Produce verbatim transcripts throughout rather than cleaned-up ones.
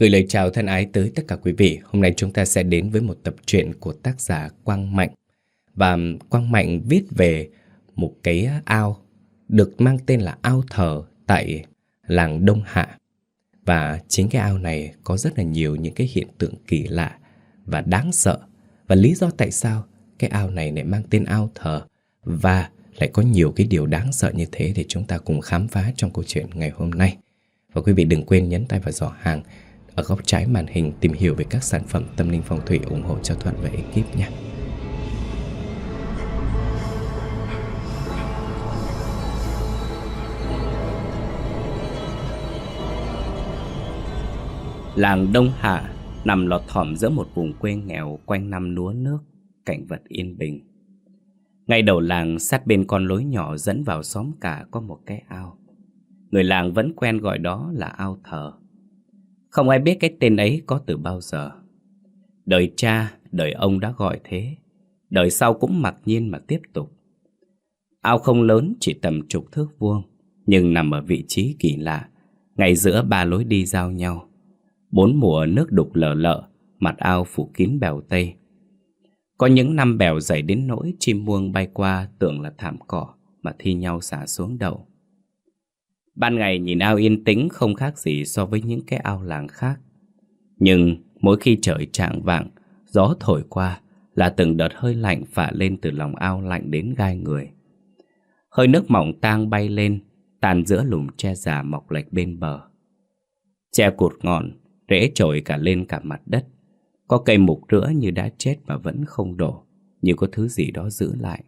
Gửi lời chào thân ái tới tất cả quý vị. Hôm nay chúng ta sẽ đến với một tập truyện của tác giả Quang Mạnh. Và Quang Mạnh viết về một cái ao được mang tên là ao thờ tại làng Đông Hạ. Và chính cái ao này có rất là nhiều những cái hiện tượng kỳ lạ và đáng sợ. Và lý do tại sao cái ao này lại mang tên ao thờ và lại có nhiều cái điều đáng sợ như thế để chúng ta cùng khám phá trong câu chuyện ngày hôm nay. Và quý vị đừng quên nhấn tay vào giỏ hàng ở góc trái màn hình tìm hiểu về các sản phẩm tâm linh phong thủy ủng hộ cho Thuận và ekip nhé. Làng Đông Hạ nằm lọt thỏm giữa một vùng quê nghèo quanh năm lúa nước, cảnh vật yên bình. Ngay đầu làng, sát bên con lối nhỏ dẫn vào xóm cả có một cái ao. Người làng vẫn quen gọi đó là ao thờ. Không ai biết cái tên ấy có từ bao giờ. Đời cha, đời ông đã gọi thế, đời sau cũng mặc nhiên mà tiếp tục. Ao không lớn, chỉ tầm chục thước vuông, nhưng nằm ở vị trí kỳ lạ, ngay giữa ba lối đi giao nhau. Bốn mùa nước đục lờ lợ, mặt ao phủ kín bèo tây. Có những năm bèo dày đến nỗi chim muông bay qua tưởng là thảm cỏ mà thi nhau xả xuống đầu. Ban ngày nhìn ao yên tĩnh không khác gì so với những cái ao làng khác. Nhưng mỗi khi trời chạng vạng, gió thổi qua là từng đợt hơi lạnh phả lên từ lòng ao lạnh đến gai người. Hơi nước mỏng tang bay lên, tàn giữa lùm tre già mọc lệch bên bờ. Tre cụt ngọn, rễ trồi cả lên cả mặt đất. Có cây mục rữa như đã chết mà vẫn không đổ, như có thứ gì đó giữ lại.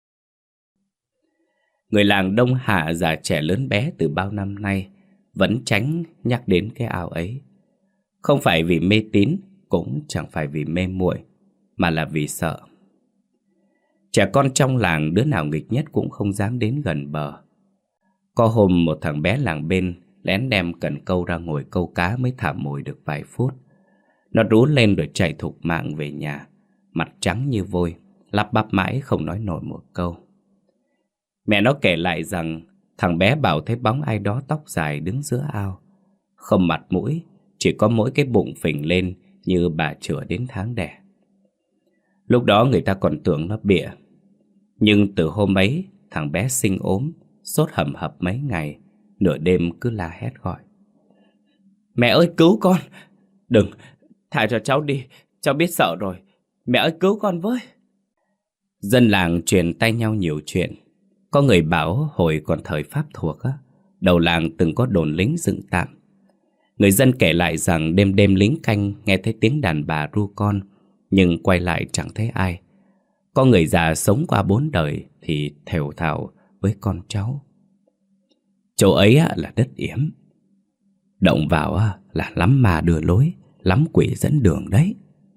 Người làng Đông Hạ già trẻ lớn bé từ bao năm nay vẫn tránh nhắc đến cái ao ấy. Không phải vì mê tín, cũng chẳng phải vì mê muội, mà là vì sợ. Trẻ con trong làng đứa nào nghịch nhất cũng không dám đến gần bờ. Có hôm một thằng bé làng bên lén đem cần câu ra ngồi câu cá mới thả mồi được vài phút. Nó rú lên rồi chạy thục mạng về nhà, mặt trắng như vôi, lắp bắp mãi không nói nổi một câu. Mẹ nó kể lại rằng thằng bé bảo thấy bóng ai đó tóc dài đứng giữa ao. Không mặt mũi, chỉ có mỗi cái bụng phình lên như bà chửa đến tháng đẻ. Lúc đó người ta còn tưởng nó bịa. Nhưng từ hôm ấy thằng bé sinh ốm, sốt hầm hập mấy ngày, nửa đêm cứ la hét gọi: "Mẹ ơi cứu con! Đừng, thả cho cháu đi, cháu biết sợ rồi. Mẹ ơi cứu con với!" Dân làng truyền tay nhau nhiều chuyện. Có người bảo hồi còn thời Pháp thuộc á, đầu làng từng có đồn lính dựng tạm. Người dân kể lại rằng đêm đêm lính canh nghe thấy tiếng đàn bà ru con, nhưng quay lại chẳng thấy ai. Có người già sống qua bốn đời thì thều thào với con cháu: chỗ ấy á, là đất yểm, động vào á, là lắm ma đưa lối, lắm quỷ dẫn đường đấy.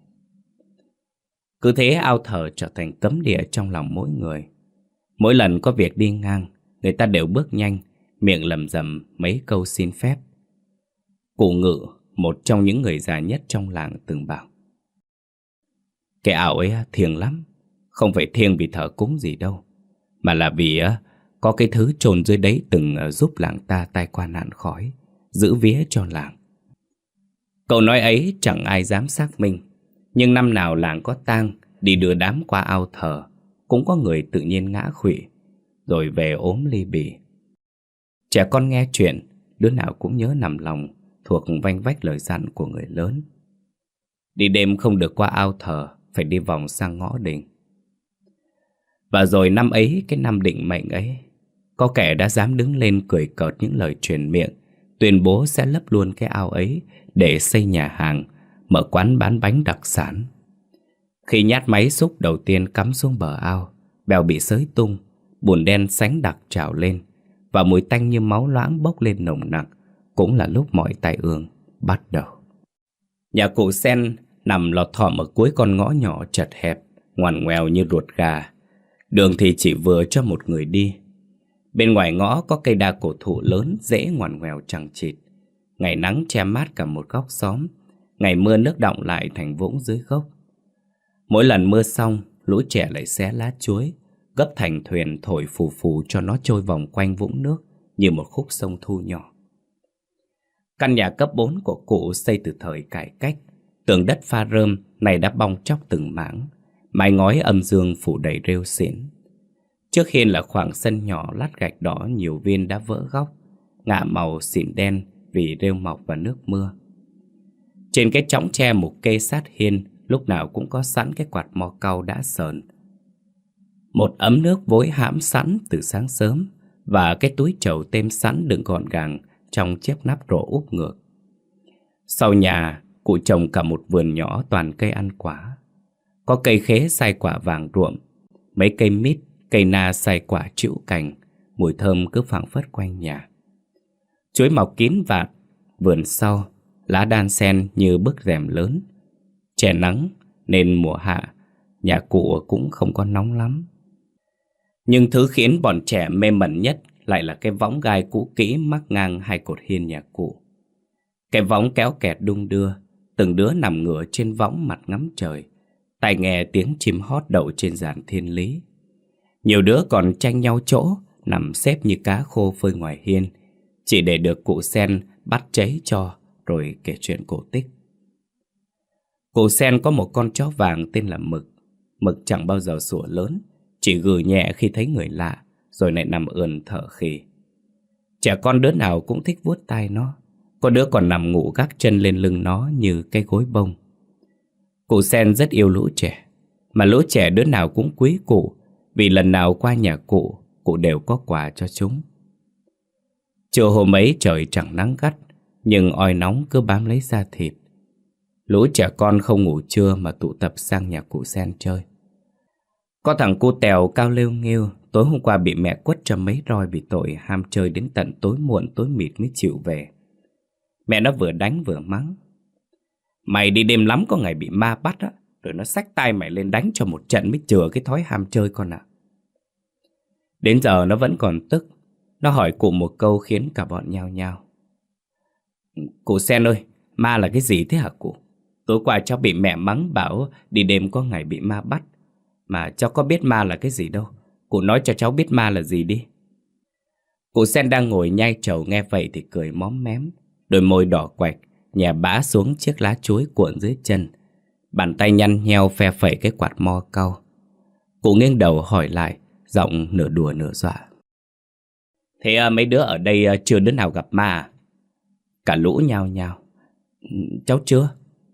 Cứ thế ao thờ trở thành cấm địa trong lòng mỗi người. Mỗi lần có việc đi ngang, người ta đều bước nhanh, miệng lầm rầm mấy câu xin phép. Cụ Ngự, một trong những người già nhất trong làng, từng bảo: cái ao ấy thiêng lắm, không phải thiêng vì thờ cúng gì đâu, mà là vì có cái thứ chôn dưới đấy từng giúp làng ta tai qua nạn khỏi, giữ vía cho làng. Câu nói ấy chẳng ai dám xác minh, nhưng năm nào làng có tang, đi đưa đám qua ao thờ, cũng có người tự nhiên ngã khuỵu, rồi về ốm ly bì. Trẻ con nghe chuyện, đứa nào cũng nhớ nằm lòng, thuộc vanh vách lời dặn của người lớn. Đi đêm không được qua ao thờ, phải đi vòng sang ngõ đình. Và rồi năm ấy, cái năm định mệnh ấy, có kẻ đã dám đứng lên cười cợt những lời truyền miệng, tuyên bố sẽ lấp luôn cái ao ấy để xây nhà hàng, mở quán bán bánh đặc sản. Khi nhát máy xúc đầu tiên cắm xuống bờ ao, bèo bị xới tung, bùn đen sánh đặc trào lên, và mùi tanh như máu loãng bốc lên nồng nặc, cũng là lúc mọi tai ương bắt đầu. Nhà cụ Sen nằm lọt thỏm ở cuối con ngõ nhỏ chật hẹp, ngoằn ngoèo như ruột gà. Đường thì chỉ vừa cho một người đi. Bên ngoài ngõ có cây đa cổ thụ lớn, rễ ngoằn ngoèo chằng chịt. Ngày nắng che mát cả một góc xóm, ngày mưa nước đọng lại thành vũng dưới gốc. Mỗi lần mưa xong, lũ trẻ lại xé lá chuối, gấp thành thuyền thổi phù phù cho nó trôi vòng quanh vũng nước như một khúc sông Thu nhỏ. Căn nhà cấp bốn của cụ xây từ thời cải cách. Tường đất pha rơm này đã bong tróc từng mảng, mái ngói âm dương phủ đầy rêu xỉn. Trước hiên là khoảng sân nhỏ lát gạch đỏ nhiều viên đã vỡ góc, ngả màu xỉn đen vì rêu mọc và nước mưa. Trên cái chõng tre mục kê sát hiên lúc nào cũng có sẵn cái quạt mo cau đã sờn, một ấm nước vối hãm sẵn từ sáng sớm, và cái túi trầu tem sẵn đựng gọn gàng trong chiếc nắp rổ úp ngược. Sau nhà, cụ trồng cả một vườn nhỏ toàn cây ăn quả. Có cây khế sai quả vàng ruộm, mấy cây mít, cây na sai quả trĩu cành, mùi thơm cứ phảng phất quanh nhà. Chuối mọc kín vạt, vườn sau, lá đan xen như bức rèm lớn. Trời nắng nên mùa hạ, nhà cụ cũng không có nóng lắm. Nhưng thứ khiến bọn trẻ mê mẩn nhất lại là cái võng gai cũ kỹ mắc ngang hai cột hiên nhà cụ. Cái võng kéo kẹt đung đưa, từng đứa nằm ngửa trên võng mặt ngắm trời, tai nghe tiếng chim hót đậu trên giàn thiên lý. Nhiều đứa còn tranh nhau chỗ, nằm xếp như cá khô phơi ngoài hiên, chỉ để được cụ Sen bắt cháy cho rồi kể chuyện cổ tích. Cụ Sen có một con chó vàng tên là Mực. Mực chẳng bao giờ sủa lớn, chỉ gừ nhẹ khi thấy người lạ, rồi lại nằm ườn thở khì. Trẻ con đứa nào cũng thích vuốt tai nó, có đứa còn nằm ngủ gác chân lên lưng nó như cái gối bông. Cụ Sen rất yêu lũ trẻ, mà lũ trẻ đứa nào cũng quý cụ, vì lần nào qua nhà cụ, cụ đều có quà cho chúng. Chiều hôm ấy trời chẳng nắng gắt, nhưng oi nóng cứ bám lấy da thịt. Lũ trẻ con không ngủ trưa mà tụ tập sang nhà cụ Sen chơi. Có thằng cu Tèo cao lêu nghêu, tối hôm qua bị mẹ quất cho mấy roi vì tội ham chơi đến tận tối muộn tối mịt mới chịu về. Mẹ nó vừa đánh vừa mắng: "Mày đi đêm lắm có ngày bị ma bắt á, rồi nó xách tay mày lên đánh cho một trận mới chừa cái thói ham chơi con ạ." Đến giờ nó vẫn còn tức. Nó hỏi cụ một câu khiến cả bọn nhao nhao: "Cụ Sen ơi, ma là cái gì thế hả cụ? Tối qua cháu bị mẹ mắng bảo đi đêm có ngày bị ma bắt, mà cháu có biết ma là cái gì đâu. Cụ nói cho cháu biết ma là gì đi." Cụ Sen đang ngồi nhai trầu nghe vậy thì cười móm mém, đôi môi đỏ quạch, nhè bã xuống chiếc lá chuối cuộn dưới chân, bàn tay nhăn nheo phe phẩy cái quạt mo cau. Cụ nghiêng đầu hỏi lại, giọng nửa đùa nửa dọa: "Thế à, mấy đứa ở đây à, chưa đứa nào gặp ma à?" Cả lũ nhao nhao: "Cháu chưa."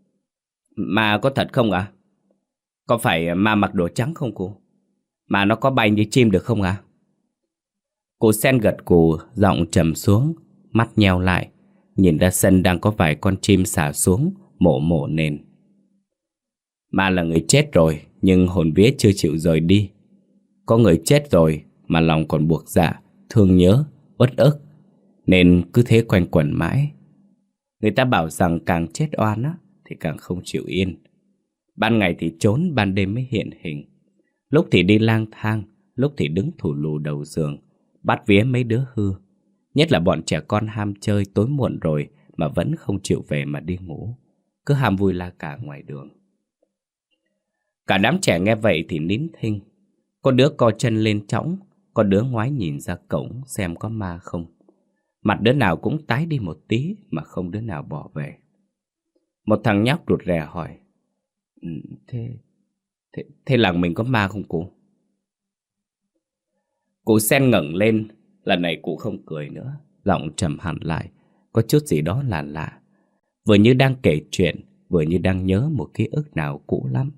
"Ma có thật không ạ? À? Có phải ma mặc đồ trắng không cụ? Mà nó có bay như chim được không ạ?" À? Cụ Sen gật gù, giọng trầm xuống, mắt nheo lại, nhìn ra sân đang có vài con chim xả xuống, mổ mổ nền. "Ma là người chết rồi, nhưng hồn vía chưa chịu rời đi. Có người chết rồi mà lòng còn buộc dạ, thương nhớ, uất ức, nên cứ thế quanh quẩn mãi. Người ta bảo rằng càng chết oan á, thì càng không chịu yên. Ban ngày thì trốn, ban đêm mới hiện hình. Lúc thì đi lang thang, lúc thì đứng thủ lù đầu giường, bắt vía mấy đứa hư. Nhất là bọn trẻ con ham chơi tối muộn rồi mà vẫn không chịu về mà đi ngủ, cứ ham vui la cả ngoài đường." Cả đám trẻ nghe vậy thì nín thinh. Có đứa co chân lên chõng, có đứa ngoái nhìn ra cổng xem có ma không. Mặt đứa nào cũng tái đi một tí mà không đứa nào bỏ về. Một thằng nhóc rụt rè hỏi: "Ừ, thế, thế, thế làng mình có ma không cụ?" Cụ Sen ngẩng lên, lần này cụ không cười nữa, giọng trầm hẳn lại, có chút gì đó lạ lạ, vừa như đang kể chuyện, vừa như đang nhớ một ký ức nào cũ lắm.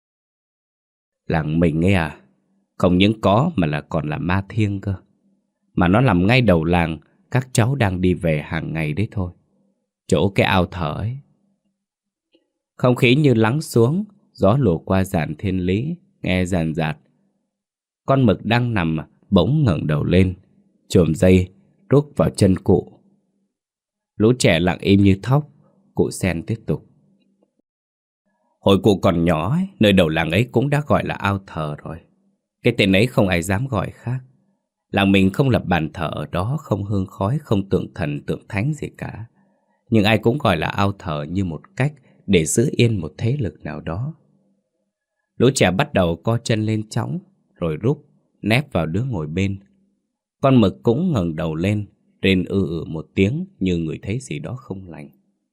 "Làng mình ấy à, không những có mà là còn là ma thiêng cơ. Mà nó nằm ngay đầu làng, các cháu đang đi về hàng ngày đấy thôi. Chỗ cái ao thở ấy." Không khí như lắng xuống, gió lùa qua giàn thiên lý, nghe ràn rạt. Con Mực đang nằm bỗng ngẩng đầu lên, chồm dây rúc vào chân cụ. Lũ trẻ lặng im như thóc. Cụ Sen tiếp tục: "Hồi cụ còn nhỏ ấy, nơi đầu làng ấy cũng đã gọi là ao thờ rồi. Cái tên ấy không ai dám gọi khác. Làng mình không lập bàn thờ ở đó, không hương khói, không tượng thần tượng thánh gì cả. Nhưng ai cũng gọi là ao thờ như một cách để giữ yên một thế lực nào đó." Lũ trẻ bắt đầu co chân lên chõng, rồi rúc, nép vào đứa ngồi bên. Con Mực cũng ngẩng đầu lên, rên ư ử một tiếng như người thấy gì đó không lành.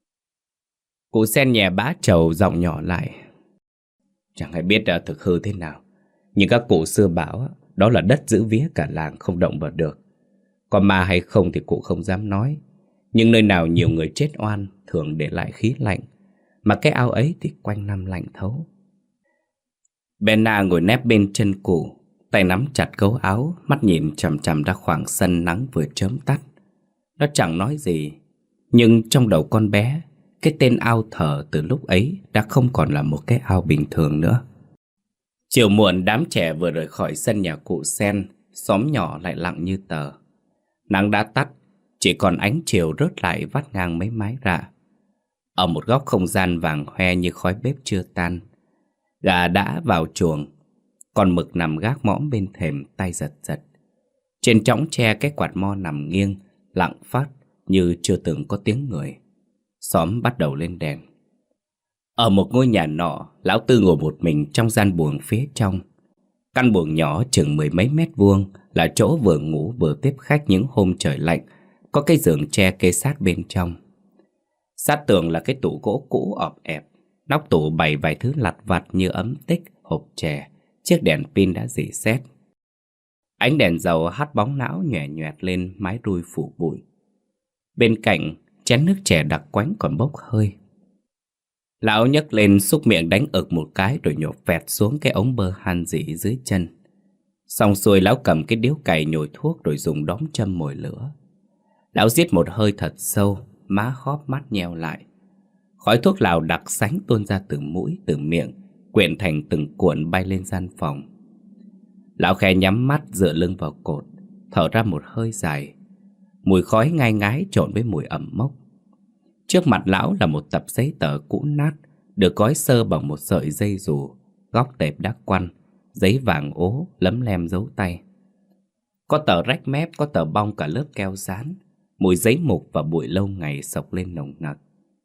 Cụ Sen nhẹ bã trầu giọng nhỏ lại. Chẳng ai biết đã thực hư thế nào, nhưng các cụ xưa bảo đó là đất giữ vía cả làng không động vào được. Còn ma hay không thì cụ không dám nói, nhưng nơi nào nhiều người chết oan thường để lại khí lạnh, mà cái ao ấy thì quanh năm lạnh thấu. Benna ngồi nép bên chân cụ, tay nắm chặt gấu áo, mắt nhìn chằm chằm ra khoảng sân nắng vừa chớm tắt. Nó chẳng nói gì, nhưng trong đầu con bé, cái tên ao thờ từ lúc ấy đã không còn là một cái ao bình thường nữa. Chiều muộn đám trẻ vừa rời khỏi sân nhà cụ Sen, xóm nhỏ lại lặng như tờ. Nắng đã tắt, chỉ còn ánh chiều rớt lại vắt ngang mấy mái rạ. Ở một góc không gian vàng hoe như khói bếp chưa tan, gà đã vào chuồng, con mực nằm gác mõm bên thềm tay giật giật. Trên chõng tre cái quạt mo nằm nghiêng, lặng phát như chưa từng có tiếng người. Xóm bắt đầu lên đèn. Ở một ngôi nhà nọ, lão Tư ngồi một mình trong gian buồng phía trong. Căn buồng nhỏ chừng mười mấy mét vuông là chỗ vừa ngủ vừa tiếp khách những hôm trời lạnh. Có cái giường tre kê sát bên trong. Sát tường là cái tủ gỗ cũ ọp ẹp. Nóc tủ bày vài thứ lặt vặt như ấm tích, hộp chè, chiếc đèn pin đã rỉ sét. Ánh đèn dầu hắt bóng não nhòe nhòe lên mái đuôi phủ bụi. Bên cạnh, chén nước chè đặc quánh còn bốc hơi. Lão nhấc lên xúc miệng đánh ực một cái rồi nhổ phẹt xuống cái ống bơ han dị dưới chân. Xong xuôi lão cầm cái điếu cày nhồi thuốc rồi dùng đóm châm mồi lửa. Lão giết một hơi thật sâu, má khóp mắt nheo lại. Khói thuốc lào đặc sánh tuôn ra từ mũi, từ miệng, quyện thành từng cuộn bay lên gian phòng. Lão khẽ nhắm mắt dựa lưng vào cột, thở ra một hơi dài. Mùi khói ngai ngái trộn với mùi ẩm mốc. Trước mặt lão là một tập giấy tờ cũ nát, được gói sơ bằng một sợi dây dù, góc tệp đã quăn, giấy vàng ố, lấm lem dấu tay. Có tờ rách mép, có tờ bong cả lớp keo dán, mùi giấy mục và bụi lâu ngày xộc lên nồng nặc.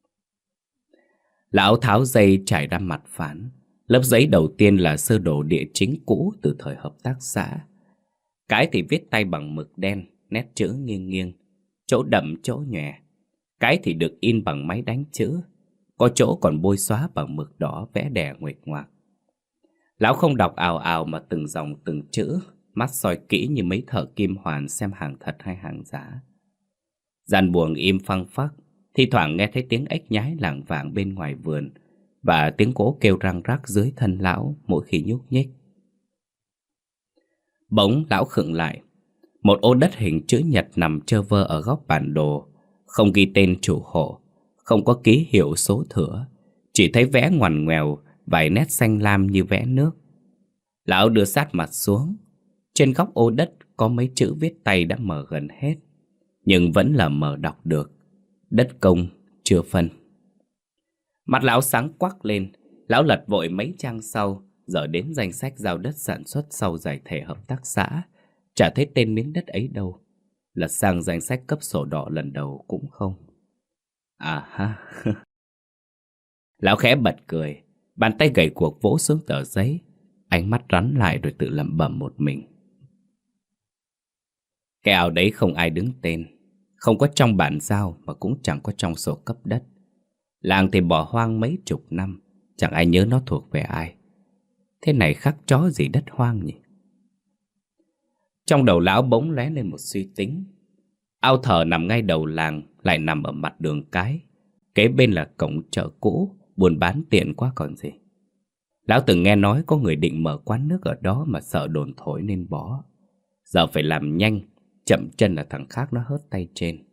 Lão tháo dây trải ra mặt phản. Lớp giấy đầu tiên là sơ đồ địa chính cũ từ thời hợp tác xã. Cái thì viết tay bằng mực đen, nét chữ nghiêng nghiêng, chỗ đậm chỗ nhòe. Cái thì được in bằng máy đánh chữ, có chỗ còn bôi xóa bằng mực đỏ vẽ đè nguệch ngoạc. Lão không đọc ào ào mà từng dòng từng chữ, mắt soi kỹ như mấy thợ kim hoàn xem hàng thật hay hàng giả. Gian buồng im phăng phắc, thi thoảng nghe thấy tiếng ếch nhái lảng vảng bên ngoài vườn và tiếng gỗ kêu răng rắc dưới thân lão mỗi khi nhúc nhích. Bỗng lão khựng lại. Một ô đất hình chữ nhật nằm trơ vơ ở góc bản đồ, không ghi tên chủ hộ, không có ký hiệu số thửa, chỉ thấy vẽ ngoằn ngoèo vài nét xanh lam như vẽ nước. Lão đưa sát mặt xuống. Trên góc ô đất có mấy chữ viết tay đã mờ gần hết, nhưng vẫn là mờ đọc được: đất công chưa phân. Mặt lão sáng quắc lên. Lão lật vội mấy trang sau, giờ đến danh sách giao đất sản xuất sau giải thể hợp tác xã, chả thấy tên miếng đất ấy đâu. Lật sang danh sách cấp sổ đỏ lần đầu cũng không. À ha. Lão khẽ bật cười, bàn tay gầy guộc vỗ xuống tờ giấy, ánh mắt rắn lại rồi tự lẩm bẩm một mình. Cái ao đấy không ai đứng tên, không có trong bản giao mà cũng chẳng có trong sổ cấp đất. Làng thì bỏ hoang mấy chục năm, chẳng ai nhớ nó thuộc về ai. Thế này khắc chó gì đất hoang nhỉ? Trong đầu lão bỗng lóe lên một suy tính. Ao thờ nằm ngay đầu làng, lại nằm ở mặt đường cái, kế bên là cổng chợ cũ, buôn bán tiện quá còn gì. Lão từng nghe nói có người định mở quán nước ở đó mà sợ đồn thổi nên bỏ. Giờ phải làm nhanh, chậm chân là thằng khác nó hớt tay trên.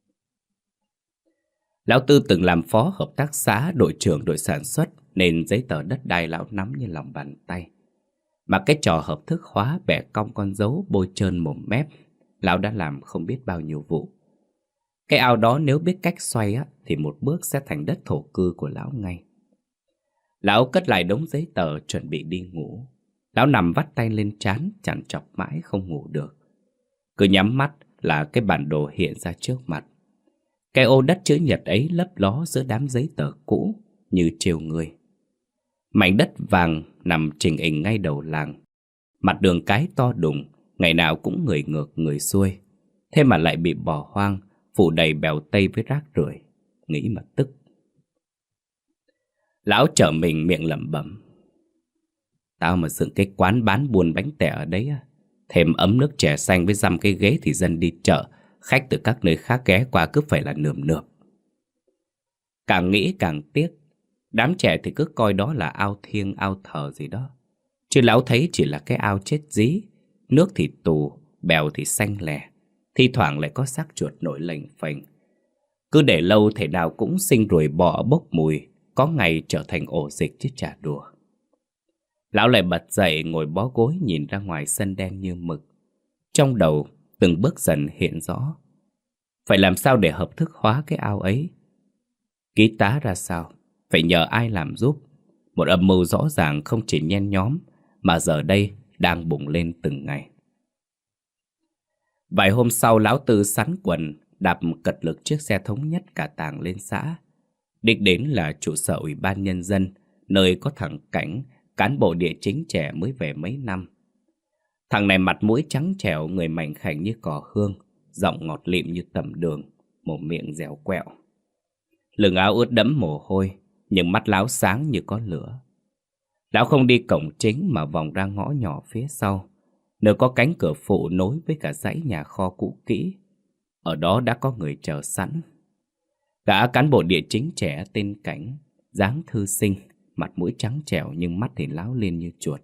Lão Tư từng làm phó hợp tác xã, đội trưởng đội sản xuất, nên giấy tờ đất đai lão nắm như lòng bàn tay. Mà cái trò hợp thức hóa bẻ cong con dấu bôi trơn mồm mép, lão đã làm không biết bao nhiêu vụ. Cái ao đó nếu biết cách xoay á, thì một bước sẽ thành đất thổ cư của lão ngay. Lão cất lại đống giấy tờ chuẩn bị đi ngủ. Lão nằm vắt tay lên trán, chằn chọc mãi không ngủ được. Cứ nhắm mắt là cái bản đồ hiện ra trước mặt. Cái ô đất chữ nhật ấy lấp ló giữa đám giấy tờ cũ như trêu người. Mảnh đất vàng nằm trình hình ngay đầu làng. Mặt đường cái to đùng, ngày nào cũng người ngược người xuôi. Thế mà lại bị bỏ hoang, phủ đầy bèo tây với rác rưởi. Nghĩ mà tức. Lão trở mình miệng lẩm bẩm. Tao mà dựng cái quán bán buôn bánh tẻ ở đấy á, thêm ấm nước chè xanh với dăm cái ghế thì dân đi chợ, khách từ các nơi khác ghé qua cứ phải là nườm nượp. Càng nghĩ càng tiếc. Đám trẻ thì cứ coi đó là ao thiêng ao thờ gì đó, chứ lão thấy chỉ là cái ao chết dí. Nước thì tù, bèo thì xanh lè, thi thoảng lại có xác chuột nổi lềnh phềnh. Cứ để lâu thể nào cũng sinh ruồi bọ bốc mùi, có ngày trở thành ổ dịch chứ chả đùa. Lão lại bật dậy ngồi bó gối nhìn ra ngoài sân đen như mực. Trong đầu từng bước dần hiện rõ. Phải làm sao để hợp thức hóa cái ao ấy? Ký tá ra sao? Phải nhờ ai làm giúp? Một âm mưu rõ ràng không chỉ nhen nhóm, mà giờ đây đang bùng lên từng ngày. Vài hôm sau, lão Tư sắn quần, đạp cật lực chiếc xe thống nhất cả tàng lên xã. Đích đến là trụ sở ủy ban nhân dân, nơi có thằng Cảnh, cán bộ địa chính trẻ mới về mấy năm. Thằng này mặt mũi trắng trẻo, người mảnh khảnh như cỏ hương, giọng ngọt lịm như tẩm đường, mồm miệng dẻo quẹo. Lưng áo ướt đẫm mồ hôi, nhưng mắt lão sáng như có lửa. Lão không đi cổng chính mà vòng ra ngõ nhỏ phía sau, nơi có cánh cửa phụ nối với cả dãy nhà kho cũ kỹ. Ở đó đã có người chờ sẵn. Gã cán bộ địa chính trẻ tên Cảnh, dáng thư sinh, mặt mũi trắng trẻo nhưng mắt thì láo lên như chuột.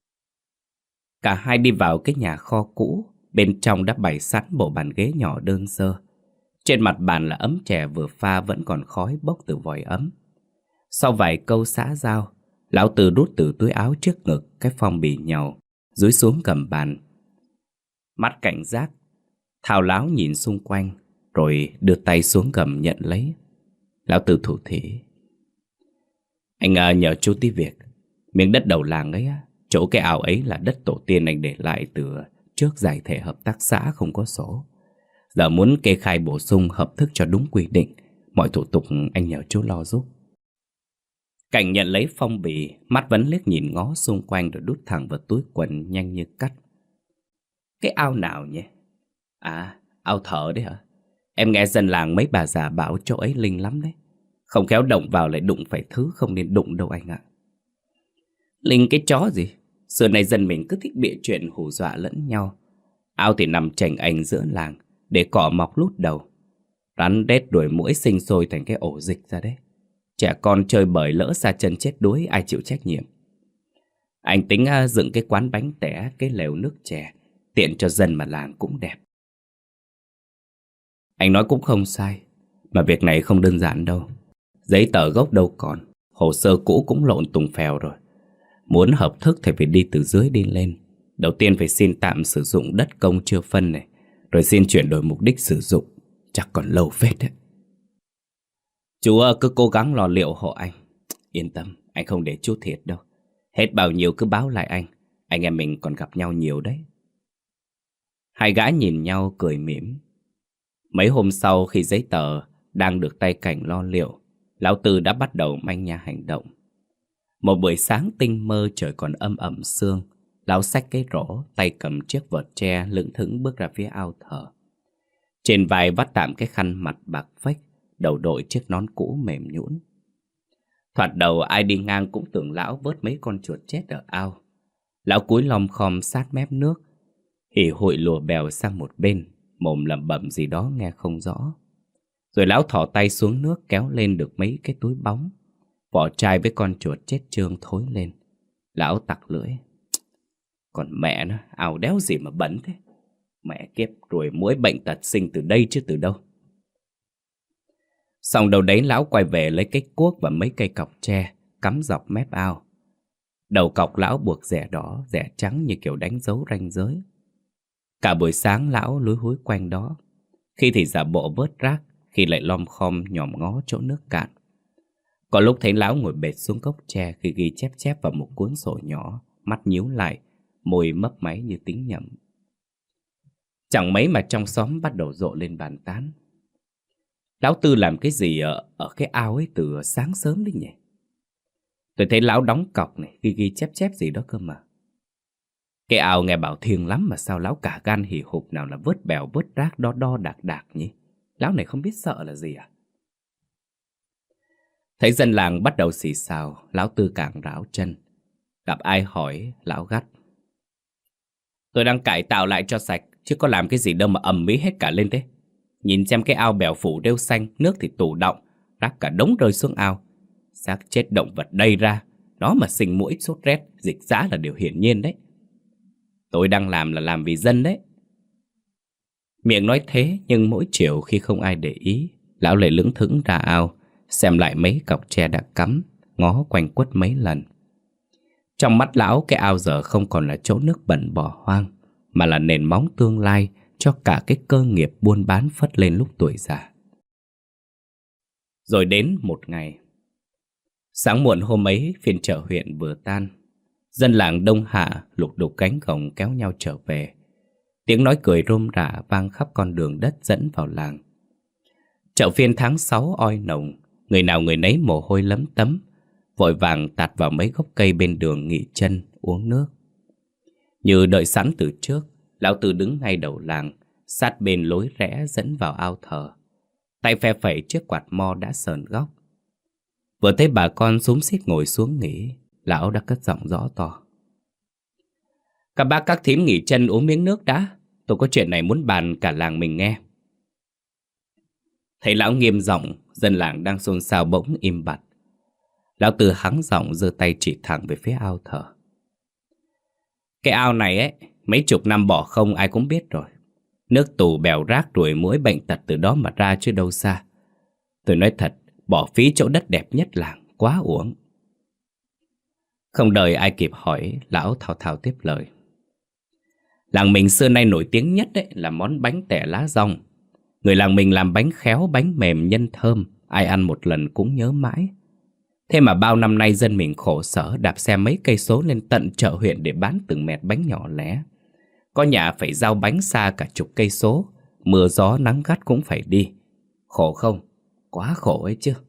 Cả hai đi vào cái nhà kho cũ. Bên trong đã bày sẵn bộ bàn ghế nhỏ đơn sơ. Trên mặt bàn là ấm chè vừa pha vẫn còn khói bốc từ vòi ấm. Sau vài câu xã giao, lão Tư rút từ túi áo trước ngực cái phong bì nhàu, dúi xuống cầm bàn. Mắt cảnh giác, thao láo nhìn xung quanh, rồi đưa tay xuống gầm nhận lấy. Lão Tư thủ thỉ. Anh à, nhờ chú tí việc. Miếng đất đầu làng ấy á, chỗ cái ao ấy là đất tổ tiên anh để lại từ trước giải thể hợp tác xã không có sổ. Giờ muốn kê khai bổ sung hợp thức cho đúng quy định. Mọi thủ tục anh nhờ chú lo giúp. Cảnh nhận lấy phong bì, mắt vẫn liếc nhìn ngó xung quanh rồi đút thẳng vào túi quần nhanh như cắt. Cái ao nào nhỉ? À, ao thở đấy hả? Em nghe dân làng mấy bà già bảo chỗ ấy linh lắm đấy. Không khéo động vào lại đụng phải thứ không nên đụng đâu anh ạ. Linh cái chó gì? Xưa nay dân mình cứ thích bịa chuyện hù dọa lẫn nhau. Ao thì nằm chảnh ảnh giữa làng, để cỏ mọc lút đầu. Rắn rết đuổi muỗi sinh sôi thành cái ổ dịch ra đấy. Trẻ con chơi bời lỡ xa chân chết đuối, ai chịu trách nhiệm. Anh tính uh, dựng cái quán bánh tẻ, cái lều nước chè, tiện cho dân mà làng cũng đẹp. Anh nói cũng không sai, mà việc này không đơn giản đâu. Giấy tờ gốc đâu còn, hồ sơ cũ cũng lộn tùng phèo rồi. Muốn hợp thức thì phải đi từ dưới đi lên. Đầu tiên phải xin tạm sử dụng đất công chưa phân này, rồi xin chuyển đổi mục đích sử dụng. Chắc còn lâu phết đấy. Chú cứ cố gắng lo liệu hộ anh. Yên tâm, anh không để chú thiệt đâu. Hết bao nhiêu cứ báo lại anh. Anh em mình còn gặp nhau nhiều đấy. Hai gã nhìn nhau cười mỉm. Mấy hôm sau khi giấy tờ đang được tay Cảnh lo liệu, lão Tư đã bắt đầu manh nha hành động. Một buổi sáng tinh mơ trời còn âm ẩm sương, lão xách cái rổ, tay cầm chiếc vợt tre lững thững bước ra phía ao thờ. Trên vai vắt tạm cái khăn mặt bạc phách, đầu đội chiếc nón cũ mềm nhũn. Thoạt đầu ai đi ngang cũng tưởng lão vớt mấy con chuột chết ở ao. Lão cúi lom khom sát mép nước, hỉ hụi lùa bèo sang một bên, mồm lẩm bẩm gì đó nghe không rõ. Rồi lão thò tay xuống nước kéo lên được mấy cái túi bóng, vỏ chai với con chuột chết trương thối lên. Lão tặc lưỡi. Còn mẹ nó, ao đéo gì mà bẩn thế. Mẹ kiếp, ruồi muỗi bệnh tật sinh từ đây chứ từ đâu. Xong đầu đấy lão quay về lấy cái cuốc và mấy cây cọc tre cắm dọc mép ao. Đầu cọc lão buộc rẻ đỏ, rẻ trắng như kiểu đánh dấu ranh giới. Cả buổi sáng lão lúi húi quanh đó, khi thì giả bộ vớt rác, khi lại lom khom nhòm ngó chỗ nước cạn. Có lúc thấy lão ngồi bệt xuống gốc tre khi ghi chép chép vào một cuốn sổ nhỏ, mắt nhíu lại, môi mấp máy như tính nhầm. Chẳng mấy mà trong xóm bắt đầu rộ lên bàn tán. Lão Tư làm cái gì ở, ở cái ao ấy từ sáng sớm đấy nhỉ? Tôi thấy lão đóng cọc này, ghi ghi chép chép gì đó cơ mà. Cái ao nghe bảo thiêng lắm mà sao lão cả gan hì hục nào là vớt bèo vớt rác đo đo đạc đạc nhỉ? Lão này không biết sợ là gì à? Thấy dân làng bắt đầu xì xào, lão Tư càng ráo chân. Gặp ai hỏi, lão gắt: tôi đang cải tạo lại cho sạch, chứ có làm cái gì đâu mà ầm ĩ hết cả lên thế. Nhìn xem cái ao bèo phủ rêu xanh, nước thì tù đọng, rác cả đống rơi xuống ao. Xác chết động vật đầy ra, nó mà sinh muỗi sốt rét, dịch dã là điều hiển nhiên đấy. Tôi đang làm là làm vì dân đấy. Miệng nói thế, nhưng mỗi chiều khi không ai để ý, lão lại lững thững ra ao, xem lại mấy cọc tre đã cắm, ngó quanh quất mấy lần. Trong mắt lão, cái ao giờ không còn là chỗ nước bẩn bỏ hoang, mà là nền móng tương lai cho cả cái cơ nghiệp buôn bán phất lên lúc tuổi già. Rồi đến một ngày, sáng muộn hôm ấy, phiên chợ huyện vừa tan. Dân làng đông hạ lục đục cánh cổng kéo nhau trở về. Tiếng nói cười rôm rả vang khắp con đường đất dẫn vào làng. Chợ phiên tháng sáu oi nồng, người nào người nấy mồ hôi lấm tấm, vội vàng tạt vào mấy gốc cây bên đường nghỉ chân uống nước. Như đợi sẵn từ trước, lão Tư đứng ngay đầu làng, sát bên lối rẽ dẫn vào ao thờ, tay phe phẩy chiếc quạt mo đã sờn góc. Vừa thấy bà con xúm xít ngồi xuống nghỉ, lão đã cất giọng rõ to: các bác các thím nghỉ chân uống miếng nước đã, tôi có chuyện này muốn bàn cả làng mình nghe. Thấy lão nghiêm giọng, dân làng đang xôn xao bỗng im bặt. Lão Tư hắng giọng giơ tay chỉ thẳng về phía ao thờ. Cái ao này ấy, mấy chục năm bỏ không ai cũng biết rồi. Nước tù bèo rác ruồi muỗi bệnh tật từ đó mà ra chứ đâu xa. Tôi nói thật, bỏ phí chỗ đất đẹp nhất làng, quá uổng. Không đợi ai kịp hỏi, lão thao thao tiếp lời. Làng mình xưa nay nổi tiếng nhất ấy là món bánh tẻ lá dong. Người làng mình làm bánh khéo, bánh mềm nhân thơm, ai ăn một lần cũng nhớ mãi. Thế mà bao năm nay dân mình khổ sở đạp xe mấy cây số lên tận chợ huyện để bán từng mẹt bánh nhỏ lẻ. Có nhà phải giao bánh xa cả chục cây số, mưa gió nắng gắt cũng phải đi. Khổ không? Quá khổ ấy chứ.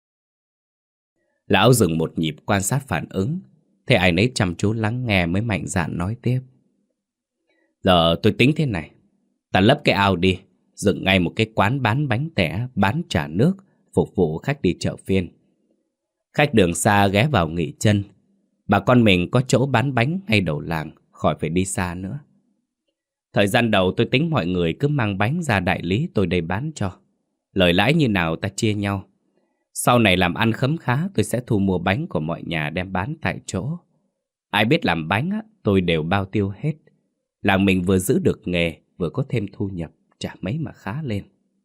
Lão dừng một nhịp quan sát phản ứng, thế ai nấy chăm chú lắng nghe mới mạnh dạn nói tiếp. Giờ tôi tính thế này, ta lấp cái ao đi, dựng ngay một cái quán bán bánh tẻ, bán trà nước, phục vụ khách đi chợ phiên. Khách đường xa ghé vào nghỉ chân, bà con mình có chỗ bán bánh ngay đầu làng, khỏi phải đi xa nữa. Thời gian đầu tôi tính mọi người cứ mang bánh ra đại lý tôi đây bán cho. Lời lãi như nào ta chia nhau. Sau này làm ăn khấm khá tôi sẽ thu mua bánh của mọi nhà đem bán tại chỗ. Ai biết làm bánh á, tôi đều bao tiêu hết. Làng mình vừa giữ được nghề, vừa có thêm thu nhập, chả mấy mà khá lên.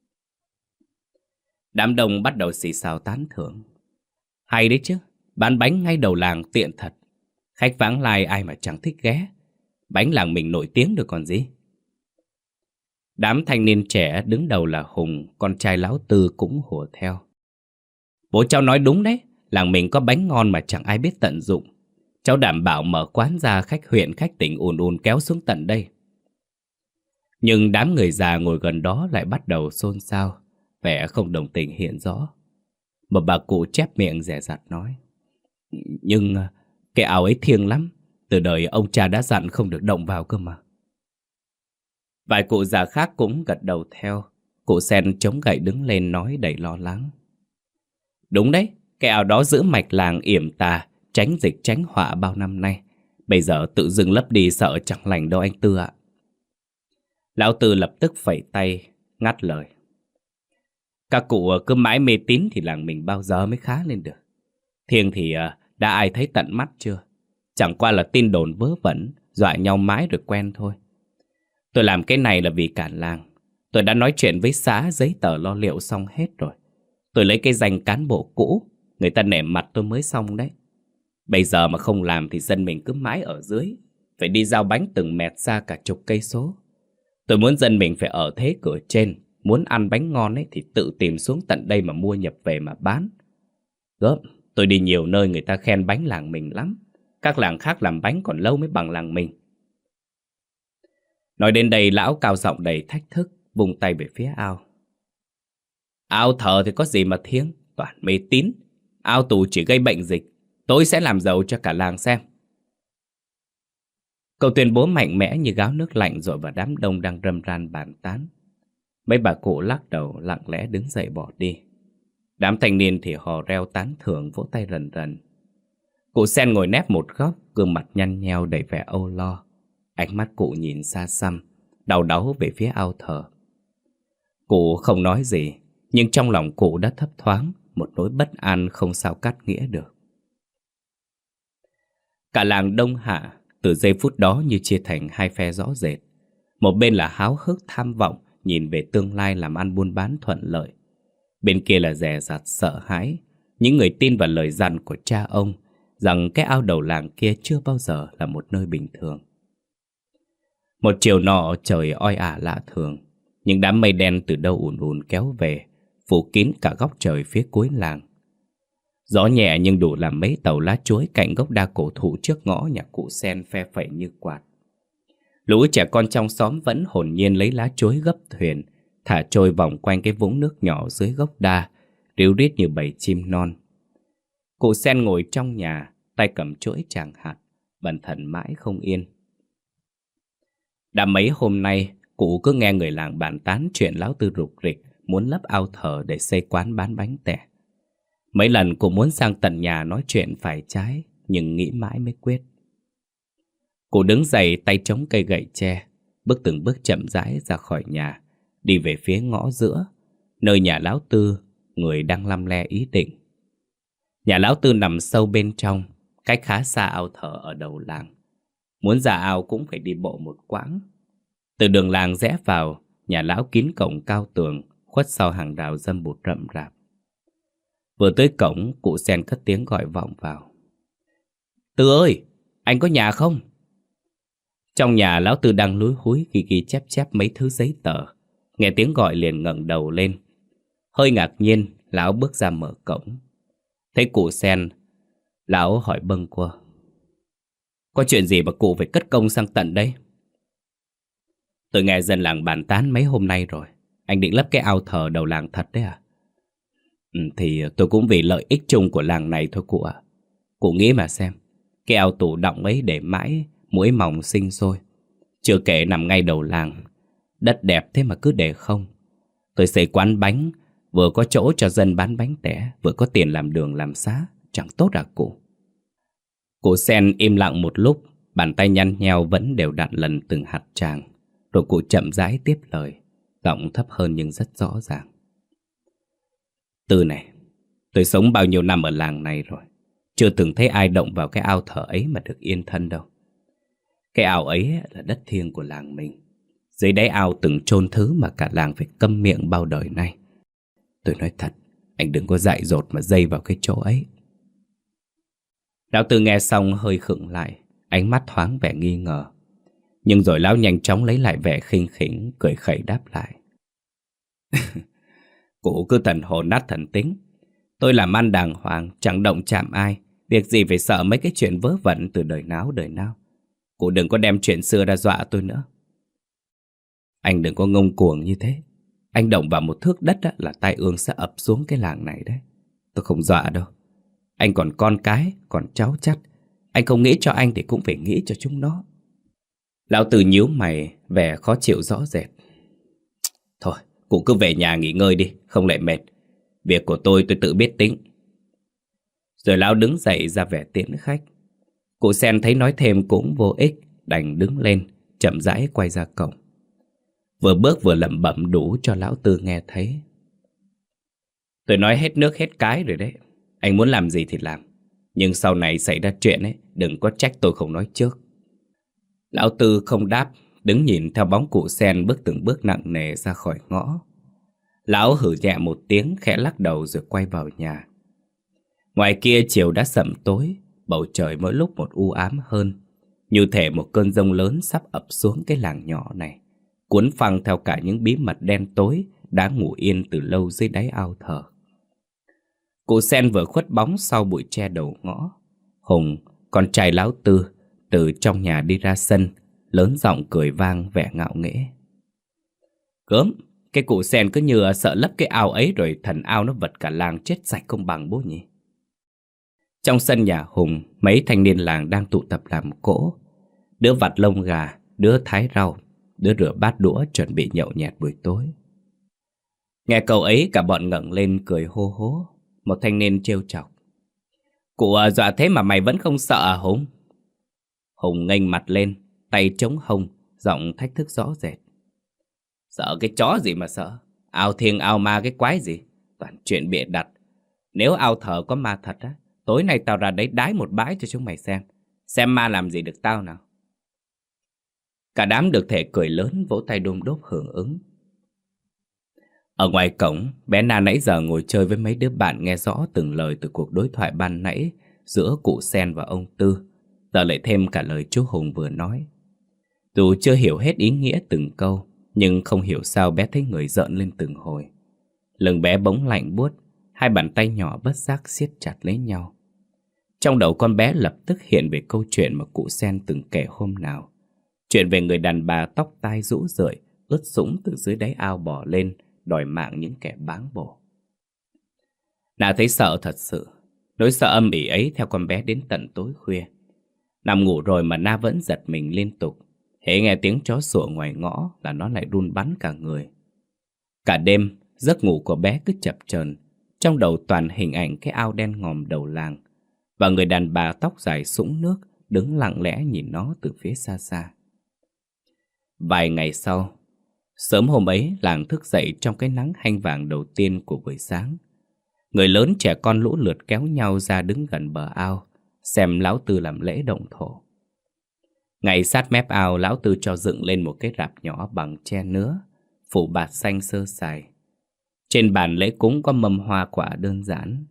Đám đông bắt đầu xì xào tán thưởng. Hay đấy chứ, bán bánh ngay đầu làng tiện thật. Khách vãng lai ai mà chẳng thích ghé. Bánh làng mình nổi tiếng được còn gì. Đám thanh niên trẻ đứng đầu là Hùng, con trai lão Tư cũng hùa theo. Bố cháu nói đúng đấy, làng mình có bánh ngon mà chẳng ai biết tận dụng. Cháu đảm bảo mở quán ra khách huyện khách tỉnh ùn ùn kéo xuống tận đây. Nhưng đám người già ngồi gần đó lại bắt đầu xôn xao, vẻ không đồng tình hiện rõ. Một bà cụ chép miệng dè dặt nói. Nhưng cái ao ấy thiêng lắm, từ đời ông cha đã dặn không được động vào cơ mà. Vài cụ già khác cũng gật đầu theo. Cụ Sen chống gậy đứng lên nói đầy lo lắng. Đúng đấy, cái ao đó giữ mạch làng yểm tà, tránh dịch tránh họa bao năm nay. Bây giờ tự dưng lấp đi sợ chẳng lành đâu anh Tư ạ. Lão Tư lập tức phẩy tay, ngắt lời. Các cụ cứ mãi mê tín thì làng mình bao giờ mới khá lên được. Thiêng thì đã ai thấy tận mắt chưa? Chẳng qua là tin đồn vớ vẩn, dọa nhau mãi rồi quen thôi. Tôi làm cái này là vì cả làng. Tôi đã nói chuyện với xã, giấy tờ lo liệu xong hết rồi. Tôi lấy cái danh cán bộ cũ, người ta nể mặt tôi mới xong đấy. Bây giờ mà không làm thì dân mình cứ mãi ở dưới, phải đi giao bánh từng mẹt xa cả chục cây số. Tôi muốn dân mình phải ở thế cửa trên, muốn ăn bánh ngon ấy thì tự tìm xuống tận đây mà mua nhập về mà bán. Gớm, tôi đi nhiều nơi người ta khen bánh làng mình lắm. Các làng khác làm bánh còn lâu mới bằng làng mình. Nói đến đây lão cao giọng đầy thách thức, vung tay về phía ao. Ao thờ thì có gì mà thiêng, toàn mê tín. Ao tù chỉ gây bệnh dịch, tôi sẽ làm giàu cho cả làng xem. Cậu tuyên bố mạnh mẽ như gáo nước lạnh rồi vào đám đông đang râm ran bàn tán. Mấy bà cụ lắc đầu lặng lẽ đứng dậy bỏ đi. Đám thanh niên thì hò reo tán thưởng, vỗ tay rần rần. Cụ Sen ngồi nép một góc, gương mặt nhăn nheo đầy vẻ âu lo. Ánh mắt cụ nhìn xa xăm, đau đáu về phía ao thờ. Cụ không nói gì, nhưng trong lòng cụ đã thấp thoáng một nỗi bất an không sao cắt nghĩa được. Cả làng Đông Hạ từ giây phút đó như chia thành hai phe rõ rệt. Một bên là háo hức tham vọng nhìn về tương lai làm ăn buôn bán thuận lợi. Bên kia là dè dặt sợ hãi, những người tin vào lời dặn của cha ông rằng cái ao đầu làng kia chưa bao giờ là một nơi bình thường. Một chiều nọ trời oi ả lạ thường, những đám mây đen từ đâu ùn ùn kéo về, phủ kín cả góc trời phía cuối làng. Gió nhẹ nhưng đủ làm mấy tàu lá chuối cạnh gốc đa cổ thụ trước ngõ nhà cụ Sen phe phẩy như quạt. Lũ trẻ con trong xóm vẫn hồn nhiên lấy lá chuối gấp thuyền, thả trôi vòng quanh cái vũng nước nhỏ dưới gốc đa, ríu rít như bầy chim non. Cụ Sen ngồi trong nhà, tay cầm chuỗi tràng hạt, bần thần mãi không yên. Đã mấy hôm nay, cụ cứ nghe người làng bàn tán chuyện lão Tư rục rịch muốn lấp ao thờ để xây quán bán bánh tẻ. Mấy lần cụ muốn sang tận nhà nói chuyện phải trái, nhưng nghĩ mãi mới quyết. Cụ đứng dậy tay chống cây gậy tre, bước từng bước chậm rãi ra khỏi nhà, đi về phía ngõ giữa, nơi nhà lão Tư, người đang lăm le ý định. Nhà lão Tư nằm sâu bên trong, cách khá xa ao thờ ở đầu làng. Muốn ra ao cũng phải đi bộ một quãng. Từ đường làng rẽ vào, nhà lão kín cổng cao tường, khuất sau hàng rào râm bụt rậm rạp. Vừa tới cổng, cụ Sen cất tiếng gọi vọng vào. Tư ơi, anh có nhà không? Trong nhà lão Tư đang lúi húi ghi ghi chép chép mấy thứ giấy tờ. Nghe tiếng gọi liền ngẩng đầu lên. Hơi ngạc nhiên, lão bước ra mở cổng. Thấy cụ Sen, lão hỏi bâng quơ. Có chuyện gì mà cụ phải cất công sang tận đây? Tôi nghe dân làng bàn tán mấy hôm nay rồi. Anh định lấp cái ao thờ đầu làng thật đấy à? Ừ, thì tôi cũng vì lợi ích chung của làng này thôi cụ ạ. Cụ nghĩ mà xem, cái ao tù đọng ấy để mãi muỗi mòng sinh sôi. Chưa kể nằm ngay đầu làng, đất đẹp thế mà cứ để không. Tôi xây quán bánh, vừa có chỗ cho dân bán bánh tẻ, vừa có tiền làm đường làm xá, chẳng tốt à cụ? Cụ Sen im lặng một lúc, bàn tay nhăn nheo vẫn đều đặn lần từng hạt tràng. Rồi cụ chậm rãi tiếp lời, giọng thấp hơn nhưng rất rõ ràng. Tư này, tôi sống bao nhiêu năm ở làng này rồi, chưa từng thấy ai động vào cái ao thờ ấy mà được yên thân đâu. Cái ao ấy là đất thiêng của làng mình. Dưới đáy ao từng chôn thứ mà cả làng phải câm miệng bao đời nay. Tôi nói thật, anh đừng có dại dột mà dây vào cái chỗ ấy. Lão Tư nghe xong hơi khựng lại, ánh mắt thoáng vẻ nghi ngờ. Nhưng rồi lão nhanh chóng lấy lại vẻ khinh khỉnh, cười khẩy đáp lại. Cụ cứ thần hồn nát thần tính. Tôi làm ăn đàng hoàng, chẳng động chạm ai. Việc gì phải sợ mấy cái chuyện vớ vẩn từ đời nào đời nào. Cụ đừng có đem chuyện xưa ra dọa tôi nữa. Anh đừng có ngông cuồng như thế. Anh động vào một thước đất là tai ương sẽ ập xuống cái làng này đấy. Tôi không dọa đâu. Anh còn con cái, còn cháu chắt. Anh không nghĩ cho anh thì cũng phải nghĩ cho chúng nó. Lão Tư nhíu mày, vẻ khó chịu rõ rệt. Thôi, cụ cứ về nhà nghỉ ngơi đi, không lại mệt. Việc của tôi tôi tự biết tính. Rồi lão đứng dậy ra vẻ tiễn khách. Cụ Sen thấy nói thêm cũng vô ích, đành đứng lên, chậm rãi quay ra cổng. Vừa bước vừa lẩm bẩm đủ cho lão Tư nghe thấy. Tôi nói hết nước hết cái rồi đấy. Anh muốn làm gì thì làm. Nhưng sau này xảy ra chuyện ấy, đừng có trách tôi không nói trước. Lão Tư không đáp, đứng nhìn theo bóng cụ Sen bước từng bước nặng nề ra khỏi ngõ. Lão hử nhẹ một tiếng, khẽ lắc đầu rồi quay vào nhà. Ngoài kia chiều đã sẩm tối, bầu trời mỗi lúc một u ám hơn, như thể một cơn giông lớn sắp ập xuống cái làng nhỏ này, cuốn phăng theo cả những bí mật đen tối đã ngủ yên từ lâu dưới đáy ao thờ. Cụ Sen vừa khuất bóng sau bụi tre đầu ngõ. Hùng, con trai lão Tư, từ trong nhà đi ra sân, lớn giọng cười vang vẻ ngạo nghễ. Gớm, cái cụ Sen cứ như sợ lấp cái ao ấy rồi thần ao nó vật cả làng chết sạch không bằng bố nhỉ. Trong sân nhà Hùng, mấy thanh niên làng đang tụ tập làm cỗ. Đứa vặt lông gà, đứa thái rau, đứa rửa bát đũa chuẩn bị nhậu nhẹt buổi tối. Nghe câu ấy cả bọn ngẩng lên cười hô hố. Một thanh niên trêu chọc: Cụ à, dọa thế mà mày vẫn không sợ à Hùng? Hùng nghênh mặt lên, tay chống hông, giọng thách thức rõ rệt: Sợ cái chó gì mà sợ? Ao thiêng ao ma cái quái gì? Toàn chuyện bịa đặt. Nếu ao thờ có ma thật á, tối nay tao ra đấy đái một bãi cho chúng mày xem. Xem ma làm gì được tao nào. Cả đám được thể cười lớn, vỗ tay đôm đốp hưởng ứng. Ở ngoài cổng, bé Na nãy giờ ngồi chơi với mấy đứa bạn, nghe rõ từng lời từ cuộc đối thoại ban nãy giữa cụ Sen và ông Tư. Giờ lại thêm cả lời chú Hùng vừa nói. Dù chưa hiểu hết ý nghĩa từng câu, nhưng không hiểu sao bé thấy người rợn lên từng hồi. Lưng bé bỗng lạnh buốt, hai bàn tay nhỏ bất giác siết chặt lấy nhau. Trong đầu con bé lập tức hiện về câu chuyện mà cụ Sen từng kể hôm nào. Chuyện về người đàn bà tóc tai rũ rượi, ướt sũng từ dưới đáy ao bò lên, đòi mạng những kẻ báng bổ. Na thấy sợ thật sự. Nỗi sợ âm ỉ ấy theo con bé đến tận tối khuya. Nằm ngủ rồi mà Na vẫn giật mình liên tục. Hễ nghe tiếng chó sủa ngoài ngõ là nó lại run bắn cả người. Cả đêm, giấc ngủ của bé cứ chập chờn. Trong đầu toàn hình ảnh cái ao đen ngòm đầu làng và người đàn bà tóc dài sũng nước đứng lặng lẽ nhìn nó từ phía xa xa. Vài ngày sau, sớm hôm ấy làng thức dậy trong cái nắng hanh vàng đầu tiên của buổi sáng. Người lớn trẻ con lũ lượt kéo nhau ra đứng gần bờ ao, xem lão Tư làm lễ động thổ. Ngay sát mép ao, lão Tư cho dựng lên một cái rạp nhỏ bằng tre nứa, phủ bạt xanh sơ sài. Trên bàn lễ cúng có mâm hoa quả đơn giản.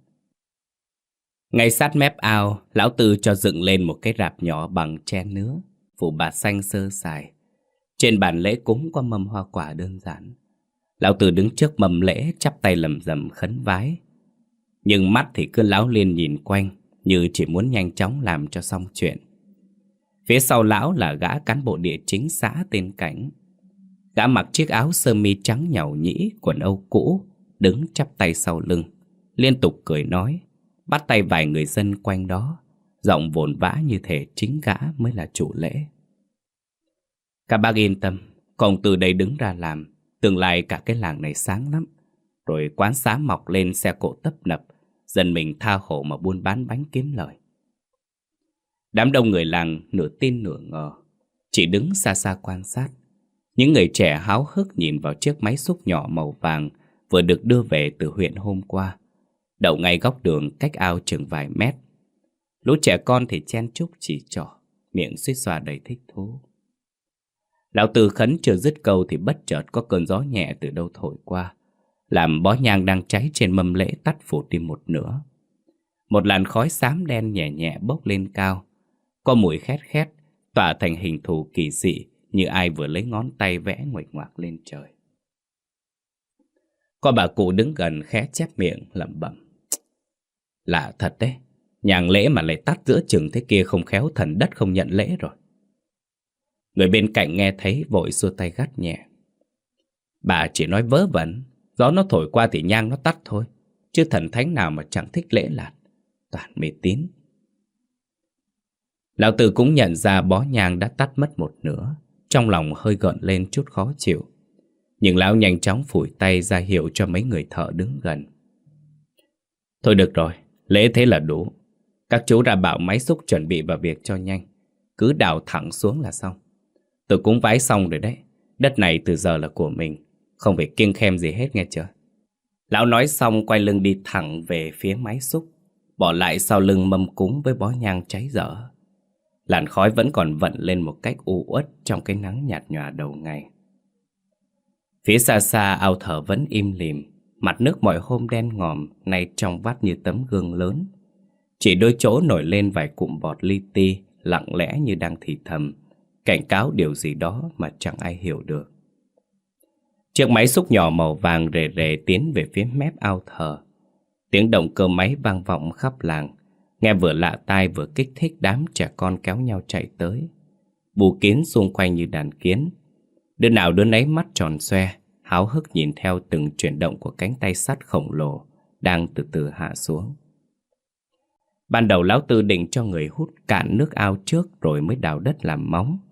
Ngay sát mép ao, lão Tư cho dựng lên một cái rạp nhỏ bằng tre nứa, phủ bạt xanh sơ sài. Trên bàn lễ cúng có mâm hoa quả đơn giản. Lão Tư đứng trước mâm lễ, chắp tay lầm rầm khấn vái. Nhưng mắt thì cứ láo liên nhìn quanh, như chỉ muốn nhanh chóng làm cho xong chuyện. Phía sau lão là gã cán bộ địa chính xã tên Cảnh. Gã mặc chiếc áo sơ mi trắng nhàu nhĩ, quần âu cũ, đứng chắp tay sau lưng, liên tục cười nói, bắt tay vài người dân quanh đó, giọng vồn vã như thể chính gã mới là chủ lễ. Các bác yên tâm, còn từ đây đứng ra làm, tương lai cả cái làng này sáng lắm. Rồi quán xá mọc lên, xe cộ tấp nập, dân mình tha hồ mà buôn bán bánh kiếm lời. Đám đông người làng nửa tin nửa ngờ, chỉ đứng xa xa quan sát. Những người trẻ háo hức nhìn vào chiếc máy xúc nhỏ màu vàng vừa được đưa về từ huyện hôm qua, đậu ngay góc đường cách ao chừng vài mét. Lũ trẻ con thì chen chúc chỉ trỏ, miệng suýt xoa đầy thích thú. Lão Tư khấn chưa dứt câu thì bất chợt có cơn gió nhẹ từ đâu thổi qua, làm bó nhang đang cháy trên mâm lễ tắt phụt đi một nửa. Một làn khói xám đen nhẹ nhẹ bốc lên cao, có mùi khét khét, tỏa thành hình thù kỳ dị như ai vừa lấy ngón tay vẽ nguệch ngoạc lên trời. Có bà cụ đứng gần khẽ chép miệng lẩm bẩm, lạ thật đấy, nhang lễ mà lại tắt giữa chừng thế kia, không khéo thần đất không nhận lễ rồi. Người bên cạnh nghe thấy vội xua tay gắt nhẹ, bà chỉ nói vớ vẩn, gió nó thổi qua thì nhang nó tắt thôi, chứ thần thánh nào mà chẳng thích lễ lạt, toàn mê tín. Lão Tư cũng nhận ra bó nhang đã tắt mất một nửa, trong lòng hơi gợn lên chút khó chịu. Nhưng lão nhanh chóng phủi tay ra hiệu cho mấy người thợ đứng gần. Thôi được rồi, lễ thế là đủ. Các chú ra bảo máy xúc chuẩn bị vào việc cho nhanh, cứ đào thẳng xuống là xong. Tôi cũng vái xong rồi đấy, đất này từ giờ là của mình, không phải kiêng khem gì hết nghe chưa. Lão nói xong quay lưng đi thẳng về phía máy xúc, bỏ lại sau lưng mâm cúng với bó nhang cháy dở. Làn khói vẫn còn vận lên một cách u uất trong cái nắng nhạt nhòa đầu ngày. Phía xa xa ao thờ vẫn im lìm, mặt nước mọi hôm đen ngòm, nay trong vắt như tấm gương lớn. Chỉ đôi chỗ nổi lên vài cụm bọt li ti, lặng lẽ như đang thì thầm, cảnh cáo điều gì đó mà chẳng ai hiểu được. Chiếc máy xúc nhỏ màu vàng rề rề tiến về phía mép ao thờ. Tiếng động cơ máy vang vọng khắp làng, nghe vừa lạ tai vừa kích thích đám trẻ con kéo nhau chạy tới. Bù kiến xung quanh như đàn kiến, đứa nào đứa nấy mắt tròn xoe, háo hức nhìn theo từng chuyển động của cánh tay sắt khổng lồ đang từ từ hạ xuống. Ban đầu lão Tư định cho người hút cạn nước ao trước rồi mới đào đất làm móng.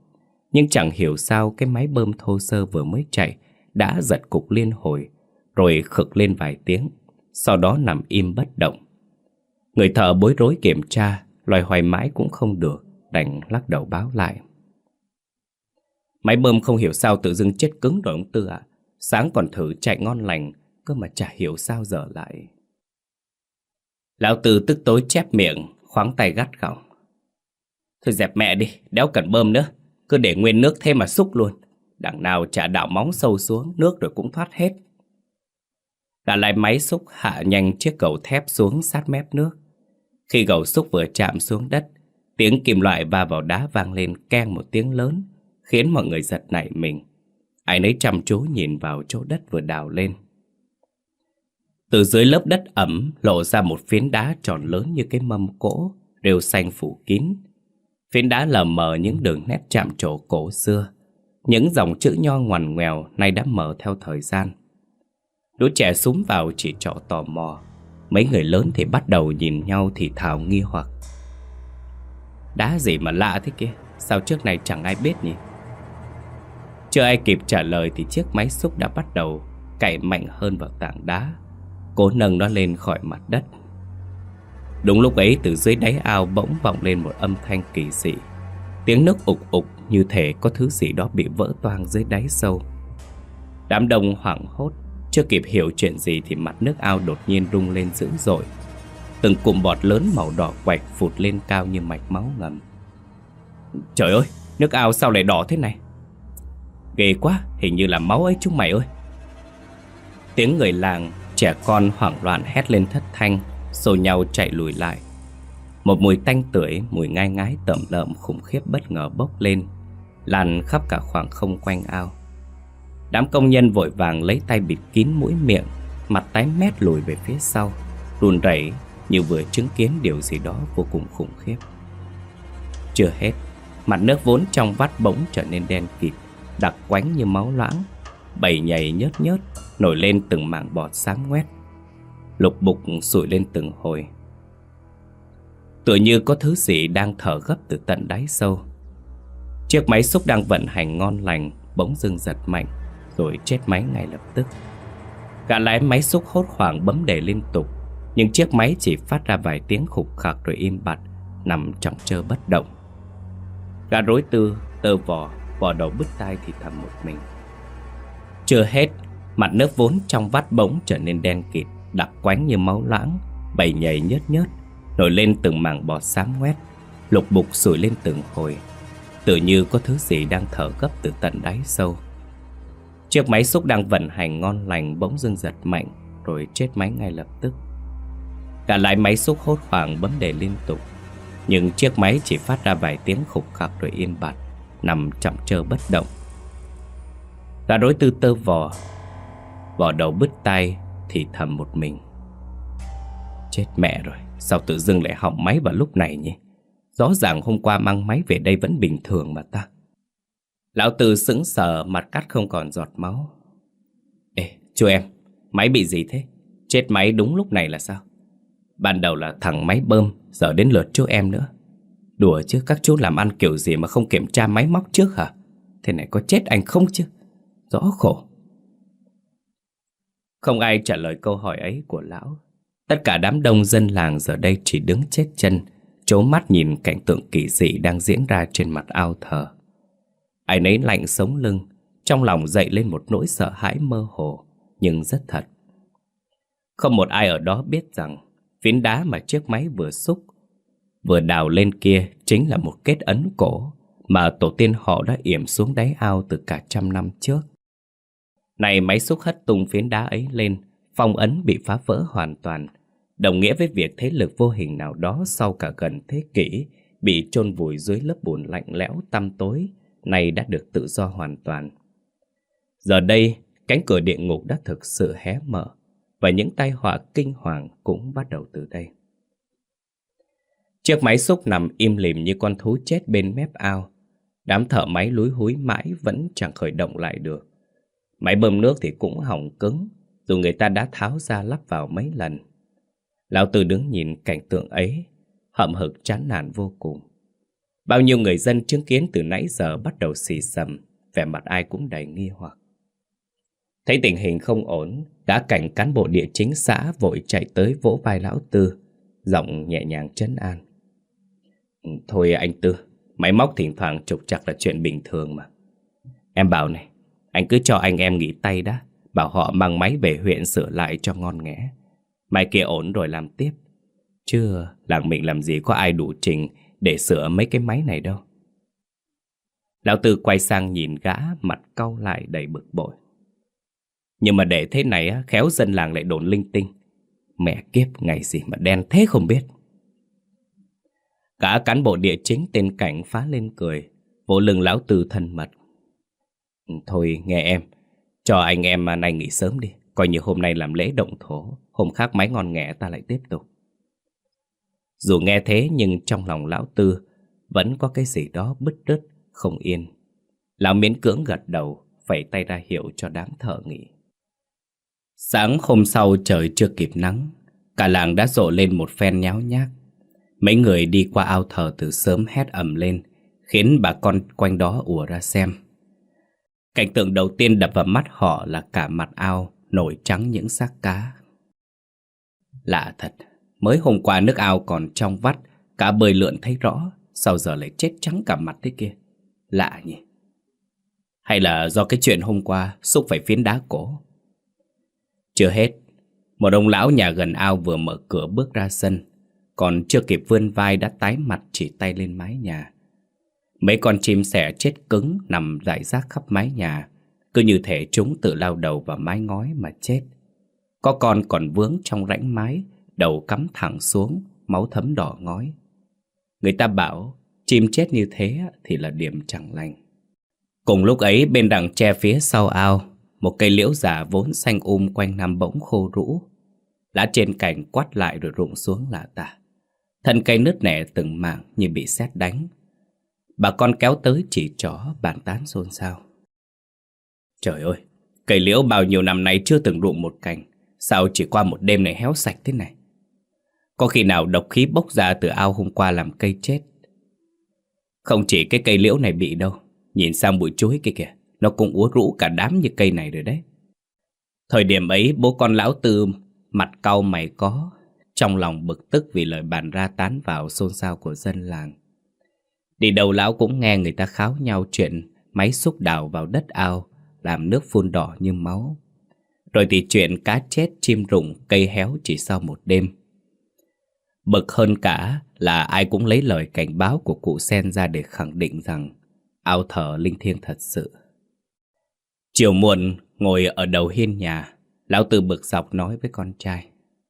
Nhưng chẳng hiểu sao cái máy bơm thô sơ vừa mới chạy đã giật cục liên hồi, rồi khựng lên vài tiếng, sau đó nằm im bất động. Người thợ bối rối kiểm tra, loay hoay mãi cũng không được, đành lắc đầu báo lại. Máy bơm không hiểu sao tự dưng chết cứng rồi ông Tư ạ. Sáng còn thử chạy ngon lành, cơ mà chả hiểu sao giờ lại. Lão Tư tức tối chép miệng, khoáng tay gắt gỏng. Thôi dẹp mẹ đi, đéo cần bơm nữa. Cứ để nguyên nước thêm mà xúc luôn. Đằng nào chả đào móng sâu xuống, nước rồi cũng thoát hết. Gã lái máy xúc hạ nhanh chiếc gầu thép xuống sát mép nước. Khi gầu xúc vừa chạm xuống đất, tiếng kim loại va vào đá vang lên keng một tiếng lớn, khiến mọi người giật nảy mình. Ai nấy chăm chú nhìn vào chỗ đất vừa đào lên. Từ dưới lớp đất ẩm lộ ra một phiến đá tròn lớn như cái mâm cỗ, rêu xanh phủ kín. Phiến đá lờ mờ những đường nét chạm trổ cổ xưa, những dòng chữ nho ngoằn ngoèo nay đã mờ theo thời gian. Đứa trẻ xúm vào chỉ trỏ tò mò, mấy người lớn thì bắt đầu nhìn nhau thì thào nghi hoặc. Đá gì mà lạ thế kia, sao trước này chẳng ai biết nhỉ? Chưa ai kịp trả lời thì chiếc máy xúc đã bắt đầu cày mạnh hơn vào tảng đá, cố nâng nó lên khỏi mặt đất. Đúng lúc ấy từ dưới đáy ao bỗng vọng lên một âm thanh kỳ dị. Tiếng nước ục ục như thể có thứ gì đó bị vỡ toang dưới đáy sâu. Đám đông hoảng hốt, chưa kịp hiểu chuyện gì thì mặt nước ao đột nhiên rung lên dữ dội. Từng cụm bọt lớn màu đỏ quạch phụt lên cao như mạch máu ngầm. Trời ơi, nước ao sao lại đỏ thế này? Ghê quá, hình như là máu ấy chúng mày ơi. Tiếng người làng, trẻ con hoảng loạn hét lên thất thanh, xô nhau chạy lùi lại. Một mùi tanh tưởi, mùi ngai ngái tởm lợm khủng khiếp bất ngờ bốc lên, lan khắp cả khoảng không quanh ao. Đám công nhân vội vàng lấy tay bịt kín mũi miệng, mặt tái mét lùi về phía sau, run rẩy như vừa chứng kiến điều gì đó vô cùng khủng khiếp. Chưa hết, mặt nước vốn trong vắt bỗng trở nên đen kịt, đặc quánh như máu loãng, bầy nhầy nhớt nhớt nổi lên từng mảng bọt xám ngoét, lục bục sủi lên từng hồi. Tựa như có thứ gì đang thở gấp từ tận đáy sâu. Chiếc máy xúc đang vận hành ngon lành bỗng dưng giật mạnh, rồi chết máy ngay lập tức. Gã lái máy xúc hốt hoảng bấm đề liên tục, nhưng chiếc máy chỉ phát ra vài tiếng khục khặc rồi im bặt, nằm chỏng chơ bất động. Gã rối tư, tơ vò, vò đầu bứt tai thì thầm một mình. Chưa hết, mặt nước vốn trong vắt bỗng trở nên đen kịt, đặc quánh như máu loãng, bầy nhầy nhớt nhớt nổi lên từng mảng bọt xám ngoét, lục bục sủi lên từng hồi, tựa như có thứ gì đang thở gấp từ tận đáy sâu. Chiếc máy xúc đang vận hành ngon lành bỗng dưng giật mạnh, rồi chết máy ngay lập tức. Cả lái máy xúc hốt hoảng bấm đề liên tục, nhưng chiếc máy chỉ phát ra vài tiếng khục khặc rồi yên bặt, nằm chậm chơ bất động. Gã rối tư tơ vò, vò đầu bứt tai thì thầm một mình. Chết mẹ rồi, sao tự dưng lại hỏng máy vào lúc này nhỉ? Rõ ràng hôm qua mang máy về đây vẫn bình thường mà ta. Lão Tư sững sờ, mặt cắt không còn giọt máu. Ê, chú em, máy bị gì thế? Chết máy đúng lúc này là sao? Ban đầu là thằng máy bơm, giờ đến lượt chú em nữa. Đùa chứ, các chú làm ăn kiểu gì mà không kiểm tra máy móc trước hả? Thế này có chết anh không chứ? Rõ khổ. Không ai trả lời câu hỏi ấy của lão. Tất cả đám đông dân làng giờ đây chỉ đứng chết chân, trố mắt nhìn cảnh tượng kỳ dị đang diễn ra trên mặt ao thờ. Ai nấy lạnh sống lưng, trong lòng dậy lên một nỗi sợ hãi mơ hồ, nhưng rất thật. Không một ai ở đó biết rằng phiến đá mà chiếc máy vừa xúc, vừa đào lên kia chính là một kết ấn cổ mà tổ tiên họ đã yểm xuống đáy ao từ cả trăm năm trước. Này máy xúc hất tung phiến đá ấy lên, phong ấn bị phá vỡ hoàn toàn, đồng nghĩa với việc thế lực vô hình nào đó sau cả gần thế kỷ bị chôn vùi dưới lớp bùn lạnh lẽo tăm tối, nay đã được tự do hoàn toàn. Giờ đây, cánh cửa địa ngục đã thực sự hé mở, và những tai họa kinh hoàng cũng bắt đầu từ đây. Chiếc máy xúc nằm im lìm như con thú chết bên mép ao. Đám thợ máy lúi húi mãi vẫn chẳng khởi động lại được. Máy bơm nước thì cũng hỏng cứng, dù người ta đã tháo ra lắp vào mấy lần. Lão Tư đứng nhìn cảnh tượng ấy, hậm hực chán nản vô cùng. Bao nhiêu người dân chứng kiến từ nãy giờ bắt đầu xì xầm, vẻ mặt ai cũng đầy nghi hoặc. Thấy tình hình không ổn, gã cảnh cán bộ địa chính xã vội chạy tới vỗ vai lão Tư, giọng nhẹ nhàng trấn an. Thôi anh Tư, máy móc thỉnh thoảng trục trặc là chuyện bình thường mà. Em bảo này, anh cứ cho anh em nghỉ tay đã, bảo họ mang máy về huyện sửa lại cho ngon nghẽ. Mai kia ổn rồi làm tiếp. Chứ làng mình làm gì có ai đủ trình để sửa mấy cái máy này đâu. Lão Tư quay sang nhìn gã, mặt cau lại đầy bực bội. Nhưng mà để thế này á, khéo dân làng lại đồn linh tinh. Mẹ kiếp, ngày gì mà đen thế không biết. Cả cán bộ địa chính tên Cảnh phá lên cười, vỗ lưng lão Tư thân mật. Thôi nghe em, cho anh em nay nghỉ sớm đi. Coi như hôm nay làm lễ động thổ, hôm khác máy ngon nghẻ ta lại tiếp tục. Dù nghe thế nhưng trong lòng lão Tư vẫn có cái gì đó bứt rứt, không yên. Lão miễn cưỡng gật đầu, phẩy tay ra hiệu cho đám thợ nghỉ. Sáng hôm sau trời chưa kịp nắng, cả làng đã rộ lên một phen nháo nhác. Mấy người đi qua ao thờ từ sớm hét ầm lên, khiến bà con quanh đó ùa ra xem. Cảnh tượng đầu tiên đập vào mắt họ là cả mặt ao nổi trắng những xác cá. Lạ thật, mới hôm qua nước ao còn trong vắt, cá bơi lượn thấy rõ, sao giờ lại chết trắng cả mặt thế kia? Lạ nhỉ? Hay là do cái chuyện hôm qua xúc phải phiến đá cổ? Chưa hết, một ông lão nhà gần ao vừa mở cửa bước ra sân, còn chưa kịp vươn vai đã tái mặt chỉ tay lên mái nhà. Mấy con chim sẻ chết cứng nằm rải rác khắp mái nhà, cứ như thể chúng tự lao đầu vào mái ngói mà chết. Có con còn vướng trong rãnh mái, đầu cắm thẳng xuống, máu thấm đỏ ngói. Người ta bảo chim chết như thế thì là điểm chẳng lành. Cùng lúc ấy bên đằng tre phía sau ao, một cây liễu già vốn xanh um quanh năm bỗng khô rũ. Lá trên cành quắt lại rồi rụng xuống lả tả. Thân cây nứt nẻ từng mảng như bị sét đánh. Bà con kéo tới chỉ trỏ bàn tán xôn xao. Trời ơi, cây liễu bao nhiêu năm nay chưa từng rụng một cành, sao chỉ qua một đêm này héo sạch thế này? Có khi nào độc khí bốc ra từ ao hôm qua làm cây chết? Không chỉ cái cây liễu này bị đâu, nhìn sang bụi chuối kia kìa, nó cũng úa rũ cả đám như cây này rồi đấy. Thời điểm ấy bố con lão Tư mặt cau mày có, trong lòng bực tức vì lời bàn ra tán vào xôn xao của dân làng. Đi đâu lão cũng nghe người ta kháo nhau chuyện máy xúc đào vào đất ao, làm nước phun đỏ như máu. Rồi thì chuyện cá chết, chim rụng, cây héo chỉ sau một đêm. Bực hơn cả là ai cũng lấy lời cảnh báo của cụ Sen ra để khẳng định rằng ao thờ linh thiêng thật sự. Chiều muộn ngồi ở đầu hiên nhà, lão Tư bực dọc nói với con trai.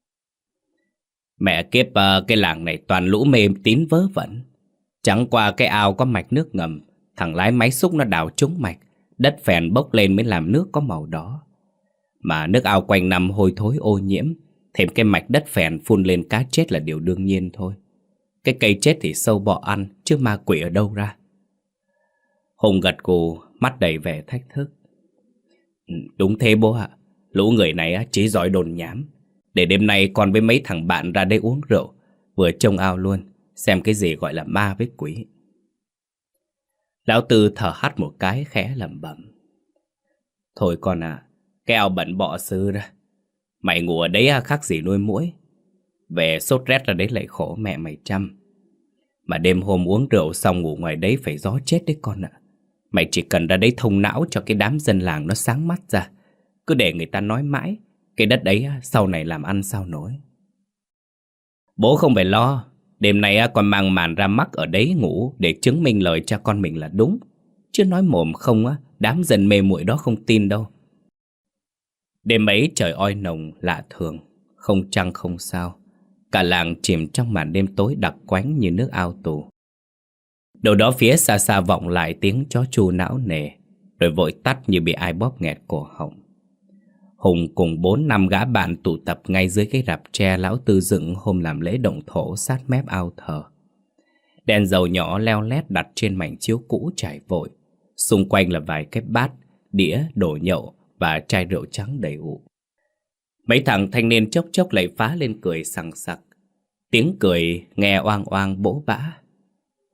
Mẹ kiếp, cái làng này toàn lũ mê tín vớ vẩn. Chẳng qua cái ao có mạch nước ngầm, thằng lái máy xúc nó đào trúng mạch, đất phèn bốc lên mới làm nước có màu đỏ. Mà nước ao quanh năm hôi thối ô nhiễm, thêm cái mạch đất phèn phun lên cá chết là điều đương nhiên thôi. Cái cây chết thì sâu bọ ăn, chứ ma quỷ ở đâu ra? Hùng gật gù, mắt đầy vẻ thách thức. Ừ, đúng thế bố ạ, lũ người này chỉ giỏi đồn nhảm. Để đêm nay con với mấy thằng bạn ra đây uống rượu, vừa trông ao luôn, xem cái gì gọi là ma với quỷ. Lão Tư thở hắt một cái khẽ lẩm bẩm. Thôi con à, cái ao bẩn bọ sư ra. Mày ngủ ở đấy khác gì nuôi muỗi. Về sốt rét ra đấy lại khổ mẹ mày chăm. Mà đêm hôm uống rượu xong ngủ ngoài đấy phải gió chết đấy con ạ. Mày chỉ cần ra đấy thông não cho cái đám dân làng nó sáng mắt ra. Cứ để người ta nói mãi, cái đất đấy sau này làm ăn sao nổi. Bố không phải lo, đêm nay con mang màn ra mắc ở đấy ngủ để chứng minh lời cha con mình là đúng. Chứ nói mồm không á, đám dân mê muội đó không tin đâu. Đêm ấy trời oi nồng lạ thường, không trăng không sao. Cả làng chìm trong màn đêm tối đặc quánh như nước ao tù. Đâu đó phía xa xa vọng lại tiếng chó tru não nề, rồi vội tắt như bị ai bóp nghẹt cổ họng. Hùng cùng bốn năm gã bạn tụ tập ngay dưới cái rạp tre lão Tư dựng hôm làm lễ động thổ sát mép ao thờ. Đèn dầu nhỏ leo lét đặt trên mảnh chiếu cũ trải vội. Xung quanh là vài cái bát, đĩa, đồ nhậu và chai rượu trắng đầy ụ. Mấy thằng thanh niên chốc chốc lại phá lên cười sằng sặc. Tiếng cười nghe oang oang bỗ bã.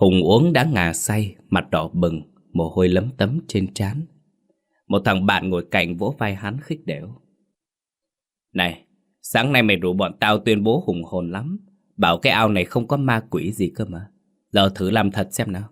Hùng uống đã ngà say, mặt đỏ bừng, mồ hôi lấm tấm trên trán. Một thằng bạn ngồi cạnh vỗ vai hắn khích đểu. Này, sáng nay mày rủ bọn tao tuyên bố hùng hồn lắm, bảo cái ao này không có ma quỷ gì cơ mà. Giờ thử làm thật xem nào.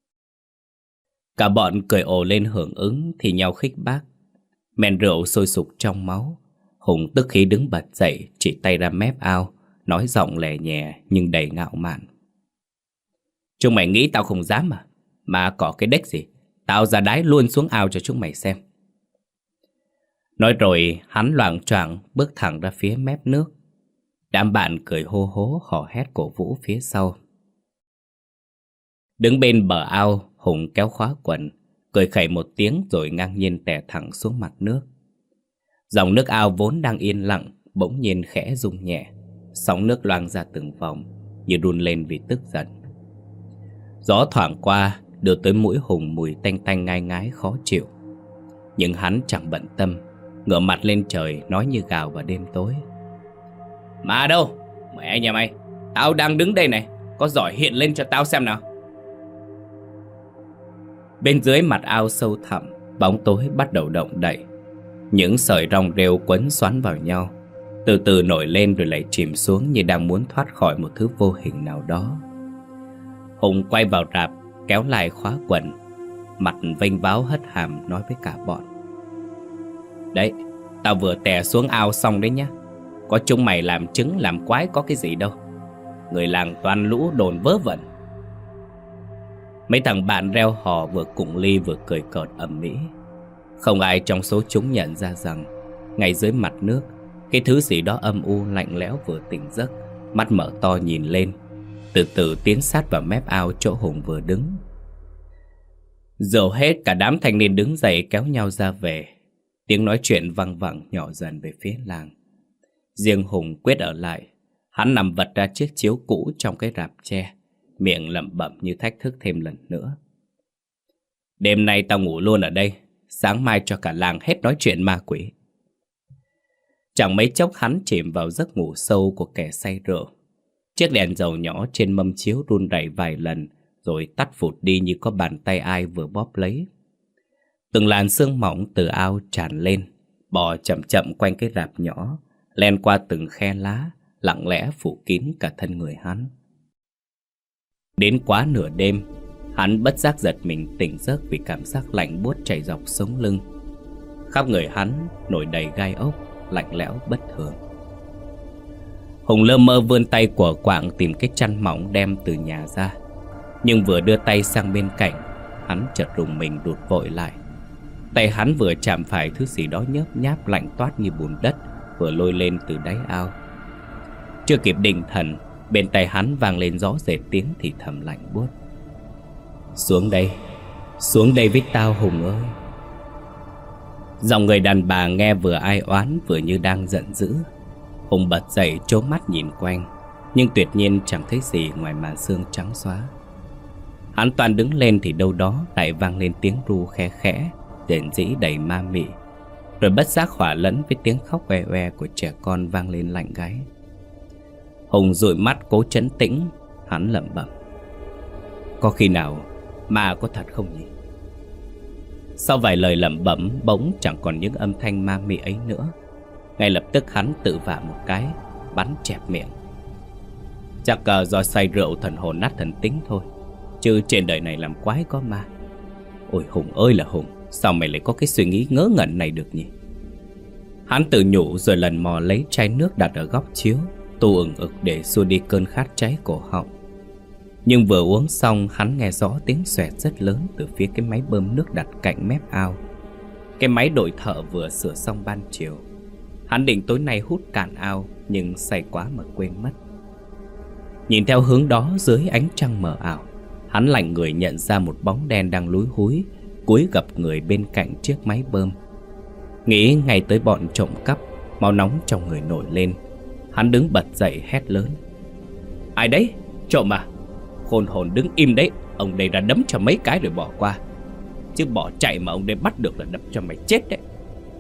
Cả bọn cười ồ lên hưởng ứng thì nhau khích bác. Men rượu sôi sục trong máu. Hùng tức khí đứng bật dậy, chỉ tay ra mép ao, nói giọng lè nhẹ nhưng đầy ngạo mạn. Chúng mày nghĩ tao không dám à? Mà có cái đếch gì, tao ra đái luôn xuống ao cho chúng mày xem. Nói rồi hắn loạng choạng bước thẳng ra phía mép nước. Đám bạn cười hô hố hò hét cổ vũ phía sau. Đứng bên bờ ao, Hùng kéo khóa quần, cười khẩy một tiếng rồi ngang nhiên tè thẳng xuống mặt nước. Dòng nước ao vốn đang yên lặng, bỗng nhiên khẽ rung nhẹ. Sóng nước loang ra từng vòng, như đun lên vì tức giận. Gió thoảng qua, đưa tới mũi Hùng mùi tanh tanh ngai ngái khó chịu. Nhưng hắn chẳng bận tâm, ngửa mặt lên trời nói như gào vào đêm tối. Mà đâu, mẹ nhà mày, tao đang đứng đây này, có giỏi hiện lên cho tao xem nào. Bên dưới mặt ao sâu thẳm, bóng tối bắt đầu động đậy. Những sợi rong rêu quấn xoắn vào nhau, từ từ nổi lên rồi lại chìm xuống như đang muốn thoát khỏi một thứ vô hình nào đó. Hùng quay vào rạp, kéo lại khóa quần, mặt vênh váo hất hàm nói với cả bọn. Đấy, tao vừa tè xuống ao xong đấy nhá. Có chúng mày làm chứng làm quái có cái gì đâu. Người làng toàn lũ đồn vớ vẩn. Mấy thằng bạn reo hò vừa cụng ly vừa cười cợt ầm ĩ. Không ai trong số chúng nhận ra rằng ngay dưới mặt nước, cái thứ gì đó âm u lạnh lẽo vừa tỉnh giấc, mắt mở to nhìn lên, từ từ tiến sát vào mép ao chỗ Hùng vừa đứng. Dầu hết cả đám thanh niên đứng dậy kéo nhau ra về. Tiếng nói chuyện văng vẳng nhỏ dần về phía làng. Riêng Hùng quyết ở lại. Hắn nằm vật ra chiếc chiếu cũ trong cái rạp tre, miệng lẩm bẩm như thách thức thêm lần nữa. Đêm nay tao ngủ luôn ở đây, sáng mai cho cả làng hết nói chuyện ma quỷ. Chẳng mấy chốc hắn chìm vào giấc ngủ sâu của kẻ say rượu. Chiếc đèn dầu nhỏ trên mâm chiếu run rẩy vài lần rồi tắt phụt đi như có bàn tay ai vừa bóp lấy. Từng làn sương mỏng từ ao tràn lên, bò chậm chậm quanh cái rạp nhỏ, len qua từng khe lá, lặng lẽ phủ kín cả thân người hắn. Đến quá nửa đêm, hắn bất giác giật mình tỉnh giấc vì cảm giác lạnh buốt chảy dọc sống lưng. Khắp người hắn nổi đầy gai ốc, lạnh lẽo bất thường. Hùng lơ mơ vươn tay của quạng tìm cái chăn mỏng đem từ nhà ra. Nhưng vừa đưa tay sang bên cạnh, hắn chợt rùng mình đụt vội lại. Tay hắn vừa chạm phải thứ gì đó nhớp nháp lạnh toát như bùn đất vừa lôi lên từ đáy ao. Chưa kịp định thần, bên tay hắn vang lên rõ rệt tiếng thì thầm lạnh buốt. Xuống đây, xuống đây với tao Hùng ơi. Giọng người đàn bà nghe vừa ai oán vừa như đang giận dữ. Hùng bật dậy trố mắt nhìn quanh, nhưng tuyệt nhiên chẳng thấy gì ngoài màn sương trắng xóa. Hắn toàn đứng lên thì đâu đó lại vang lên tiếng ru khe khẽ, rền rĩ đầy ma mị, rồi bất giác hòa lẫn với tiếng khóc oe oe của trẻ con vang lên lạnh gáy. Hùng dụi mắt cố trấn tĩnh, hắn lẩm bẩm. Có khi nào ma có thật không nhỉ? Sau vài lời lẩm bẩm, bỗng chẳng còn những âm thanh ma mị ấy nữa. Ngay lập tức hắn tự vả một cái, bắn chẹp miệng. Chắc uh, do say rượu thần hồn nát thần tính thôi, chứ trên đời này làm quái có ma. Ôi Hùng ơi là Hùng, sao mày lại có cái suy nghĩ ngớ ngẩn này được nhỉ? Hắn tự nhủ rồi lần mò lấy chai nước đặt ở góc chiếu, tu ửng ực để xua đi cơn khát cháy cổ họng. Nhưng vừa uống xong, hắn nghe rõ tiếng xoẹt rất lớn từ phía cái máy bơm nước đặt cạnh mép ao. Cái máy đội thợ vừa sửa xong ban chiều. Hắn định tối nay hút cạn ao, nhưng say quá mà quên mất. Nhìn theo hướng đó dưới ánh trăng mờ ảo, hắn lạnh người nhận ra một bóng đen đang lúi húi cúi gập người bên cạnh chiếc máy bơm. Nghĩ ngay tới bọn trộm cắp, máu nóng trong người nổi lên. Hắn đứng bật dậy hét lớn. Ai đấy? Trộm à? Khôn hồn đứng im đấy, ông đây ra đấm cho mấy cái rồi bỏ qua. Chứ bỏ chạy mà ông đây bắt được là đập cho mày chết đấy.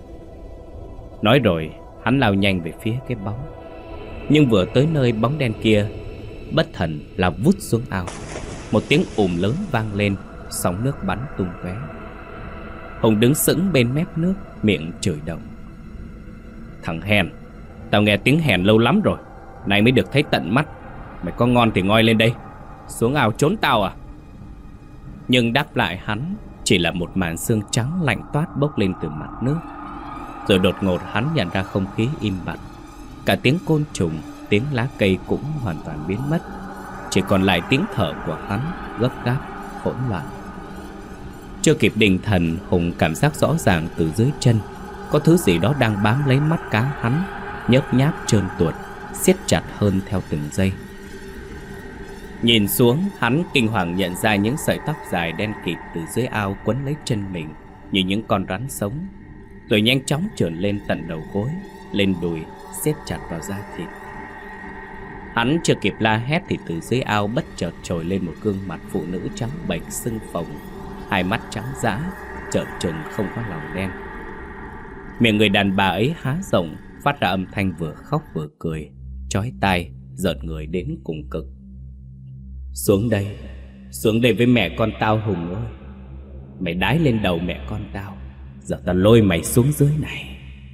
Nói rồi hắn lao nhanh về phía cái bóng. Nhưng vừa tới nơi bóng đen kia bất thần lao vút xuống ao. một tiếng ùm lớn vang lên, sóng nước bắn tung tóe. Hùng đứng sững bên mép nước, miệng chửi đồng: "Thằng hèn, tao nghe tiếng hèn lâu lắm rồi, nay mới được thấy tận mắt. Mày có ngon thì ngoi lên đây, xuống ao trốn tao à?" Nhưng đáp lại hắn chỉ là một màn sương trắng lạnh toát bốc lên từ mặt nước. Rồi đột ngột hắn nhận ra không khí im bặt. Cả tiếng côn trùng, tiếng lá cây cũng hoàn toàn biến mất. Chỉ còn lại tiếng thở của hắn gấp gáp, hỗn loạn. Chưa kịp định thần, Hùng cảm giác rõ ràng từ dưới chân có thứ gì đó đang bám lấy mắt cá hắn, nhớp nháp trơn tuột, siết chặt hơn theo từng giây. Nhìn xuống, hắn kinh hoàng nhận ra những sợi tóc dài đen kịt từ dưới ao quấn lấy chân mình như những con rắn sống, rồi nhanh chóng trườn lên tận đầu gối, lên đùi, siết chặt vào da thịt. Hắn chưa kịp la hét thì từ dưới ao bất chợt trồi lên một gương mặt phụ nữ trắng bệch sưng phồng, hai mắt trắng dã, trợn trừng không có lòng đen. Miệng người đàn bà ấy há rộng, phát ra âm thanh vừa khóc vừa cười, chói tai, rợn người đến cùng cực. "Xuống đây, xuống đây với mẹ con tao Hùng ơi. Mày đái lên đầu mẹ con tao, giờ tao lôi mày xuống dưới này."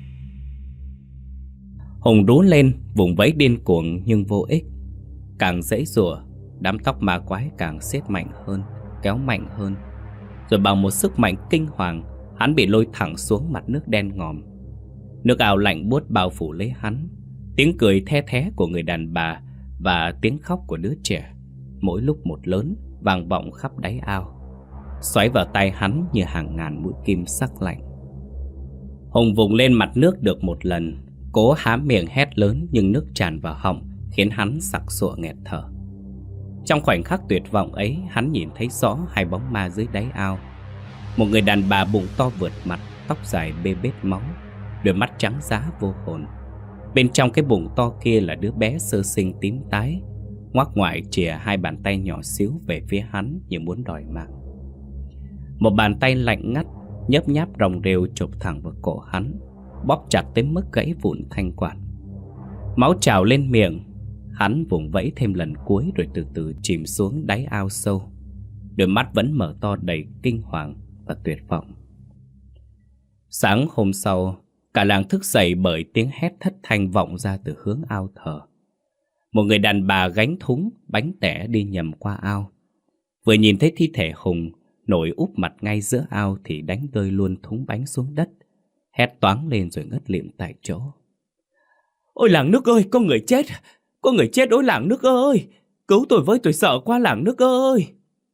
Hùng rú lên, vùng vẫy điên cuồng nhưng vô ích. Càng giãy giụa, đám tóc ma quái càng siết mạnh hơn, kéo mạnh hơn. Rồi bằng một sức mạnh kinh hoàng, hắn bị lôi thẳng xuống mặt nước đen ngòm. Nước ao lạnh buốt bao phủ lấy hắn. Tiếng cười the thé của người đàn bà và tiếng khóc của đứa trẻ, mỗi lúc một lớn, vang vọng khắp đáy ao, xoáy vào tai hắn như hàng ngàn mũi kim sắc lạnh. Hùng vùng lên mặt nước được một lần, cố há miệng hét lớn nhưng nước tràn vào họng, khiến hắn sặc sụa nghẹt thở. Trong khoảnh khắc tuyệt vọng ấy, hắn nhìn thấy rõ hai bóng ma dưới đáy ao. Một người đàn bà bụng to vượt mặt, tóc dài bê bết máu, đôi mắt trắng giá vô hồn. Bên trong cái bụng to kia là đứa bé sơ sinh tím tái, ngoác ngoại chìa hai bàn tay nhỏ xíu về phía hắn như muốn đòi mạng. Một bàn tay lạnh ngắt, nhớp nháp ròng rêu chụp thẳng vào cổ hắn, bóp chặt tới mức gãy vụn thanh quản. Máu trào lên miệng, hắn vùng vẫy thêm lần cuối rồi từ từ chìm xuống đáy ao sâu. Đôi mắt vẫn mở to đầy kinh hoàng và tuyệt vọng. Sáng hôm sau, cả làng thức dậy bởi tiếng hét thất thanh vọng ra từ hướng ao thờ. Một người đàn bà gánh thúng, bánh tẻ đi nhầm qua ao. Vừa nhìn thấy thi thể Hùng nổi úp mặt ngay giữa ao thì đánh rơi luôn thúng bánh xuống đất, hét toáng lên rồi ngất lịm tại chỗ. "Ôi làng nước ơi, có người chết! Có người chết ôi làng nước ơi! Cứu tôi với, tôi sợ quá làng nước ơi!"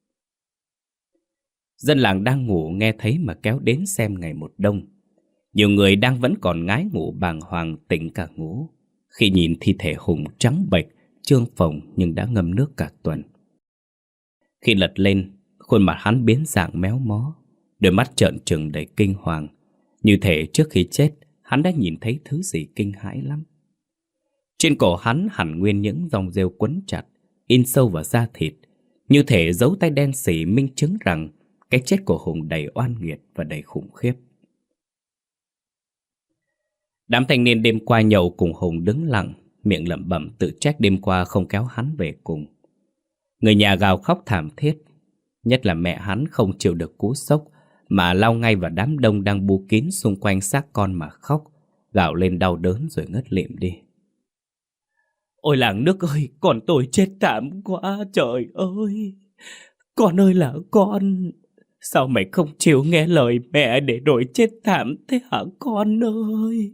Dân làng đang ngủ nghe thấy mà kéo đến xem ngày một đông. Nhiều người đang vẫn còn ngái ngủ bàng hoàng tỉnh cả ngủ khi nhìn thi thể Hùng trắng bệch, trương phồng nhưng đã ngâm nước cả tuần. Khi lật lên, khuôn mặt hắn biến dạng méo mó, đôi mắt trợn trừng đầy kinh hoàng, như thể trước khi chết hắn đã nhìn thấy thứ gì kinh hãi lắm. Trên cổ hắn hẳn nguyên những dòng rêu quấn chặt, in sâu vào da thịt, như thể dấu tay đen sì minh chứng rằng cái chết của Hùng đầy oan nghiệt và đầy khủng khiếp. Đám thanh niên đêm qua nhậu cùng Hùng đứng lặng, miệng lẩm bẩm tự trách đêm qua không kéo hắn về cùng. Người nhà gào khóc thảm thiết, nhất là mẹ hắn không chịu được cú sốc mà lao ngay vào đám đông đang bu kín xung quanh xác con mà khóc, gào lên đau đớn rồi ngất lịm đi. "Ôi làng nước ơi, con tôi chết thảm quá trời ơi! Con ơi là con! Sao mày không chịu nghe lời mẹ để rồi chết thảm thế hả con ơi?"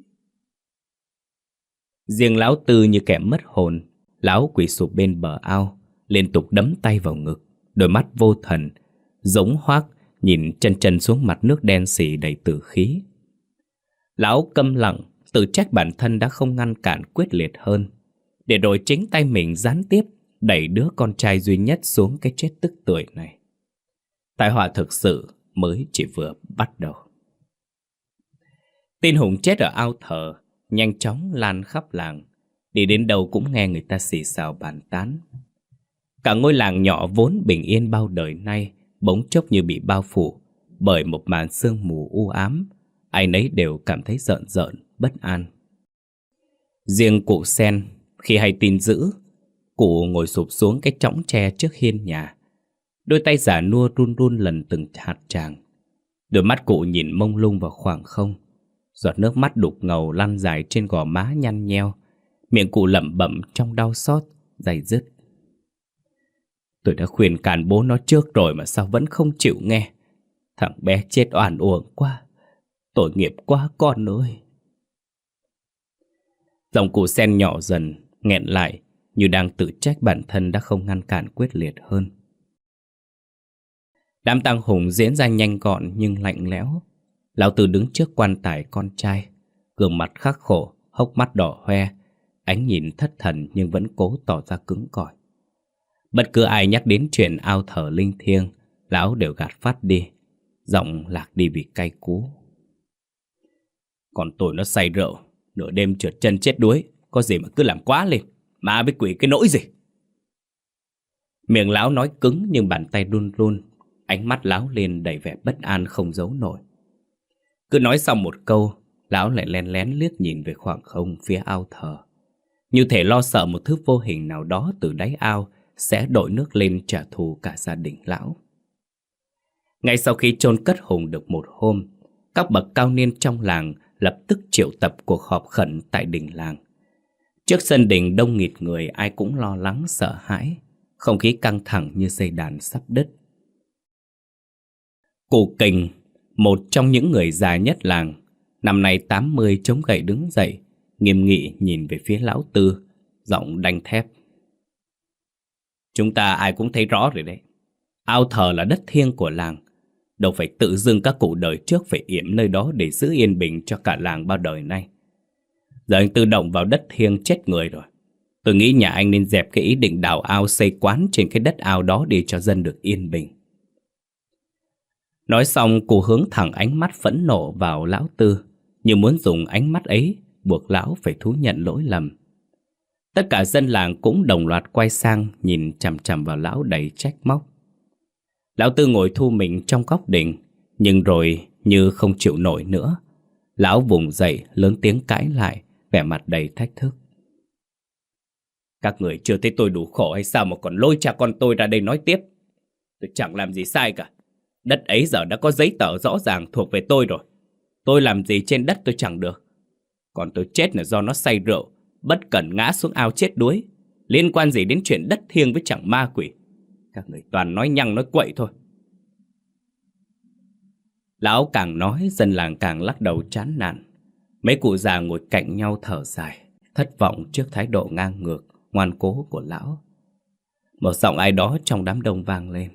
Riêng lão Tư như kẻ mất hồn, lão quỳ sụp bên bờ ao, liên tục đấm tay vào ngực, đôi mắt vô thần, giống hoác, nhìn chân chân xuống mặt nước đen sì đầy tử khí. Lão câm lặng, tự trách bản thân đã không ngăn cản quyết liệt hơn, để rồi chính tay mình gián tiếp đẩy đứa con trai duy nhất xuống cái chết tức tưởi này. Tai họa thực sự mới chỉ vừa bắt đầu. Tin Hùng chết ở ao thờ nhanh chóng lan khắp làng, đi đến đâu cũng nghe người ta xì xào bàn tán. Cả ngôi làng nhỏ vốn bình yên bao đời nay bỗng chốc như bị bao phủ bởi một màn sương mù u ám, ai nấy đều cảm thấy rợn rợn, bất an. Riêng cụ Sen, khi hay tin dữ, cụ ngồi sụp xuống cái chõng tre trước hiên nhà, Đôi tay già nua run run lần từng hạt tràng. Đôi mắt cụ nhìn mông lung vào khoảng không. Giọt nước mắt đục ngầu lăn dài trên gò má nhăn nheo. Miệng cụ lẩm bẩm trong đau xót, day dứt. Tôi đã khuyên can bố nó trước rồi mà sao vẫn không chịu nghe. Thằng bé chết oan uổng quá. Tội nghiệp quá con ơi. Giọng cụ sen nhỏ dần, nghẹn lại, như đang tự trách bản thân đã không ngăn cản quyết liệt hơn. Đám tang hùng diễn ra nhanh gọn nhưng lạnh lẽo. Lão Tư đứng trước quan tài con trai, gương mặt khắc khổ, hốc mắt đỏ hoe, ánh nhìn thất thần nhưng vẫn cố tỏ ra cứng cỏi. Bất cứ ai nhắc đến chuyện ao thờ linh thiêng, lão đều gạt phát đi, giọng lạc đi vì cay cú. Còn tôi nó say rượu, nửa đêm trượt chân chết đuối, có gì mà cứ làm quá lên, ma với quỷ cái nỗi gì. Miệng lão nói cứng nhưng bàn tay run run, ánh mắt lão lên đầy vẻ bất an không giấu nổi. Cứ nói xong một câu, lão lại len lén liếc nhìn về khoảng không phía ao thờ, như thể lo sợ một thứ vô hình nào đó từ đáy ao sẽ đội nước lên trả thù cả gia đình lão. Ngay sau khi chôn cất Hùng được một hôm, các bậc cao niên trong làng lập tức triệu tập cuộc họp khẩn tại đình làng. Trước sân đình đông nghịt người, ai cũng lo lắng sợ hãi, không khí căng thẳng như dây đàn sắp đứt. Cụ Kình, một trong những người già nhất làng, năm nay tám mươi, chống gậy đứng dậy, nghiêm nghị nhìn về phía lão Tư, giọng đanh thép. Chúng ta ai cũng thấy rõ rồi đấy. Ao thờ là đất thiêng của làng. Đâu phải tự dưng các cụ đời trước phải yểm nơi đó để giữ yên bình cho cả làng bao đời nay. Giờ anh tự động vào đất thiêng chết người rồi. Tôi nghĩ nhà anh nên dẹp cái ý định đào ao xây quán trên cái đất ao đó để cho dân được yên bình. Nói xong, cụ hướng thẳng ánh mắt phẫn nộ vào lão Tư, như muốn dùng ánh mắt ấy buộc lão phải thú nhận lỗi lầm. Tất cả dân làng cũng đồng loạt quay sang nhìn chằm chằm vào lão đầy trách móc. Lão Tư ngồi thu mình trong góc đình, nhưng rồi như không chịu nổi nữa, lão vùng dậy lớn tiếng cãi lại, vẻ mặt đầy thách thức. Các người chưa thấy tôi đủ khổ hay sao mà còn lôi cha con tôi ra đây nói tiếp? Tôi chẳng làm gì sai cả. Đất ấy giờ đã có giấy tờ rõ ràng thuộc về tôi rồi. Tôi làm gì trên đất tôi chẳng được. Còn tôi chết là do nó say rượu, bất cẩn ngã xuống ao chết đuối. Liên quan gì đến chuyện đất thiêng với chẳng ma quỷ? Các người toàn nói nhăng nói quậy thôi. Lão càng nói, dân làng càng lắc đầu chán nản. Mấy cụ già ngồi cạnh nhau thở dài, thất vọng trước thái độ ngang ngược, ngoan cố của lão. Một giọng ai đó trong đám đông vang lên.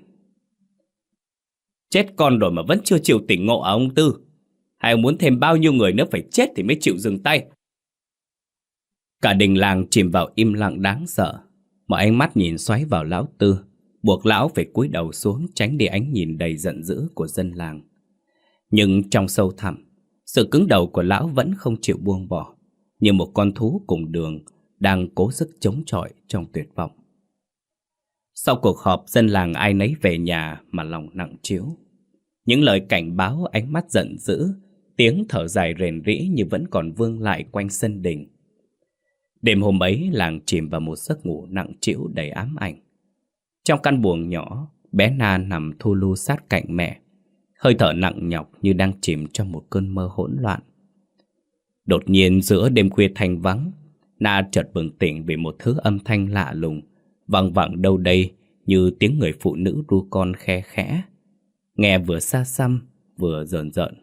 Chết con rồi mà vẫn chưa chịu tỉnh ngộ à ông Tư? Hay ông muốn thêm bao nhiêu người nữa phải chết thì mới chịu dừng tay? Cả đình làng chìm vào im lặng đáng sợ. Mọi ánh mắt nhìn xoáy vào lão Tư, buộc lão phải cúi đầu xuống tránh đi ánh nhìn đầy giận dữ của dân làng. Nhưng trong sâu thẳm, sự cứng đầu của lão vẫn không chịu buông bỏ, như một con thú cùng đường đang cố sức chống chọi trong tuyệt vọng. Sau cuộc họp, dân làng ai nấy về nhà mà lòng nặng trĩu. Những lời cảnh báo, ánh mắt giận dữ, tiếng thở dài rền rĩ như vẫn còn vương lại quanh sân đình. Đêm hôm ấy, làng chìm vào một giấc ngủ nặng trĩu đầy ám ảnh. Trong căn buồng nhỏ, bé Na nằm thu lu sát cạnh mẹ, hơi thở nặng nhọc như đang chìm trong một cơn mơ hỗn loạn. Đột nhiên giữa đêm khuya thanh vắng, Na chợt bừng tỉnh vì một thứ âm thanh lạ lùng văng vẳng đâu đây như tiếng người phụ nữ ru con khe khẽ, nghe vừa xa xăm vừa rờn rợn.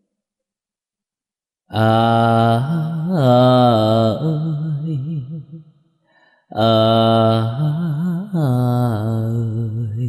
À ơi, à ơi.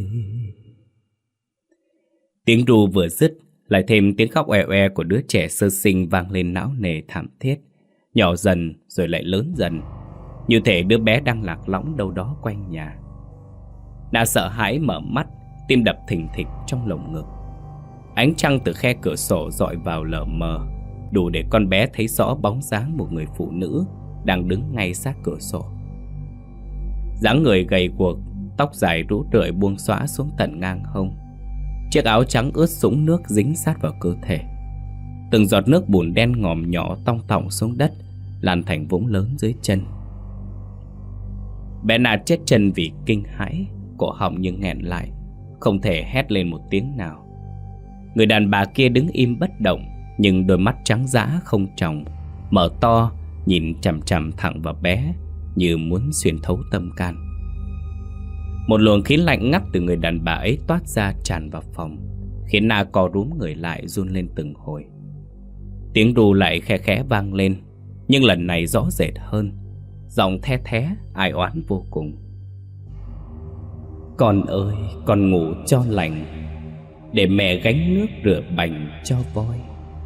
Tiếng ru vừa dứt, lại thêm tiếng khóc oe oe của đứa trẻ sơ sinh vang lên não nề thảm thiết, nhỏ dần rồi lại lớn dần, như thể đứa bé đang lạc lõng đâu đó quanh nhà. Na sợ hãi mở mắt, tim đập thình thịch trong lồng ngực. Ánh trăng từ khe cửa sổ dọi vào lờ mờ, đủ để con bé thấy rõ bóng dáng một người phụ nữ đang đứng ngay sát cửa sổ. Dáng người gầy guộc, tóc dài rũ rượi buông xõa xuống tận ngang hông. Chiếc áo trắng ướt sũng nước dính sát vào cơ thể. Từng giọt nước bùn đen ngòm nhỏ tong tọng xuống đất, lan thành vũng lớn dưới chân. Bé Na chết chân vì kinh hãi, cổ họng như nghẹn lại, không thể hét lên một tiếng nào. Người đàn bà kia đứng im bất động, nhưng đôi mắt trắng dã không tròng, mở to nhìn chằm chằm thẳng vào bé, như muốn xuyên thấu tâm can. Một luồng khí lạnh ngắt từ người đàn bà ấy toát ra tràn vào phòng, khiến Na co rúm người lại, run lên từng hồi. Tiếng ru lại khe khẽ vang lên, nhưng lần này rõ rệt hơn, giọng the thé ai oán vô cùng. Con ơi, con ngủ cho lành, để mẹ gánh nước rửa bành cho voi.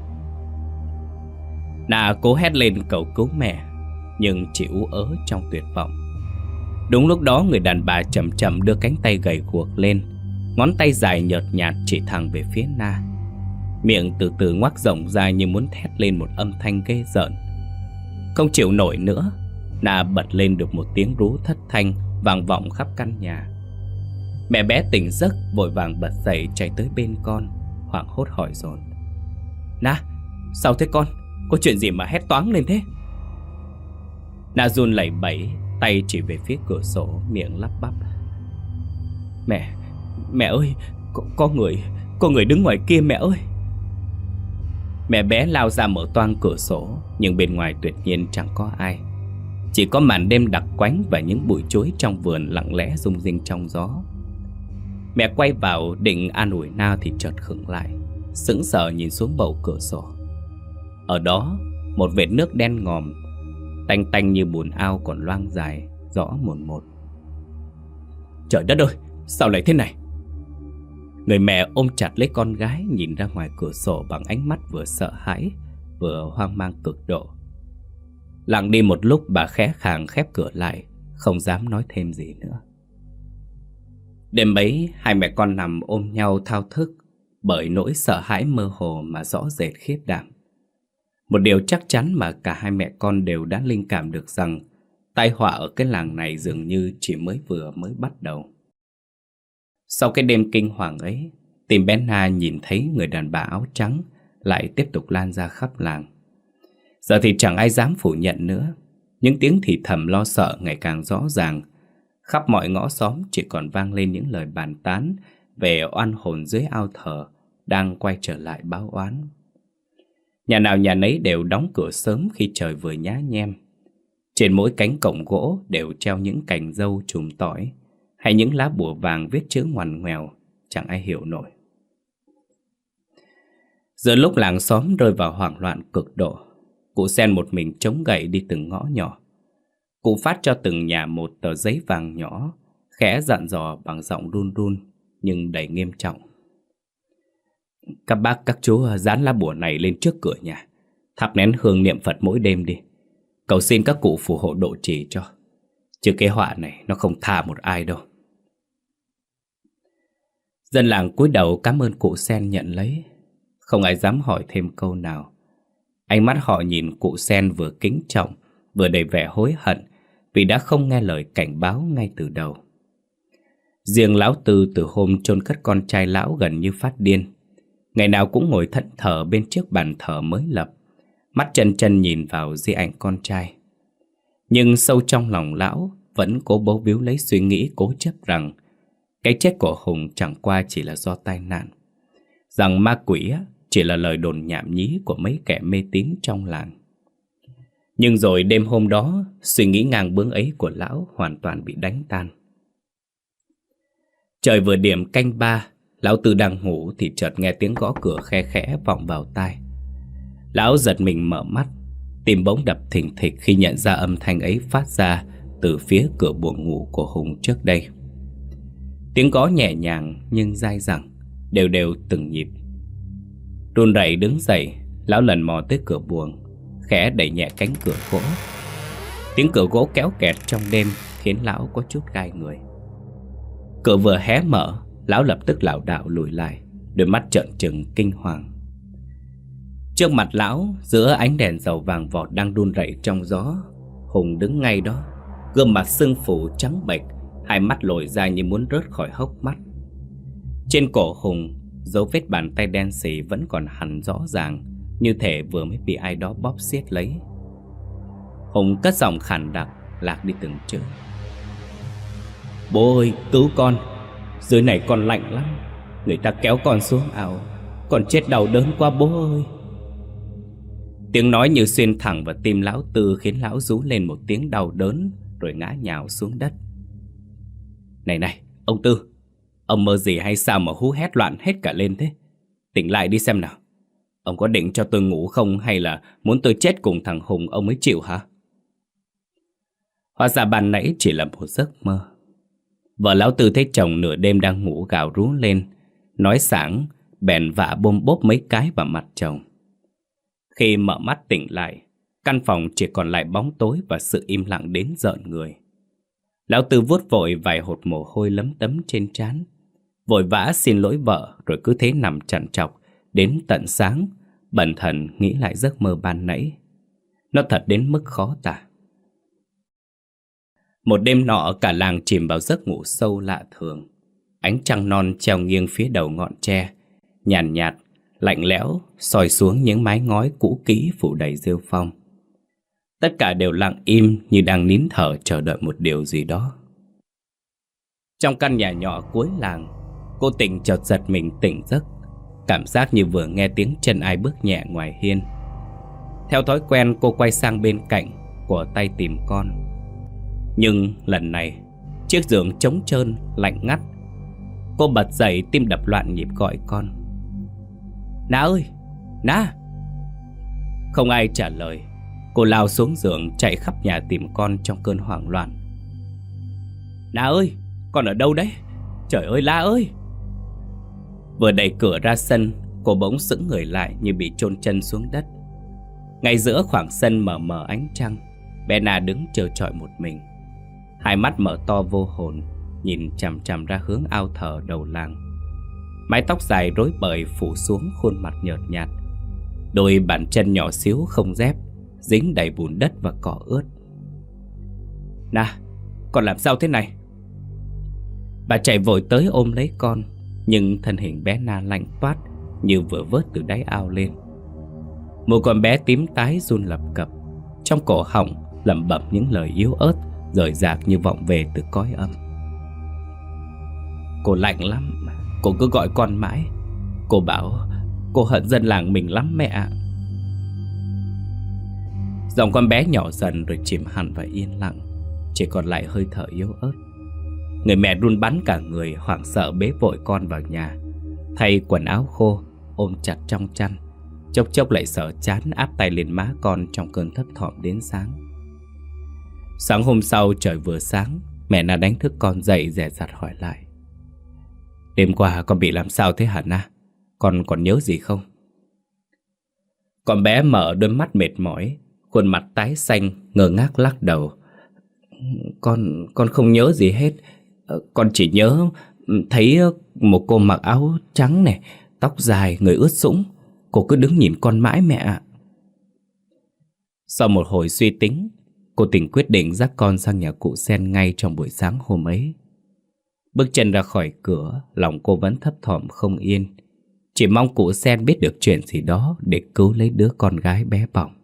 Na cố hét lên cầu cứu mẹ, nhưng chỉ ú ớ trong tuyệt vọng. Đúng lúc đó, người đàn bà chậm chậm đưa cánh tay gầy guộc lên, ngón tay dài nhợt nhạt chỉ thẳng về phía Na. Miệng từ từ ngoác rộng ra như muốn thét lên một âm thanh ghê rợn. Không chịu nổi nữa, Na bật lên được một tiếng rú thất thanh vang vọng khắp căn nhà. Mẹ bé tỉnh giấc, vội vàng bật dậy chạy tới bên con, hoảng hốt hỏi dồn: Na, sao thế con? Có chuyện gì mà hét toáng lên thế? Na run lẩy bẩy, tay chỉ về phía cửa sổ, miệng lắp bắp: Mẹ, mẹ ơi, có, có người, có người đứng ngoài kia mẹ ơi. Mẹ bé lao ra mở toang cửa sổ, nhưng bên ngoài tuyệt nhiên chẳng có ai. Chỉ có màn đêm đặc quánh và những bụi chuối trong vườn lặng lẽ rung rinh trong gió. Mẹ quay vào định an ủi Na thì chợt khựng lại, sững sờ nhìn xuống bầu cửa sổ. Ở đó, một vệt nước đen ngòm, tanh tanh như bùn ao còn loang dài, rõ mồn một. Trời đất ơi, sao lại thế này? Người mẹ ôm chặt lấy con gái, nhìn ra ngoài cửa sổ bằng ánh mắt vừa sợ hãi vừa hoang mang cực độ. Lặng đi một lúc, bà khẽ khàng khép cửa lại, không dám nói thêm gì nữa. Đêm ấy, hai mẹ con nằm ôm nhau thao thức bởi nỗi sợ hãi mơ hồ mà rõ rệt khiếp đảm. Một điều chắc chắn mà cả hai mẹ con đều đã linh cảm được rằng tai họa ở cái làng này dường như chỉ mới vừa mới bắt đầu. Sau cái đêm kinh hoàng ấy, tim bé Na nhìn thấy người đàn bà áo trắng lại tiếp tục lan ra khắp làng. Giờ thì chẳng ai dám phủ nhận nữa. Những tiếng thì thầm lo sợ ngày càng rõ ràng. Khắp mọi ngõ xóm chỉ còn vang lên những lời bàn tán về oan hồn dưới ao thờ đang quay trở lại báo oán. Nhà nào nhà nấy đều đóng cửa sớm khi trời vừa nhá nhem. Trên mỗi cánh cổng gỗ đều treo những cành dâu chùm tỏi hay những lá bùa vàng viết chữ ngoằn ngoèo, chẳng ai hiểu nổi. Giữa lúc làng xóm rơi vào hoảng loạn cực độ, cụ Sen một mình chống gậy đi từng ngõ nhỏ. Cụ phát cho từng nhà một tờ giấy vàng nhỏ, khẽ dặn dò bằng giọng run run nhưng đầy nghiêm trọng: Các bác các chú dán lá bùa này lên trước cửa nhà, thắp nén hương niệm Phật mỗi đêm đi, cầu xin các cụ phù hộ độ trì cho, chứ cái họa này nó không tha một ai đâu. Dân làng cúi đầu cảm ơn cụ Sen nhận lấy. Không ai dám hỏi thêm câu nào. Ánh mắt họ nhìn cụ Sen vừa kính trọng vừa đầy vẻ hối hận vì đã không nghe lời cảnh báo ngay từ đầu. Riêng lão Tư từ hôm chôn cất con trai lão gần như phát điên. Ngày nào cũng ngồi thẫn thờ bên trước bàn thờ mới lập, mắt chân chân nhìn vào di ảnh con trai. Nhưng sâu trong lòng lão vẫn cố bấu víu lấy suy nghĩ cố chấp rằng cái chết của Hùng chẳng qua chỉ là do tai nạn, rằng ma quỷ chỉ là lời đồn nhảm nhí của mấy kẻ mê tín trong làng. Nhưng rồi đêm hôm đó, suy nghĩ ngang bướng ấy của lão hoàn toàn bị đánh tan. Trời vừa điểm canh ba, lão Tư đang ngủ thì chợt nghe tiếng gõ cửa khe khẽ vọng vào tai. Lão giật mình mở mắt, tim bỗng đập thình thịch khi nhận ra âm thanh ấy phát ra từ phía cửa buồng ngủ của Hùng trước đây. Tiếng gõ nhẹ nhàng nhưng dai dẳng, đều đều từng nhịp. Run rẩy đứng dậy, lão lần mò tới cửa buồng, khẽ đẩy nhẹ cánh cửa gỗ. Tiếng cửa gỗ kéo kẹt trong đêm khiến lão có chút gai người. Cửa vừa hé mở, lão lập tức lảo đảo lùi lại, đôi mắt trợn trừng kinh hoàng. Trước mặt lão, giữa ánh đèn dầu vàng vọt đang đun rẩy trong gió, Hùng đứng ngay đó, gương mặt sưng phù trắng bệch, hai mắt lồi ra như muốn rớt khỏi hốc mắt. Trên cổ Hùng, dấu vết bàn tay đen sì vẫn còn hằn rõ ràng, như thể vừa mới bị ai đó bóp siết lấy. Hùng cất giọng khàn đặc, lạc đi từng chữ: Bố ơi, cứu con! Dưới này con lạnh lắm. Người ta kéo con xuống ao, con chết đau đớn quá bố ơi. Tiếng nói như xuyên thẳng vào tim lão Tư, khiến lão rú lên một tiếng đau đớn rồi ngã nhào xuống đất. Này này, ông Tư, ông mơ gì hay sao mà hú hét loạn hết cả lên thế? Tỉnh lại đi xem nào. Ông có định cho tôi ngủ không, hay là muốn tôi chết cùng thằng Hùng ông mới chịu hả? Hóa ra ban nãy chỉ là một giấc mơ. Vợ lão Tư thấy chồng nửa đêm đang ngủ gào rú lên, nói sảng, bèn vạ bôm bốp mấy cái vào mặt chồng. Khi mở mắt tỉnh lại, căn phòng chỉ còn lại bóng tối và sự im lặng đến rợn người. Lão Tư vuốt vội vài hột mồ hôi lấm tấm trên trán, vội vã xin lỗi vợ, rồi cứ thế nằm trằn trọc đến tận sáng, bần thần nghĩ lại giấc mơ ban nãy. Nó thật đến mức khó tả. Một đêm nọ, cả làng chìm vào giấc ngủ sâu lạ thường. Ánh trăng non treo nghiêng phía đầu ngọn tre, nhàn nhạt, nhạt, lạnh lẽo soi xuống những mái ngói cũ kỹ phủ đầy rêu phong. Tất cả đều lặng im như đang nín thở chờ đợi một điều gì đó. Trong căn nhà nhỏ cuối làng, cô Tình chợt giật mình tỉnh giấc, cảm giác như vừa nghe tiếng chân ai bước nhẹ ngoài hiên. Theo thói quen, cô quay sang bên cạnh, của tay tìm con. Nhưng lần này, chiếc giường trống trơn, lạnh ngắt. Cô bật dậy, tim đập loạn nhịp gọi con. Na ơi, Na! Không ai trả lời. Cô lao xuống giường, chạy khắp nhà tìm con trong cơn hoảng loạn. Na ơi, con ở đâu đấy? Trời ơi, La ơi! Vừa đẩy cửa ra sân, cô bỗng sững người lại như bị chôn chân xuống đất. Ngay giữa khoảng sân mờ mờ ánh trăng, bé Na đứng trơ trọi một mình. Hai mắt mở to vô hồn, nhìn chằm chằm ra hướng ao thờ đầu làng. Mái tóc dài rối bời phủ xuống khuôn mặt nhợt nhạt. Đôi bàn chân nhỏ xíu không dép, dính đầy bùn đất và cỏ ướt. Na, con làm sao thế này? Bà chạy vội tới ôm lấy con, nhưng thân hình bé Na lạnh toát như vừa vớt từ đáy ao lên. Một con bé tím tái run lập cập, trong cổ họng lẩm bẩm những lời yếu ớt rời rạc như vọng về từ cõi âm. Cô lạnh lắm, cô cứ gọi con mãi. Cô bảo cô hận dân làng mình lắm mẹ ạ. Giọng con bé nhỏ dần rồi chìm hẳn vào yên lặng, chỉ còn lại hơi thở yếu ớt. Người mẹ run bắn cả người, hoảng sợ bế vội con vào nhà, thay quần áo khô, ôm chặt trong chăn, chốc chốc lại sợ chán áp tay lên má con trong cơn thấp thỏm đến sáng. Sáng hôm sau trời vừa sáng, mẹ Na đánh thức con dậy dè dặt hỏi lại. Đêm qua con bị làm sao thế hả Na? Con còn nhớ gì không? Con bé mở đôi mắt mệt mỏi, khuôn mặt tái xanh, ngơ ngác lắc đầu. Con, con không nhớ gì hết. Con chỉ nhớ thấy một cô mặc áo trắng này, tóc dài, người ướt sũng. Cô cứ đứng nhìn con mãi mẹ ạ. Sau một hồi suy tính, cô Tình quyết định dắt con sang nhà cụ Sen ngay trong buổi sáng hôm ấy. Bước chân ra khỏi cửa, lòng cô vẫn thấp thỏm không yên, chỉ mong cụ Sen biết được chuyện gì đó để cứu lấy đứa con gái bé bỏng.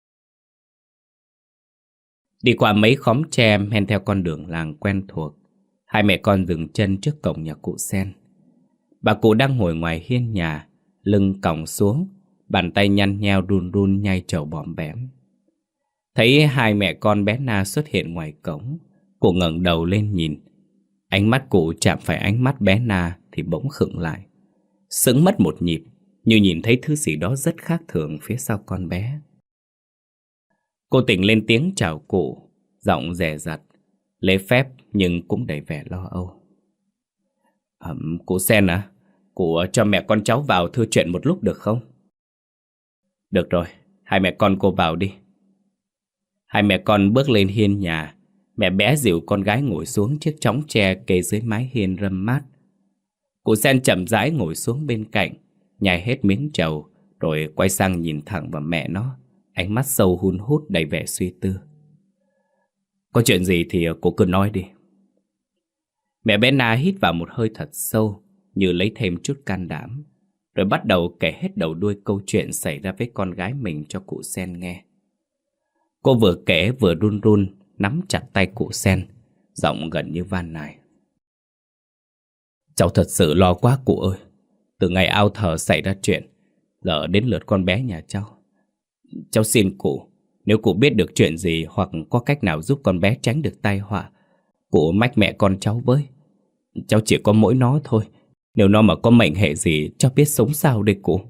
Đi qua mấy khóm tre men theo con đường làng quen thuộc, hai mẹ con dừng chân trước cổng nhà cụ Sen. Bà cụ đang ngồi ngoài hiên nhà, lưng còng xuống, bàn tay nhăn nheo run run nhai trầu bòm bẻm. Thấy hai mẹ con bé Na xuất hiện ngoài cổng, cụ ngẩng đầu lên nhìn. Ánh mắt cụ chạm phải ánh mắt bé Na thì bỗng khựng lại, sững mất một nhịp, như nhìn thấy thứ gì đó rất khác thường phía sau con bé. Cô Tình lên tiếng chào cụ, giọng dè dặt, lễ phép nhưng cũng đầy vẻ lo âu. À, cụ Sen à, cụ cho mẹ con cháu vào thưa chuyện một lúc được không? Được rồi, hai mẹ con cô vào đi. Hai mẹ con bước lên hiên nhà. Mẹ bé dìu con gái ngồi xuống chiếc chõng tre kê dưới mái hiên râm mát. Cụ Sen chậm rãi ngồi xuống bên cạnh, nhai hết miếng trầu, rồi quay sang nhìn thẳng vào mẹ nó, ánh mắt sâu hun hút đầy vẻ suy tư. Có chuyện gì thì cô cứ nói đi. Mẹ bé Na hít vào một hơi thật sâu, như lấy thêm chút can đảm, rồi bắt đầu kể hết đầu đuôi câu chuyện xảy ra với con gái mình cho cụ Sen nghe. Cô vừa kể vừa run run nắm chặt tay cụ Sen, giọng gần như van nài. Cháu thật sự lo quá cụ ơi. Từ ngày ao thờ xảy ra chuyện, giờ đến lượt con bé nhà cháu. Cháu xin cụ, nếu cụ biết được chuyện gì hoặc có cách nào giúp con bé tránh được tai họa, cụ mách mẹ con cháu với. Cháu chỉ có mỗi nó thôi. Nếu nó mà có mệnh hệ gì, cháu biết sống sao đây cụ.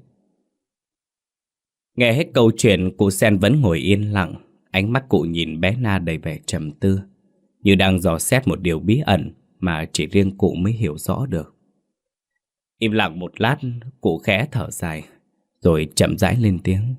Nghe hết câu chuyện, cụ Sen vẫn ngồi yên lặng. Ánh mắt cụ nhìn bé Na đầy vẻ trầm tư, như đang dò xét một điều bí ẩn mà chỉ riêng cụ mới hiểu rõ được. Im lặng một lát, cụ khẽ thở dài, rồi chậm rãi lên tiếng.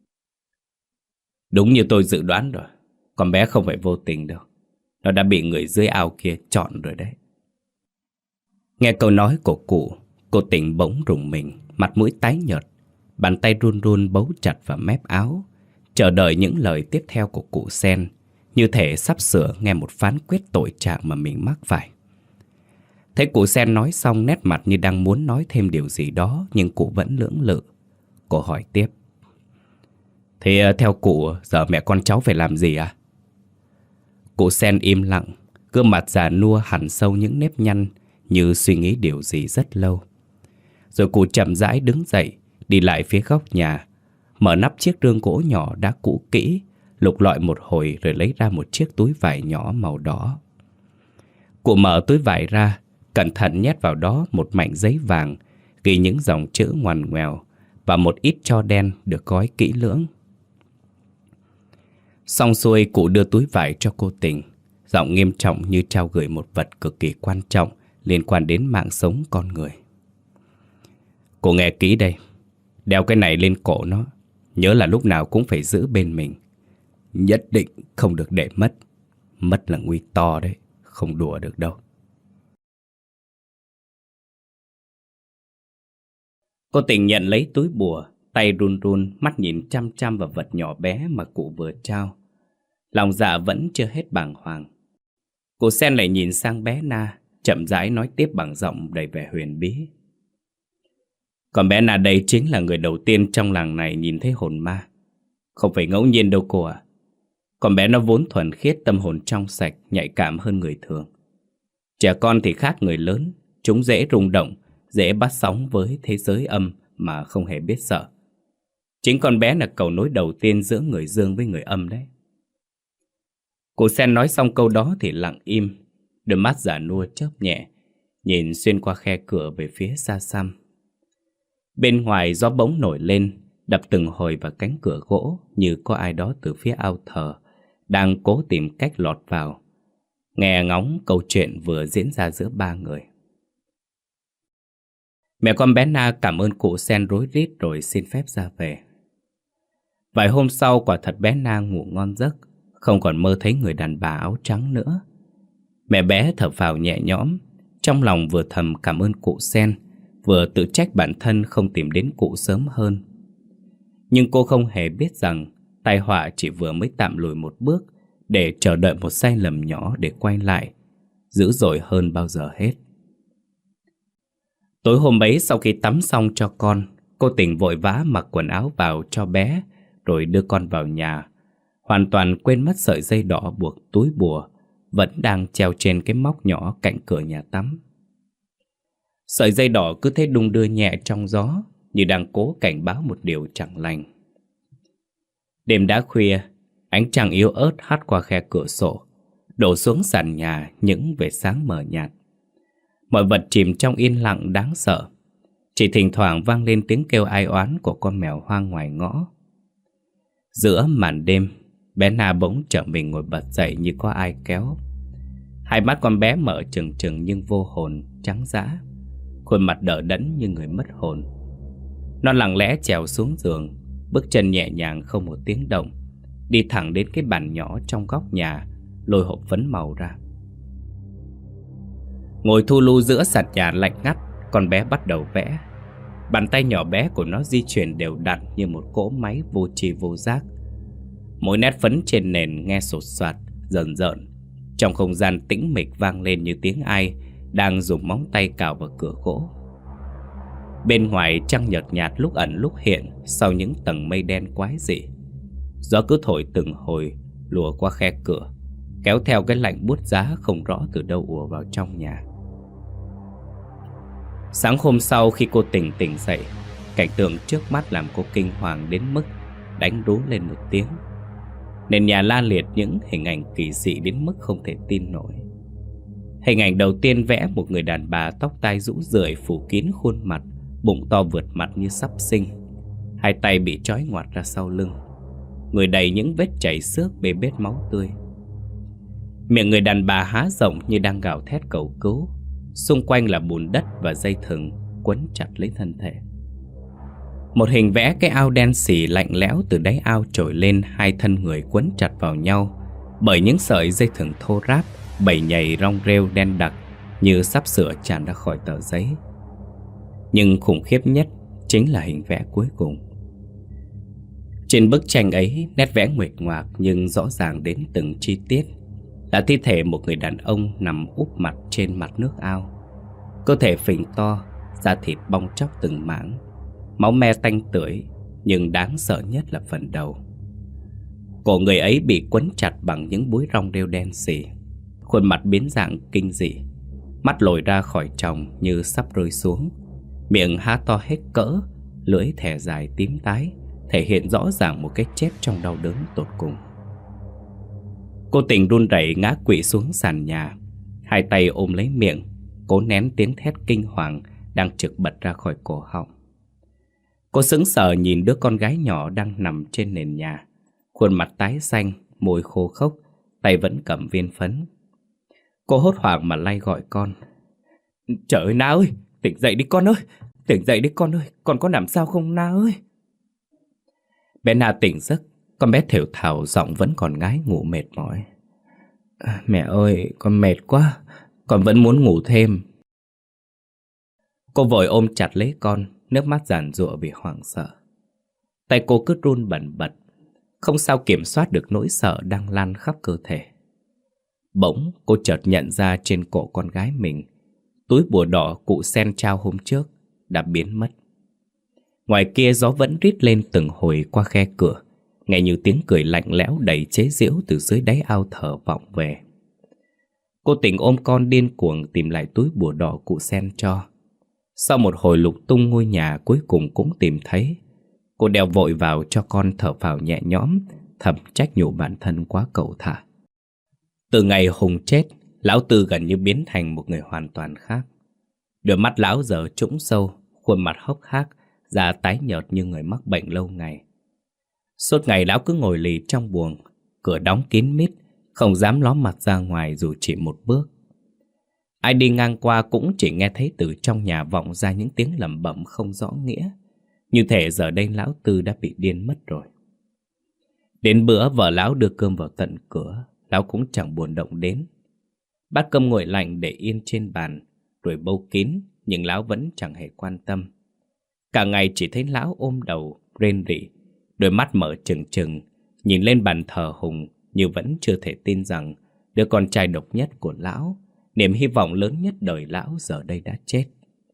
Đúng như tôi dự đoán rồi, con bé không phải vô tình đâu. Nó đã bị người dưới ao kia chọn rồi đấy. Nghe câu nói của cụ, cô Tình bỗng rùng mình, mặt mũi tái nhợt, bàn tay run run bấu chặt vào mép áo, chờ đợi những lời tiếp theo của cụ Sen, như thể sắp sửa nghe một phán quyết tội trạng mà mình mắc phải. Thấy cụ Sen nói xong, nét mặt như đang muốn nói thêm điều gì đó, nhưng cụ vẫn lưỡng lự. Cô hỏi tiếp. Thì theo cụ, giờ mẹ con cháu phải làm gì à? Cụ Sen im lặng, gương mặt già nua hằn sâu những nếp nhăn, như suy nghĩ điều gì rất lâu. Rồi cụ chậm rãi đứng dậy, đi lại phía góc nhà, mở nắp chiếc rương gỗ nhỏ đã cũ kỹ, lục lọi một hồi rồi lấy ra một chiếc túi vải nhỏ màu đỏ. Cụ mở túi vải ra, cẩn thận nhét vào đó một mảnh giấy vàng, ghi những dòng chữ ngoằn ngoèo và một ít tro đen được gói kỹ lưỡng. Xong xuôi, cụ đưa túi vải cho cô Tình, giọng nghiêm trọng như trao gửi một vật cực kỳ quan trọng liên quan đến mạng sống con người. Cô nghe kỹ đây, đeo cái này lên cổ nó, nhớ là lúc nào cũng phải giữ bên mình. Nhất định không được để mất. Mất là nguy to đấy, không đùa được đâu. Cô Tình nhận lấy túi bùa, tay run run, mắt nhìn chăm chăm vào vật nhỏ bé mà cụ vừa trao. Lòng dạ vẫn chưa hết bàng hoàng. Cụ Sen lại nhìn sang bé Na, chậm rãi nói tiếp bằng giọng đầy vẻ huyền bí. Còn bé Na đây chính là người đầu tiên trong làng này nhìn thấy hồn ma. Không phải ngẫu nhiên đâu cô ạ. Con bé nó vốn thuần khiết, tâm hồn trong sạch, nhạy cảm hơn người thường. Trẻ con thì khác người lớn, chúng dễ rung động, dễ bắt sóng với thế giới âm mà không hề biết sợ. Chính con bé là cầu nối đầu tiên giữa người dương với người âm đấy. Cô Sen nói xong câu đó thì lặng im, đôi mắt già nua chớp nhẹ, nhìn xuyên qua khe cửa về phía xa xăm. Bên ngoài gió bỗng nổi lên, đập từng hồi vào cánh cửa gỗ, như có ai đó từ phía ao thờ đang cố tìm cách lọt vào, nghe ngóng câu chuyện vừa diễn ra giữa ba người. Mẹ con bé Na cảm ơn cụ Sen rối rít rồi xin phép ra về. Vài hôm sau, quả thật bé Na ngủ ngon giấc, không còn mơ thấy người đàn bà áo trắng nữa. Mẹ bé thở phào nhẹ nhõm, trong lòng vừa thầm cảm ơn cụ Sen, vừa tự trách bản thân không tìm đến cụ sớm hơn. Nhưng cô không hề biết rằng tai họa chỉ vừa mới tạm lùi một bước, để chờ đợi một sai lầm nhỏ để quay lại, dữ dội hơn bao giờ hết. Tối hôm ấy, sau khi tắm xong cho con, cô Tình vội vã mặc quần áo vào cho bé, rồi đưa con vào nhà, hoàn toàn quên mất sợi dây đỏ buộc túi bùa vẫn đang treo trên cái móc nhỏ cạnh cửa nhà tắm. Sợi dây đỏ cứ thế đung đưa nhẹ trong gió, như đang cố cảnh báo một điều chẳng lành. Đêm đã khuya, ánh trăng yếu ớt hắt qua khe cửa sổ, đổ xuống sàn nhà những vệt sáng mờ nhạt. Mọi vật chìm trong yên lặng đáng sợ, chỉ thỉnh thoảng vang lên tiếng kêu ai oán của con mèo hoang ngoài ngõ. Giữa màn đêm, bé Na bỗng trở mình ngồi bật dậy như có ai kéo. Hai mắt con bé mở trừng trừng nhưng vô hồn, trắng dã, khuôn mặt đờ đẫn như người mất hồn. Nó lặng lẽ trèo xuống giường, bước chân nhẹ nhàng không một tiếng động, đi thẳng đến cái bàn nhỏ trong góc nhà, lôi hộp phấn màu ra. Ngồi thu lu giữa sàn nhà lạnh ngắt, con bé bắt đầu vẽ. Bàn tay nhỏ bé của nó di chuyển đều đặn như một cỗ máy vô tri vô giác. Mỗi nét phấn trên nền nghe sột soạt, rờn rợn. Trong không gian tĩnh mịch vang lên như tiếng ai đang dùng móng tay cào vào cửa gỗ. Bên ngoài trăng nhợt nhạt lúc ẩn lúc hiện sau những tầng mây đen quái dị. Gió cứ thổi từng hồi lùa qua khe cửa, kéo theo cái lạnh buốt giá không rõ từ đâu ùa vào trong nhà. Sáng hôm sau khi cô tỉnh tỉnh dậy, cảnh tượng trước mắt làm cô kinh hoàng đến mức đánh rú lên một tiếng. Nền nhà la liệt những hình ảnh kỳ dị đến mức không thể tin nổi. Hình ảnh đầu tiên vẽ một người đàn bà tóc tai rũ rượi phủ kín khuôn mặt, bụng to vượt mặt như sắp sinh, hai tay bị trói ngoặt ra sau lưng, người đầy những vết chảy xước bê bết máu tươi. Miệng người đàn bà há rộng như đang gào thét cầu cứu. Xung quanh là bùn đất và dây thừng quấn chặt lấy thân thể. Một hình vẽ cái ao đen xỉ lạnh lẽo từ đáy ao trồi lên, hai thân người quấn chặt vào nhau bởi những sợi dây thừng thô ráp, bầy nhầy rong rêu đen đặc như sắp sửa tràn ra khỏi tờ giấy. Nhưng khủng khiếp nhất chính là hình vẽ cuối cùng. Trên bức tranh ấy, nét vẽ nguệch ngoạc nhưng rõ ràng đến từng chi tiết, là thi thể một người đàn ông nằm úp mặt trên mặt nước ao. Cơ thể phình to, da thịt bong tróc từng mảng, máu me tanh tưởi, nhưng đáng sợ nhất là phần đầu. Cổ người ấy bị quấn chặt bằng những búi rong rêu đen xì, khuôn mặt biến dạng kinh dị, mắt lồi ra khỏi tròng như sắp rơi xuống, miệng há to hết cỡ, lưỡi thè dài tím tái, thể hiện rõ ràng một cái chết trong đau đớn tột cùng. Cô tỉnh run rẩy ngã quỵ xuống sàn nhà, hai tay ôm lấy miệng, cố nén tiếng thét kinh hoàng đang trực bật ra khỏi cổ họng. Cô sững sờ nhìn đứa con gái nhỏ đang nằm trên nền nhà, khuôn mặt tái xanh, môi khô khốc, tay vẫn cầm viên phấn. Cô hốt hoảng mà lay gọi con. Trời ơi Na ơi, tỉnh dậy đi con ơi, tỉnh dậy đi con ơi, con có làm sao không Na ơi? Bé Na tỉnh giấc, con bé thều thào giọng vẫn còn ngái ngủ mệt mỏi. À, mẹ ơi, con mệt quá, con vẫn muốn ngủ thêm. Cô vội ôm chặt lấy con, nước mắt giàn giụa vì hoảng sợ. Tay cô cứ run bần bật, không sao kiểm soát được nỗi sợ đang lan khắp cơ thể. Bỗng cô chợt nhận ra trên cổ con gái mình, túi bùa đỏ cụ sen trao hôm trước đã biến mất. Ngoài kia gió vẫn rít lên từng hồi qua khe cửa, nghe như tiếng cười lạnh lẽo đầy chế giễu từ dưới đáy ao thở vọng về. Cô tỉnh ôm con điên cuồng tìm lại túi bùa đỏ cụ sen cho. Sau một hồi lục tung ngôi nhà cuối cùng cũng tìm thấy. Cô đeo vội vào cho con thở phào nhẹ nhõm, thầm trách nhủ bản thân quá cẩu thả. Từ ngày Hùng chết, lão Tư gần như biến thành một người hoàn toàn khác. Đôi mắt lão giờ trũng sâu, khuôn mặt hốc hác, da tái nhợt như người mắc bệnh lâu ngày. Suốt ngày lão cứ ngồi lì trong buồng, cửa đóng kín mít, không dám ló mặt ra ngoài dù chỉ một bước. Ai đi ngang qua cũng chỉ nghe thấy từ trong nhà vọng ra những tiếng lẩm bẩm không rõ nghĩa, như thể giờ đây lão Tư đã bị điên mất rồi. Đến bữa vợ lão đưa cơm vào tận cửa, lão cũng chẳng buồn động đến. Bát cơm nguội lạnh để yên trên bàn, rồi bâu kín, nhưng lão vẫn chẳng hề quan tâm. Cả ngày chỉ thấy lão ôm đầu, rên rỉ, đôi mắt mở trừng trừng, nhìn lên bàn thờ Hùng như vẫn chưa thể tin rằng đứa con trai độc nhất của lão, niềm hy vọng lớn nhất đời lão giờ đây đã chết.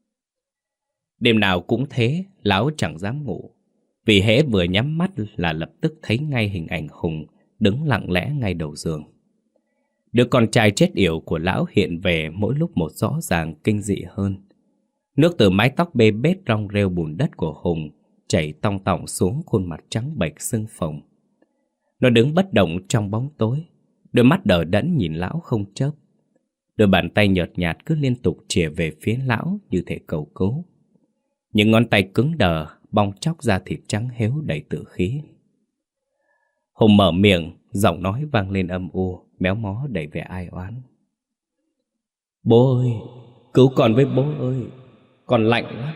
Đêm nào cũng thế, lão chẳng dám ngủ, vì hễ vừa nhắm mắt là lập tức thấy ngay hình ảnh Hùng đứng lặng lẽ ngay đầu giường. Đứa con trai chết yểu của lão hiện về mỗi lúc một rõ ràng kinh dị hơn. Nước từ mái tóc bê bết rong rêu bùn đất của Hùng chảy tong tọng xuống khuôn mặt trắng bệch sưng phồng. Nó đứng bất động trong bóng tối, đôi mắt đờ đẫn nhìn lão không chớp. Đôi bàn tay nhợt nhạt cứ liên tục chìa về phía lão như thể cầu cứu. Những ngón tay cứng đờ, bong tróc da thịt trắng héo đầy tử khí. Hùng mở miệng, giọng nói vang lên âm u, méo mó đầy vẻ ai oán. Bố ơi, cứu con với bố ơi, con lạnh lắm.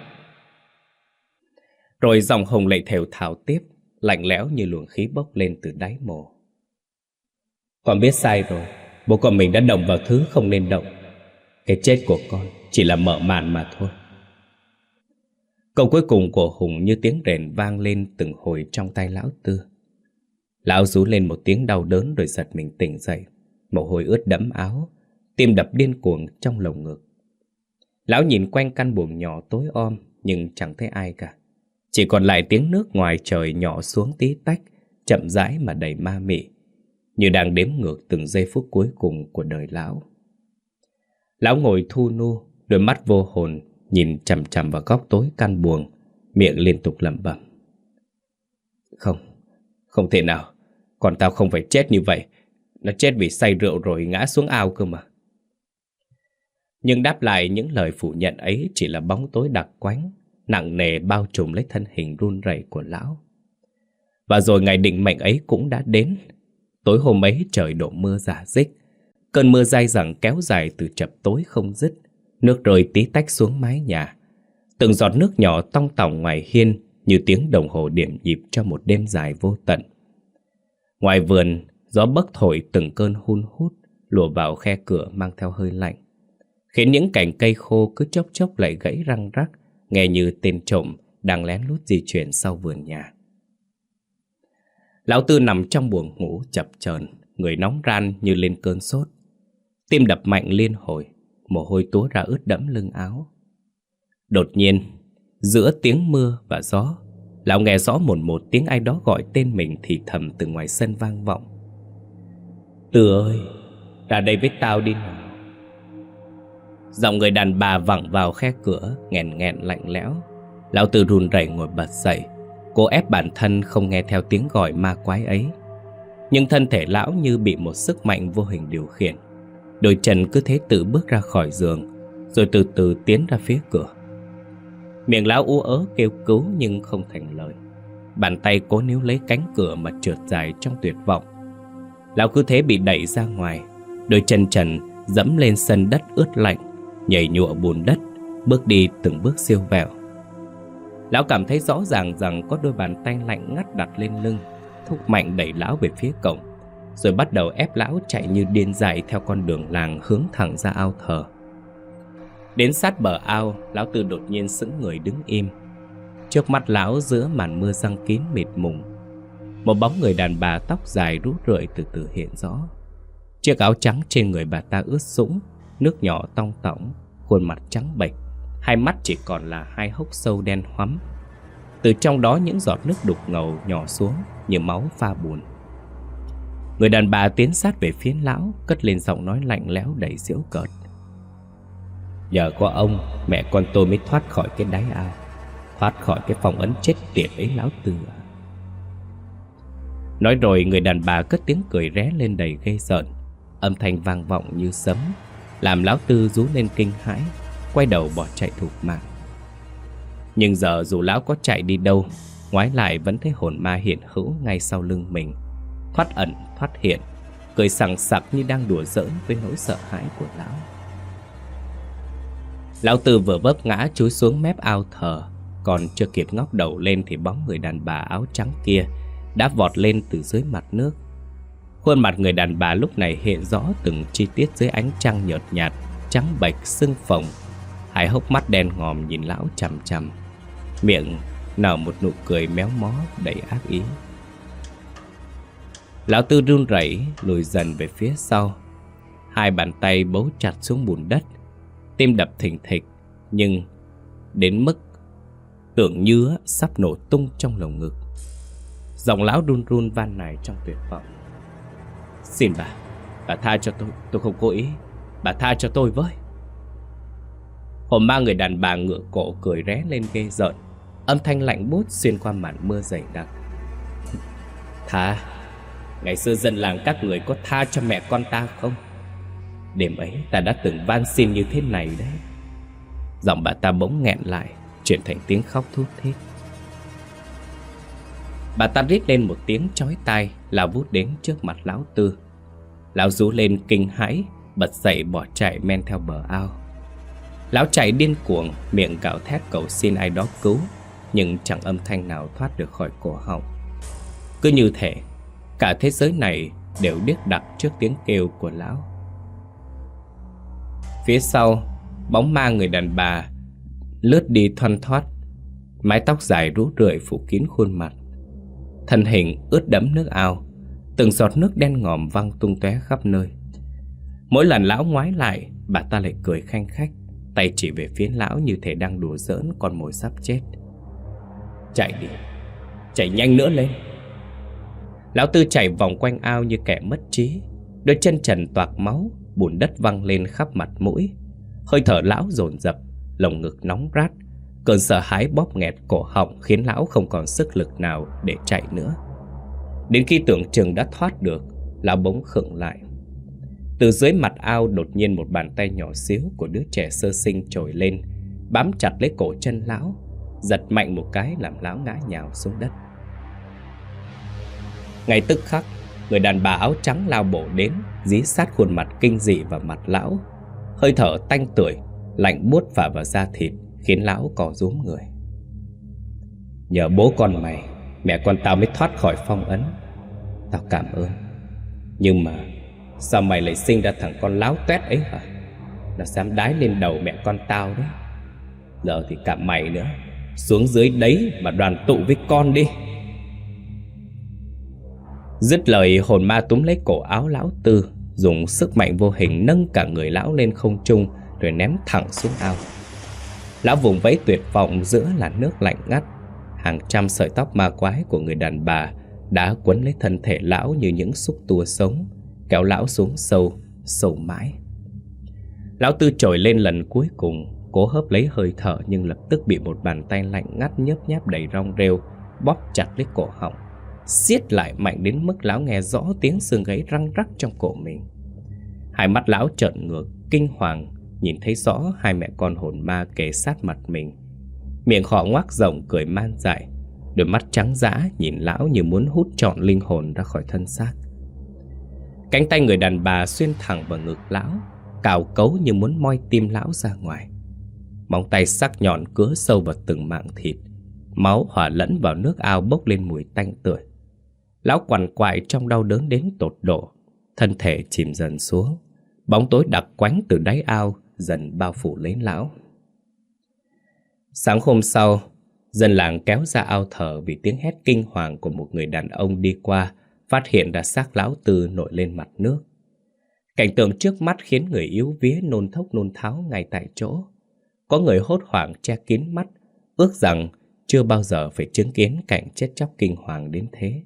Rồi giọng Hùng lại thều thào tiếp, lạnh lẽo như luồng khí bốc lên từ đáy mồ. Con biết sai rồi, bố con mình đã động vào thứ không nên động. Cái chết của con chỉ là mở màn mà thôi. Câu cuối cùng của Hùng như tiếng rền vang lên từng hồi trong tay lão Tư. Lão rú lên một tiếng đau đớn rồi giật mình tỉnh dậy, mồ hôi ướt đẫm áo, tim đập điên cuồng trong lồng ngực. Lão nhìn quanh căn buồng nhỏ tối om nhưng chẳng thấy ai cả. Chỉ còn lại tiếng nước ngoài trời nhỏ xuống tí tách, chậm rãi mà đầy ma mị, như đang đếm ngược từng giây phút cuối cùng của đời lão. Lão ngồi thu nu, đôi mắt vô hồn nhìn chằm chằm vào góc tối căn buồng, miệng liên tục lẩm bẩm. Không, không thể nào. Còn tao không phải chết như vậy. Nó chết vì say rượu rồi ngã xuống ao cơ mà. Nhưng đáp lại những lời phủ nhận ấy chỉ là bóng tối đặc quánh, nặng nề bao trùm lấy thân hình run rẩy của lão. Và rồi ngày định mệnh ấy cũng đã đến. Tối hôm ấy trời đổ mưa rả rích. Cơn mưa dai dẳng kéo dài từ chập tối không dứt. Nước rơi tí tách xuống mái nhà. Từng giọt nước nhỏ tong tỏng ngoài hiên như tiếng đồng hồ điểm nhịp cho một đêm dài vô tận. Ngoài vườn, gió bấc thổi từng cơn hun hút lùa vào khe cửa mang theo hơi lạnh, khiến những cành cây khô cứ chốc chốc lại gãy răng rắc, nghe như tên trộm đang lén lút di chuyển sau vườn nhà. Lão Tư nằm trong buồng ngủ chập chờn, người nóng ran như lên cơn sốt. Tim đập mạnh liên hồi, mồ hôi túa ra ướt đẫm lưng áo. Đột nhiên, giữa tiếng mưa và gió, lão nghe rõ một một tiếng ai đó gọi tên mình thì thầm từ ngoài sân vang vọng. Tư ơi, ra đây với tao đi nào. Giọng người đàn bà vẳng vào khe cửa, nghẹn nghẹn lạnh lẽo. Lão Tư run rẩy ngồi bật dậy, cố ép bản thân không nghe theo tiếng gọi ma quái ấy. Nhưng thân thể lão như bị một sức mạnh vô hình điều khiển. Đôi chân cứ thế tự bước ra khỏi giường, rồi từ từ tiến ra phía cửa. Miệng lão ú ớ kêu cứu nhưng không thành lời. Bàn tay cố níu lấy cánh cửa mà trượt dài trong tuyệt vọng. Lão cứ thế bị đẩy ra ngoài, đôi chân trần dẫm lên sân đất ướt lạnh, nhảy nhụa bùn đất, bước đi từng bước siêu vẹo. Lão cảm thấy rõ ràng rằng có đôi bàn tay lạnh ngắt đặt lên lưng, thúc mạnh đẩy lão về phía cổng, rồi bắt đầu ép lão chạy như điên dại theo con đường làng hướng thẳng ra ao thờ. Đến sát bờ ao, lão Tư đột nhiên sững người đứng im. Trước mắt lão giữa màn mưa giăng kín mịt mùng, một bóng người đàn bà tóc dài rũ rượi từ từ hiện rõ. Chiếc áo trắng trên người bà ta ướt sũng, nước nhỏ tong tỏng, khuôn mặt trắng bệch, hai mắt chỉ còn là hai hốc sâu đen hoắm. Từ trong đó những giọt nước đục ngầu nhỏ xuống như máu pha bùn. Người đàn bà tiến sát về phía lão, cất lên giọng nói lạnh lẽo đầy giễu cợt. Nhờ có ông, mẹ con tôi mới thoát khỏi cái đáy ao, thoát khỏi cái phong ấn chết tiệt ấy lão Tư à. Nói rồi người đàn bà cất tiếng cười ré lên đầy ghê rợn. Âm thanh vang vọng như sấm, làm lão Tư rú lên kinh hãi, quay đầu bỏ chạy thục mạng. Nhưng giờ dù lão có chạy đi đâu, ngoái lại vẫn thấy hồn ma hiện hữu ngay sau lưng mình, thoát ẩn thoát hiện, cười sằng sặc như đang đùa giỡn với nỗi sợ hãi của lão. Lão Tư vừa vấp ngã chúi xuống mép ao thờ, còn chưa kịp ngóc đầu lên thì bóng người đàn bà áo trắng kia đã vọt lên từ dưới mặt nước. Khuôn mặt người đàn bà lúc này hiện rõ từng chi tiết dưới ánh trăng nhợt nhạt, trắng bệch sưng phồng. Hai hốc mắt đen ngòm nhìn lão chằm chằm, miệng nở một nụ cười méo mó đầy ác ý. Lão Tư run rẩy lùi dần về phía sau, hai bàn tay bấu chặt xuống bùn đất, tim đập thình thịch, nhưng đến mức tưởng như sắp nổ tung trong lồng ngực. Giọng lão run run van nài trong tuyệt vọng. Xin bà, bà tha cho tôi, tôi không cố ý, bà tha cho tôi với. Hồn ma người đàn bà ngửa cổ cười ré lên ghê rợn, âm thanh lạnh buốt xuyên qua màn mưa dày đặc. Tha? Ngày xưa dân làng các người có tha cho mẹ con ta không? Đêm ấy ta đã từng van xin như thế này đấy. Giọng bà ta bỗng nghẹn lại, chuyển thành tiếng khóc thút thít. Bà ta rít lên một tiếng chói tai, lao vút đến trước mặt lão Tư. Lão rú lên kinh hãi, bật dậy bỏ chạy men theo bờ ao. Lão chạy điên cuồng, miệng gào thét cầu xin ai đó cứu, nhưng chẳng âm thanh nào thoát được khỏi cổ họng. Cứ như thể cả thế giới này đều điếc đặc trước tiếng kêu của lão. Phía sau, bóng ma người đàn bà lướt đi thoăn thoắt, mái tóc dài rũ rượi phủ kín khuôn mặt, thân hình ướt đẫm nước ao, từng giọt nước đen ngòm văng tung tóe khắp nơi. Mỗi lần lão ngoái lại, bà ta lại cười khanh khách, tay chỉ về phía lão như thể đang đùa giỡn con mồi sắp chết. Chạy đi, chạy nhanh nữa lên. Lão Tư chạy vòng quanh ao như kẻ mất trí, đôi chân trần toạc máu, bùn đất văng lên khắp mặt mũi. Hơi thở lão dồn dập, lồng ngực nóng rát. Cơn sợ hãi bóp nghẹt cổ họng khiến lão không còn sức lực nào để chạy nữa. Đến khi tưởng chừng đã thoát được, lão bỗng khựng lại. Từ dưới mặt ao đột nhiên một bàn tay nhỏ xíu của đứa trẻ sơ sinh trồi lên, bám chặt lấy cổ chân lão, giật mạnh một cái làm lão ngã nhào xuống đất. Ngay tức khắc, người đàn bà áo trắng lao bộ đến, dí sát khuôn mặt kinh dị vào mặt lão. Hơi thở tanh tưởi, lạnh buốt phả vào da thịt, khiến lão co rúm người. Nhờ bố con mày, mẹ con tao mới thoát khỏi phong ấn. Tao cảm ơn. Nhưng mà sao mày lại sinh ra thằng con láo toét ấy hả? Nó dám đái lên đầu mẹ con tao đấy. Giờ thì cả mày nữa, xuống dưới đấy mà đoàn tụ với con đi. Dứt lời, hồn ma túm lấy cổ áo lão Tư, dùng sức mạnh vô hình nâng cả người lão lên không trung, rồi ném thẳng xuống ao. Lão vùng vẫy tuyệt vọng giữa làn nước lạnh ngắt. Hàng trăm sợi tóc ma quái của người đàn bà đã quấn lấy thân thể lão như những xúc tua sống, kéo lão xuống sâu, sâu mãi. Lão Tư trồi lên lần cuối cùng, cố hớp lấy hơi thở, nhưng lập tức bị một bàn tay lạnh ngắt nhớp nháp đầy rong rêu bóp chặt lấy cổ họng, siết lại mạnh đến mức lão nghe rõ tiếng xương gáy răng rắc trong cổ mình. Hai mắt lão trợn ngược, kinh hoàng, nhìn thấy rõ hai mẹ con hồn ma kề sát mặt mình. Miệng họ ngoác rộng cười man dại, đôi mắt trắng dã nhìn lão như muốn hút trọn linh hồn ra khỏi thân xác. Cánh tay người đàn bà xuyên thẳng vào ngực lão, cào cấu như muốn moi tim lão ra ngoài. Móng tay sắc nhọn cứa sâu vào từng mảng thịt, máu hòa lẫn vào nước ao bốc lên mùi tanh tưởi. Lão quằn quại trong đau đớn đến tột độ, thân thể chìm dần xuống. Bóng tối đặc quánh từ đáy ao dần bao phủ lấy lão. Sáng hôm sau, dân làng kéo ra ao thờ vì tiếng hét kinh hoàng của một người đàn ông đi qua, phát hiện ra xác lão Tư nổi lên mặt nước. Cảnh tượng trước mắt khiến người yếu vía nôn thốc nôn tháo ngay tại chỗ. Có người hốt hoảng che kín mắt, ước rằng chưa bao giờ phải chứng kiến cảnh chết chóc kinh hoàng đến thế.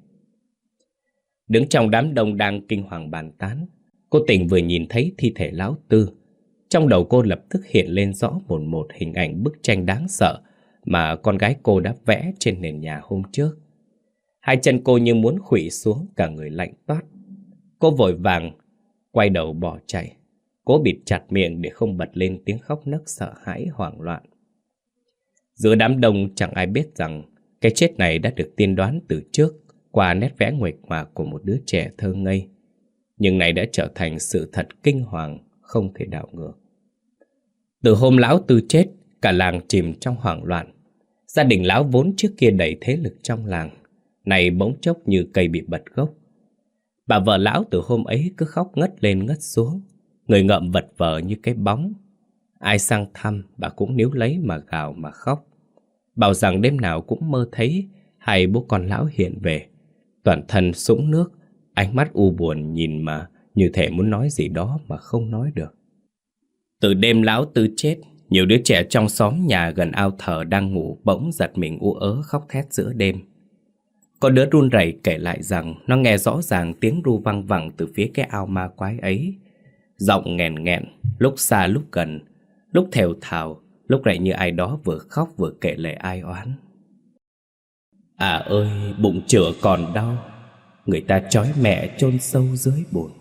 Đứng trong đám đông đang kinh hoàng bàn tán, cô Tình vừa nhìn thấy thi thể lão Tư. Trong đầu cô lập tức hiện lên rõ một một hình ảnh bức tranh đáng sợ mà con gái cô đã vẽ trên nền nhà hôm trước. Hai chân cô như muốn khuỵu xuống, cả người lạnh toát. Cô vội vàng quay đầu bỏ chạy, cố bịt chặt miệng để không bật lên tiếng khóc nấc sợ hãi hoảng loạn. Giữa đám đông chẳng ai biết rằng cái chết này đã được tiên đoán từ trước qua nét vẽ nguệch ngoạc của một đứa trẻ thơ ngây, nhưng này đã trở thành sự thật kinh hoàng không thể đảo ngược. Từ hôm lão Tư chết, cả làng chìm trong hoảng loạn. Gia đình lão vốn trước kia đầy thế lực trong làng, này bỗng chốc như cây bị bật gốc. Bà vợ lão từ hôm ấy cứ khóc ngất lên ngất xuống, người ngợm vật vờ như cái bóng. Ai sang thăm bà cũng níu lấy mà gào mà khóc, bảo rằng đêm nào cũng mơ thấy hai bố con lão hiện về, toàn thân sũng nước, ánh mắt u buồn nhìn mà như thể muốn nói gì đó mà không nói được. Từ đêm lão Tư chết, nhiều đứa trẻ trong xóm nhà gần ao thờ đang ngủ bỗng giật mình u ớ khóc thét giữa đêm. Có đứa run rẩy kể lại rằng nó nghe rõ ràng tiếng ru văng vẳng từ phía cái ao ma quái ấy. Giọng nghẹn nghẹn, lúc xa lúc gần, lúc thều thào, lúc lại như ai đó vừa khóc vừa kể lệ ai oán. À ơi, bụng chửa còn đau, người ta trói mẹ chôn sâu dưới bùn.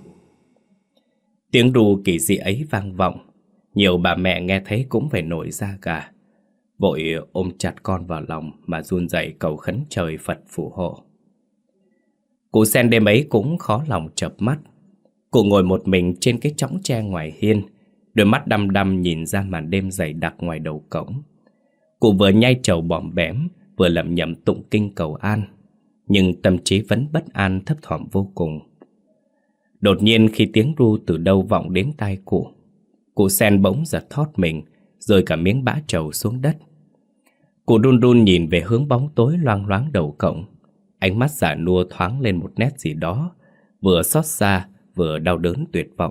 Tiếng ru kỳ dị ấy vang vọng, nhiều bà mẹ nghe thấy cũng phải nổi da gà, vội ôm chặt con vào lòng mà run rẩy cầu khấn trời Phật phù hộ. Cụ Sen đêm ấy cũng khó lòng chợp mắt. Cụ ngồi một mình trên cái chõng tre ngoài hiên, đôi mắt đăm đăm nhìn ra màn đêm dày đặc ngoài đầu cổng. Cụ vừa nhai trầu bòm bẻm, vừa lẩm nhẩm tụng kinh cầu an, nhưng tâm trí vẫn bất an thấp thỏm vô cùng. Đột nhiên khi tiếng ru từ đâu vọng đến tai cụ, cụ Sen bỗng giật thót mình, rơi cả miếng bã trầu xuống đất. Cụ run run nhìn về hướng bóng tối loang loáng đầu cổng, ánh mắt già nua thoáng lên một nét gì đó, vừa xót xa vừa đau đớn tuyệt vọng.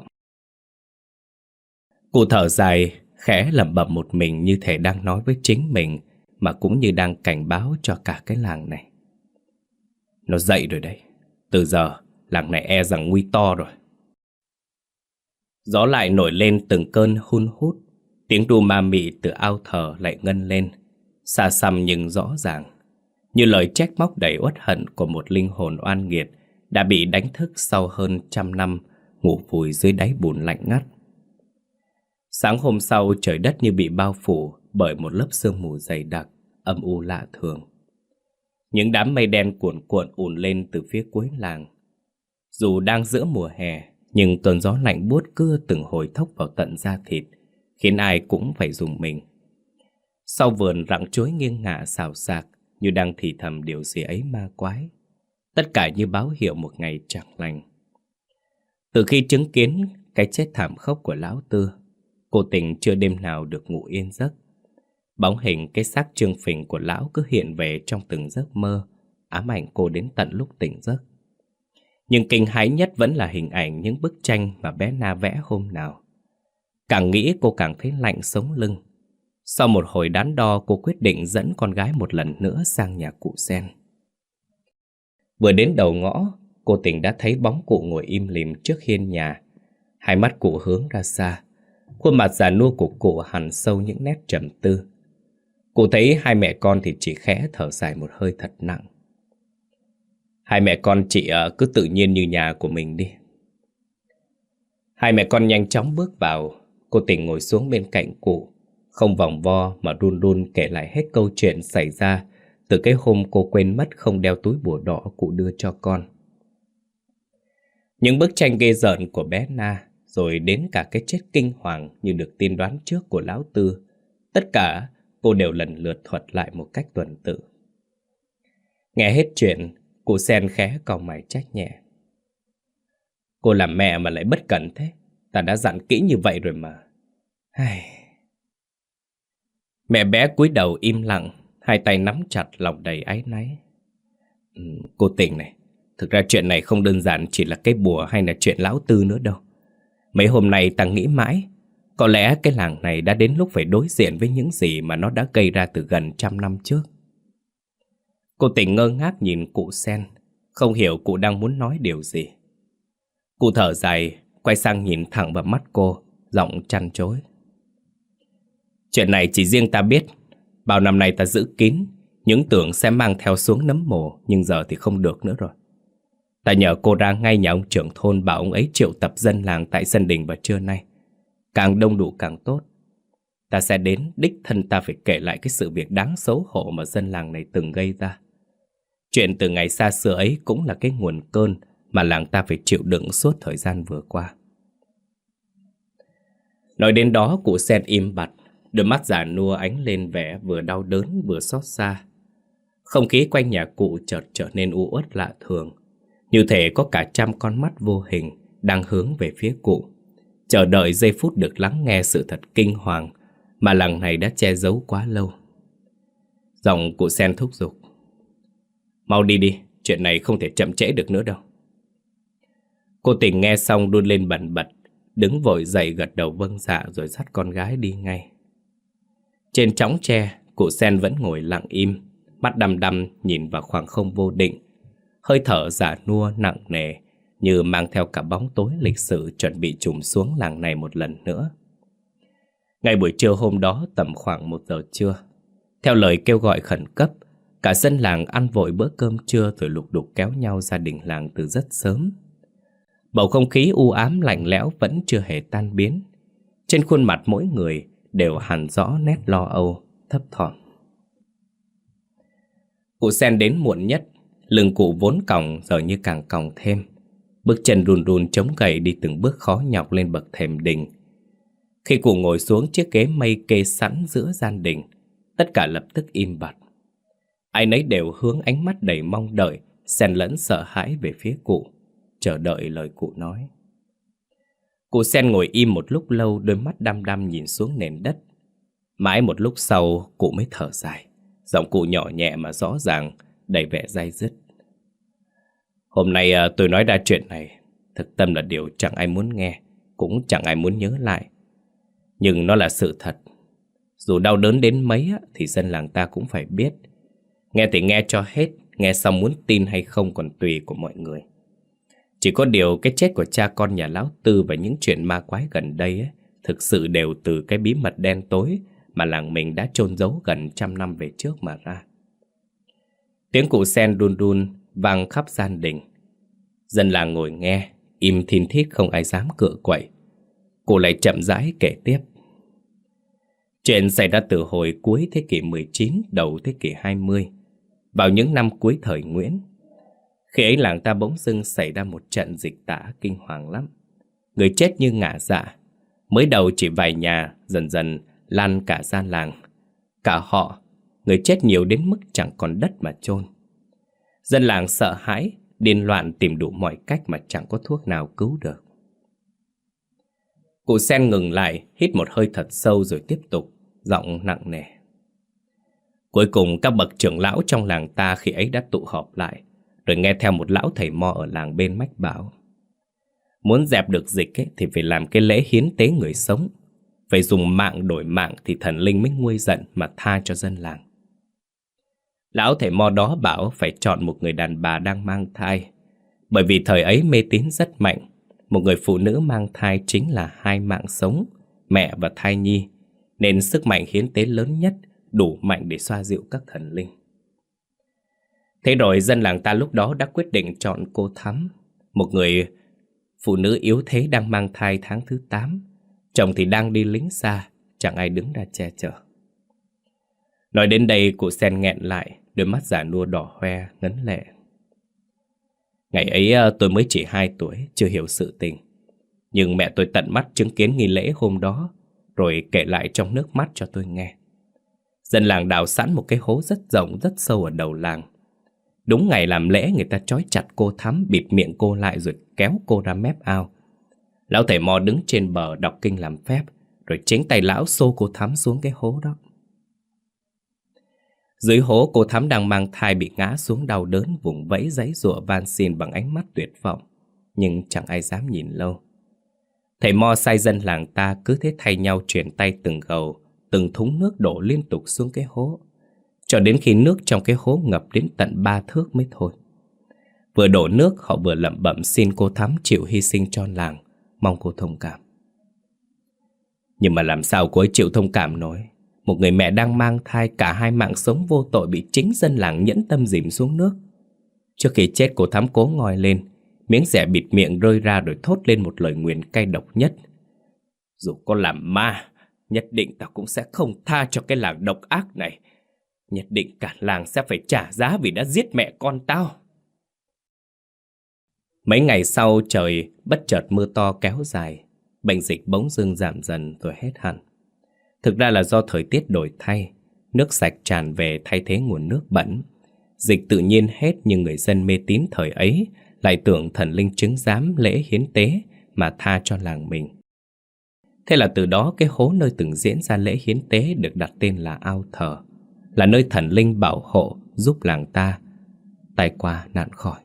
Cụ thở dài, khẽ lẩm bẩm một mình như thể đang nói với chính mình, mà cũng như đang cảnh báo cho cả cái làng này. Nó dậy rồi đấy, từ giờ làng này e rằng nguy to rồi. Gió lại nổi lên từng cơn hun hút, Tiếng ru ma mị từ ao thờ lại ngân lên, xa xăm nhưng rõ ràng, như lời trách móc đầy uất hận của một linh hồn oan nghiệt đã bị đánh thức sau hơn trăm năm ngủ vùi dưới đáy bùn lạnh ngắt. Sáng hôm sau, trời đất như bị bao phủ bởi một lớp sương mù dày đặc, âm u lạ thường. Những đám mây đen cuồn cuộn ùn lên từ phía cuối làng. Dù đang giữa mùa hè, nhưng cơn gió lạnh buốt cứ từng hồi thốc vào tận da thịt, khiến ai cũng phải rùng mình. Sau vườn rặng chuối nghiêng ngả xào xạc, như đang thì thầm điều gì ấy ma quái. Tất cả như báo hiệu một ngày chẳng lành. Từ khi chứng kiến cái chết thảm khốc của lão Tư, cô Tình chưa đêm nào được ngủ yên giấc. Bóng hình cái xác trương phình của lão cứ hiện về trong từng giấc mơ, ám ảnh cô đến tận lúc tỉnh giấc. Nhưng kinh hãi nhất vẫn là hình ảnh những bức tranh mà bé Na vẽ hôm nào. Càng nghĩ cô càng thấy lạnh sống lưng. Sau một hồi đắn đo, cô quyết định dẫn con gái một lần nữa sang nhà cụ Sen. Vừa đến đầu ngõ, cô Tình đã thấy bóng cụ ngồi im lìm trước hiên nhà. Hai mắt cụ hướng ra xa. Khuôn mặt già nua của cụ hằn sâu những nét trầm tư. Cụ thấy hai mẹ con thì chỉ khẽ thở dài một hơi thật nặng. Hai mẹ con chị cứ tự nhiên như nhà của mình đi. Hai mẹ con nhanh chóng bước vào. Cô Tình ngồi xuống bên cạnh cụ, không vòng vo mà run run kể lại hết câu chuyện xảy ra từ cái hôm cô quên mất không đeo túi bùa đỏ cụ đưa cho con. Những bức tranh ghê rợn của bé Na, rồi đến cả cái chết kinh hoàng như được tiên đoán trước của lão Tư. Tất cả cô đều lần lượt thuật lại một cách tuần tự. Nghe hết chuyện, cụ Sen khẽ cau mày trách nhẹ. Cô làm mẹ mà lại bất cẩn thế. Ta đã dặn kỹ như vậy rồi mà. Ai... Mẹ bé cúi đầu im lặng, hai tay nắm chặt, lòng đầy áy náy. Ừ, cô Tình này, thực ra chuyện này không đơn giản chỉ là cái bùa hay là chuyện lão Tư nữa đâu. Mấy hôm nay ta nghĩ mãi, có lẽ cái làng này đã đến lúc phải đối diện với những gì mà nó đã gây ra từ gần trăm năm trước. Cô Tình ngơ ngác nhìn cụ Sen, không hiểu cụ đang muốn nói điều gì. Cụ thở dài, quay sang nhìn thẳng vào mắt cô, giọng trăn trối. Chuyện này chỉ riêng ta biết. Bao năm nay ta giữ kín, những tưởng sẽ mang theo xuống nấm mồ, nhưng giờ thì không được nữa rồi. Ta nhờ cô ra ngay nhà ông trưởng thôn, bảo ông ấy triệu tập dân làng tại sân đình vào trưa nay. Càng đông đủ càng tốt. Ta sẽ đến, đích thân ta phải kể lại cái sự việc đáng xấu hổ mà dân làng này từng gây ra. Chuyện từ ngày xa xưa ấy cũng là cái nguồn cơn mà làng ta phải chịu đựng suốt thời gian vừa qua. Nói đến đó, cụ Sen im bặt, đôi mắt già nua ánh lên vẻ vừa đau đớn vừa xót xa. Không khí quanh nhà cụ chợt trở nên u uất lạ thường, như thể có cả trăm con mắt vô hình đang hướng về phía cụ, chờ đợi giây phút được lắng nghe sự thật kinh hoàng mà làng này đã che giấu quá lâu. Giọng cụ Sen thúc giục. Mau đi đi, chuyện này không thể chậm trễ được nữa đâu. Cô Tình nghe xong run lên bần bật, đứng vội dậy gật đầu vâng dạ rồi dắt con gái đi ngay. Trên chõng tre, cụ Sen vẫn ngồi lặng im, mắt đăm đăm nhìn vào khoảng không vô định, hơi thở già nua nặng nề như mang theo cả bóng tối lịch sử chuẩn bị trùm xuống làng này một lần nữa. Ngay buổi trưa hôm đó, tầm khoảng một giờ trưa, theo lời kêu gọi khẩn cấp, cả dân làng ăn vội bữa cơm trưa rồi lục đục kéo nhau ra đình làng từ rất sớm. Bầu không khí u ám lạnh lẽo vẫn chưa hề tan biến. Trên khuôn mặt mỗi người đều hằn rõ nét lo âu, thấp thỏm. Cụ Sen đến muộn nhất, lưng cụ vốn còng giờ như càng còng thêm. Bước chân run run chống gậy đi từng bước khó nhọc lên bậc thềm đình. Khi cụ ngồi xuống chiếc ghế mây kê sẵn giữa gian đình, tất cả lập tức im bặt. Ai nấy đều hướng ánh mắt đầy mong đợi, xen lẫn sợ hãi về phía cụ, chờ đợi lời cụ nói. Cụ Sen ngồi im một lúc lâu, đôi mắt đăm đăm nhìn xuống nền đất. Mãi một lúc sau cụ mới thở dài, giọng cụ nhỏ nhẹ mà rõ ràng, đầy vẻ day dứt. Hôm nay tôi nói ra chuyện này, thực tâm là điều chẳng ai muốn nghe, cũng chẳng ai muốn nhớ lại. Nhưng nó là sự thật. Dù đau đớn đến mấy thì dân làng ta cũng phải biết. Nghe thì nghe cho hết, nghe xong muốn tin hay không còn tùy của mọi người. Chỉ có điều cái chết của cha con nhà lão Tư và những chuyện ma quái gần đây ấy, thực sự đều từ cái bí mật đen tối mà làng mình đã chôn giấu gần trăm năm về trước mà ra. Tiếng cụ sen đun đun vang khắp gian đình. Dân làng ngồi nghe, im thin thít không ai dám cựa quậy. Cụ lại chậm rãi kể tiếp. Chuyện xảy ra từ hồi cuối thế kỷ mười chín, đầu thế kỷ hai mươi, vào những năm cuối thời Nguyễn. Khi ấy làng ta bỗng dưng xảy ra một trận dịch tả kinh hoàng lắm. Người chết như ngả dạ. Mới đầu chỉ vài nhà, dần dần lan cả gian làng. Cả họ, người chết nhiều đến mức chẳng còn đất mà chôn. Dân làng sợ hãi, điên loạn tìm đủ mọi cách mà chẳng có thuốc nào cứu được. Cụ sen ngừng lại, hít một hơi thật sâu rồi tiếp tục, giọng nặng nề. Cuối cùng các bậc trưởng lão trong làng ta khi ấy đã tụ họp lại, rồi nghe theo một lão thầy mo ở làng bên mách bảo. Muốn dẹp được dịch ấy, thì phải làm cái lễ hiến tế người sống. Phải dùng mạng đổi mạng thì thần linh mới nguôi giận mà tha cho dân làng. Lão thầy mo đó bảo phải chọn một người đàn bà đang mang thai. Bởi vì thời ấy mê tín rất mạnh. Một người phụ nữ mang thai chính là hai mạng sống, mẹ và thai nhi. Nên sức mạnh hiến tế lớn nhất, đủ mạnh để xoa dịu các thần linh. Thế rồi dân làng ta lúc đó đã quyết định chọn cô Thắm, một người phụ nữ yếu thế đang mang thai tháng thứ tám. Chồng thì đang đi lính xa, chẳng ai đứng ra che chở. Nói đến đây cụ sen nghẹn lại, đôi mắt già nua đỏ hoe, ngấn lệ. Ngày ấy tôi mới chỉ hai tuổi, chưa hiểu sự tình. Nhưng mẹ tôi tận mắt chứng kiến nghi lễ hôm đó, rồi kể lại trong nước mắt cho tôi nghe. Dân làng đào sẵn một cái hố rất rộng, rất sâu ở đầu làng. Đúng ngày làm lễ người ta trói chặt cô Thắm, bịt miệng cô lại rồi kéo cô ra mép ao. Lão thầy mo đứng trên bờ đọc kinh làm phép, rồi chính tay lão xô cô Thắm xuống cái hố đó. Dưới hố cô Thắm đang mang thai bị ngã xuống đau đớn, vùng vẫy giãy giụa van xin bằng ánh mắt tuyệt vọng, nhưng chẳng ai dám nhìn lâu. Thầy mo sai dân làng ta cứ thế thay nhau chuyển tay từng gầu, từng thúng nước đổ liên tục xuống cái hố, cho đến khi nước trong cái hố ngập đến tận ba thước mới thôi. Vừa đổ nước họ vừa lẩm bẩm xin cô Thắm chịu hy sinh cho làng, mong cô thông cảm. Nhưng mà làm sao cô ấy chịu thông cảm nổi? Một người mẹ đang mang thai, cả hai mạng sống vô tội bị chính dân làng nhẫn tâm dìm xuống nước. Trước khi chết cô Thắm cố ngoi lên, miếng dẻ bịt miệng rơi ra rồi thốt lên một lời nguyền cay độc nhất. Dù có làm ma, nhất định tao cũng sẽ không tha cho cái làng độc ác này. Nhất định cả làng sẽ phải trả giá vì đã giết mẹ con tao. Mấy ngày sau trời bất chợt mưa to kéo dài. Bệnh dịch bỗng dưng giảm dần rồi hết hẳn. Thực ra là do thời tiết đổi thay, nước sạch tràn về thay thế nguồn nước bẩn. Dịch tự nhiên hết nhưng người dân mê tín thời ấy lại tưởng thần linh chứng giám lễ hiến tế mà tha cho làng mình. Thế là từ đó cái hố nơi từng diễn ra lễ hiến tế được đặt tên là ao thờ, là nơi thần linh bảo hộ giúp làng ta tai qua nạn khỏi.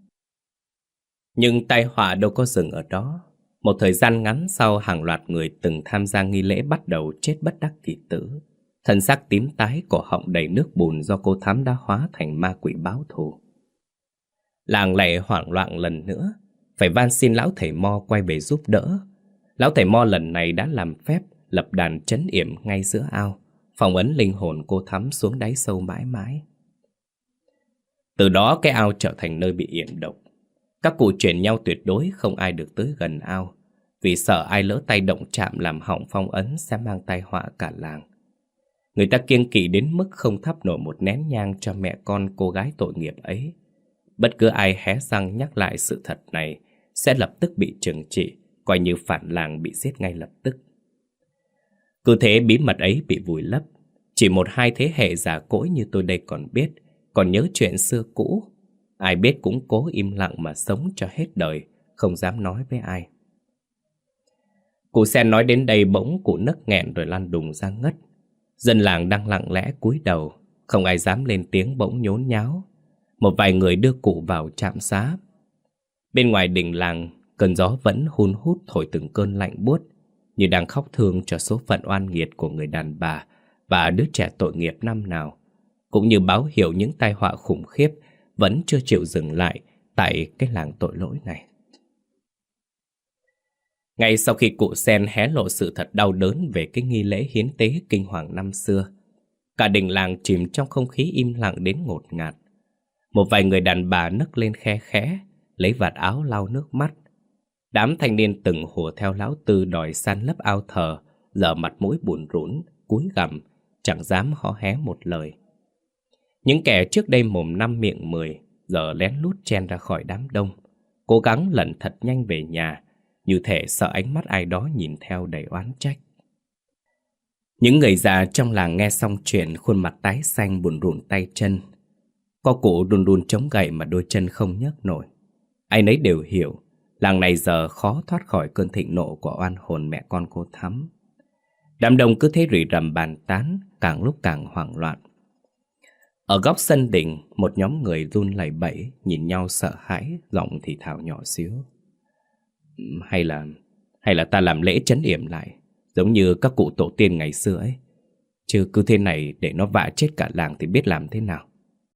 Nhưng tai họa đâu có dừng ở đó. Một thời gian ngắn sau, hàng loạt người từng tham gia nghi lễ bắt đầu chết bất đắc kỳ tử. Thân xác tím tái, cổ họng đầy nước bùn do cô Thắm đã hóa thành ma quỷ báo thù. Làng lại hoảng loạn lần nữa, phải van xin lão thầy mo quay về giúp đỡ. Lão thầy mo lần này đã làm phép lập đàn trấn yểm ngay giữa ao, phong ấn linh hồn cô Thắm xuống đáy sâu mãi mãi. Từ đó cái ao trở thành nơi bị yểm độc. Các cụ truyền nhau tuyệt đối không ai được tới gần ao, vì sợ ai lỡ tay động chạm làm hỏng phong ấn sẽ mang tai họa cả làng. Người ta kiêng kỵ đến mức không thắp nổi một nén nhang cho mẹ con cô gái tội nghiệp ấy. Bất cứ ai hé răng nhắc lại sự thật này sẽ lập tức bị trừng trị, coi như phản làng bị giết ngay lập tức. Cứ thế bí mật ấy bị vùi lấp. Chỉ một hai thế hệ già cỗi như tôi đây còn biết, còn nhớ chuyện xưa cũ. Ai biết cũng cố im lặng mà sống cho hết đời, không dám nói với ai. Cụ sen nói đến đây bỗng cụ nấc nghẹn rồi lăn đùng ra ngất. Dân làng đang lặng lẽ cúi đầu, không ai dám lên tiếng bỗng nhốn nháo. Một vài người đưa cụ vào trạm xá. Bên ngoài đình làng, cơn gió vẫn hun hút thổi từng cơn lạnh buốt, như đang khóc thương cho số phận oan nghiệt của người đàn bà và đứa trẻ tội nghiệp năm nào, cũng như báo hiệu những tai họa khủng khiếp vẫn chưa chịu dừng lại tại cái làng tội lỗi này. Ngay sau khi cụ Sen hé lộ sự thật đau đớn về cái nghi lễ hiến tế kinh hoàng năm xưa, cả đình làng chìm trong không khí im lặng đến ngột ngạt. Một vài người đàn bà nấc lên khe khẽ, lấy vạt áo lau nước mắt. Đám thanh niên từng hùa theo lão Tư đòi san lấp ao thờ, giờ mặt mũi bủn rủn, cúi gằm, chẳng dám hó hé một lời. Những kẻ trước đây mồm năm miệng mười, giờ lén lút chen ra khỏi đám đông, cố gắng lẩn thật nhanh về nhà, như thể sợ ánh mắt ai đó nhìn theo đầy oán trách. Những người già trong làng nghe xong chuyện, khuôn mặt tái xanh buồn rùn tay chân. Có cụ đun đun chống gậy mà đôi chân không nhấc nổi. Ai nấy đều hiểu, làng này giờ khó thoát khỏi cơn thịnh nộ của oan hồn mẹ con cô Thắm. Đám đông cứ thế rì rầm bàn tán, càng lúc càng hoảng loạn. Ở góc sân đình, một nhóm người run lẩy bẩy, nhìn nhau sợ hãi, giọng thì thào nhỏ xíu. Hay là, hay là ta làm lễ trấn yểm lại, giống như các cụ tổ tiên ngày xưa ấy. Chứ cứ thế này để nó vạ chết cả làng thì biết làm thế nào.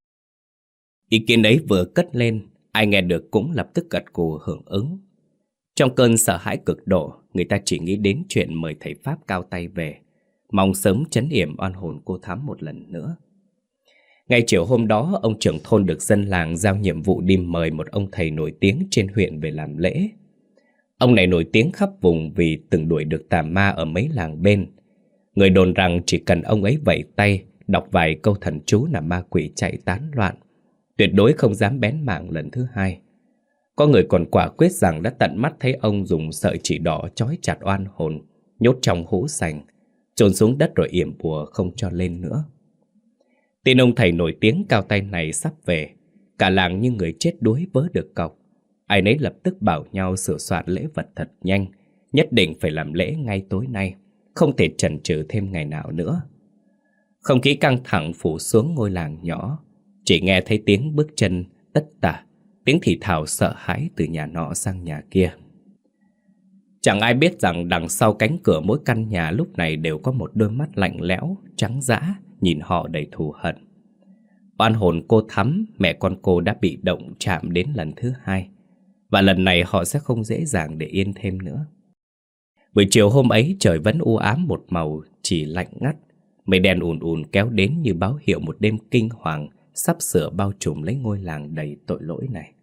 Ý kiến ấy vừa cất lên, ai nghe được cũng lập tức gật gù hưởng ứng. Trong cơn sợ hãi cực độ, người ta chỉ nghĩ đến chuyện mời thầy Pháp cao tay về, mong sớm trấn yểm oan hồn cô Thắm một lần nữa. Ngay chiều hôm đó, ông trưởng thôn được dân làng giao nhiệm vụ đi mời một ông thầy nổi tiếng trên huyện về làm lễ. Ông này nổi tiếng khắp vùng vì từng đuổi được tà ma ở mấy làng bên. Người đồn rằng chỉ cần ông ấy vẫy tay, đọc vài câu thần chú là ma quỷ chạy tán loạn, tuyệt đối không dám bén mảng lần thứ hai. Có người còn quả quyết rằng đã tận mắt thấy ông dùng sợi chỉ đỏ trói chặt oan hồn, nhốt trong hũ sành, chôn xuống đất rồi yểm bùa không cho lên nữa. Tin ông thầy nổi tiếng cao tay này sắp về, cả làng như người chết đuối vớ được cọc. Ai nấy lập tức bảo nhau sửa soạn lễ vật thật nhanh, nhất định phải làm lễ ngay tối nay, không thể chần chừ thêm ngày nào nữa. Không khí căng thẳng phủ xuống ngôi làng nhỏ, chỉ nghe thấy tiếng bước chân tất tả, tiếng thì thào sợ hãi từ nhà nọ sang nhà kia. Chẳng ai biết rằng đằng sau cánh cửa mỗi căn nhà lúc này đều có một đôi mắt lạnh lẽo, trắng dã, nhìn họ đầy thù hận. Oan hồn cô Thắm, mẹ con cô đã bị động chạm đến lần thứ hai, và lần này họ sẽ không dễ dàng để yên thêm nữa. Buổi chiều hôm ấy trời vẫn u ám một màu, chỉ lạnh ngắt. Mây đen ùn ùn kéo đến như báo hiệu một đêm kinh hoàng sắp sửa bao trùm lấy ngôi làng đầy tội lỗi này.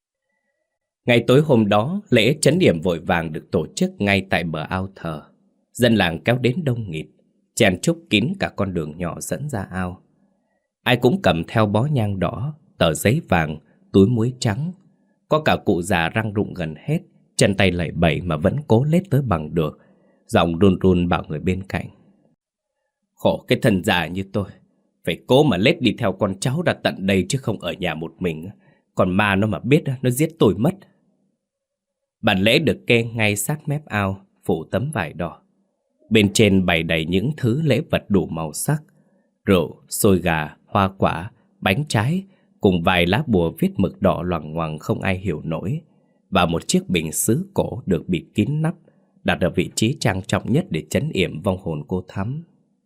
Ngày tối hôm đó, lễ trấn yểm vội vàng được tổ chức ngay tại bờ ao thờ. Dân làng kéo đến đông nghịt, chen chúc kín cả con đường nhỏ dẫn ra ao. Ai cũng cầm theo bó nhang đỏ, tờ giấy vàng, túi muối trắng. Có cả cụ già răng rụng gần hết, chân tay lẩy bẩy mà vẫn cố lết tới bằng được, giọng run run bảo người bên cạnh. Khổ cái thân già như tôi, phải cố mà lết đi theo con cháu ra tận đây chứ không ở nhà một mình. Còn ma nó mà biết nó giết tôi mất. Bàn lễ được kê ngay sát mép ao, phủ tấm vải đỏ. Bên trên bày đầy những thứ lễ vật đủ màu sắc: rượu, xôi gà, hoa quả, bánh trái, cùng vài lá bùa viết mực đỏ loằng ngoằng không ai hiểu nổi, và một chiếc bình sứ cổ được bịt kín nắp, đặt ở vị trí trang trọng nhất để trấn yểm vong hồn cô Thắm.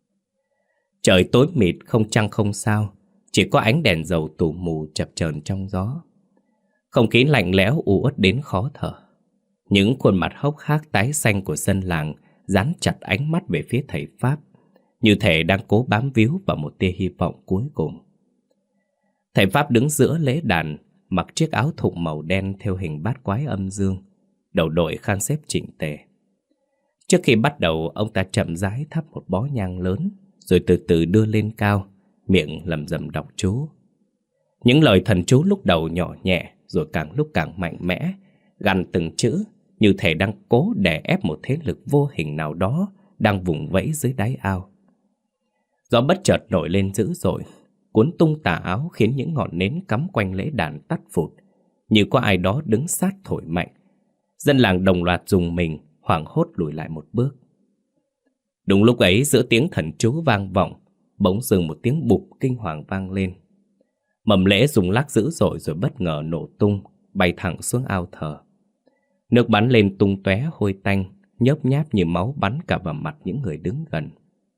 Trời tối mịt, không trăng không sao, chỉ có ánh đèn dầu tù mù chập chờn trong gió. Không khí lạnh lẽo u uất đến khó thở. Những khuôn mặt hốc hác tái xanh của dân làng dán chặt ánh mắt về phía thầy Pháp, như thể đang cố bám víu vào một tia hy vọng cuối cùng. Thầy Pháp đứng giữa lễ đàn, mặc chiếc áo thụng màu đen theo hình bát quái âm dương, đầu đội khăn xếp chỉnh tề. Trước khi bắt đầu, ông ta chậm rãi thắp một bó nhang lớn, rồi từ từ đưa lên cao, miệng lẩm bẩm đọc chú. Những lời thần chú lúc đầu nhỏ nhẹ, rồi càng lúc càng mạnh mẽ, gằn từng chữ, như thể đang cố đè ép một thế lực vô hình nào đó đang vùng vẫy dưới đáy ao. Gió bất chợt nổi lên dữ dội, cuốn tung tà áo khiến những ngọn nến cắm quanh lễ đàn tắt phụt, như có ai đó đứng sát thổi mạnh. Dân làng đồng loạt rùng mình, hoảng hốt lùi lại một bước. Đúng lúc ấy, giữa tiếng thần chú vang vọng, bỗng dưng một tiếng bụp kinh hoàng vang lên. Mầm lễ rung lắc dữ dội rồi bất ngờ nổ tung, bay thẳng xuống ao thờ. Nước bắn lên tung tóe hôi tanh, nhớp nháp như máu bắn cả vào mặt những người đứng gần.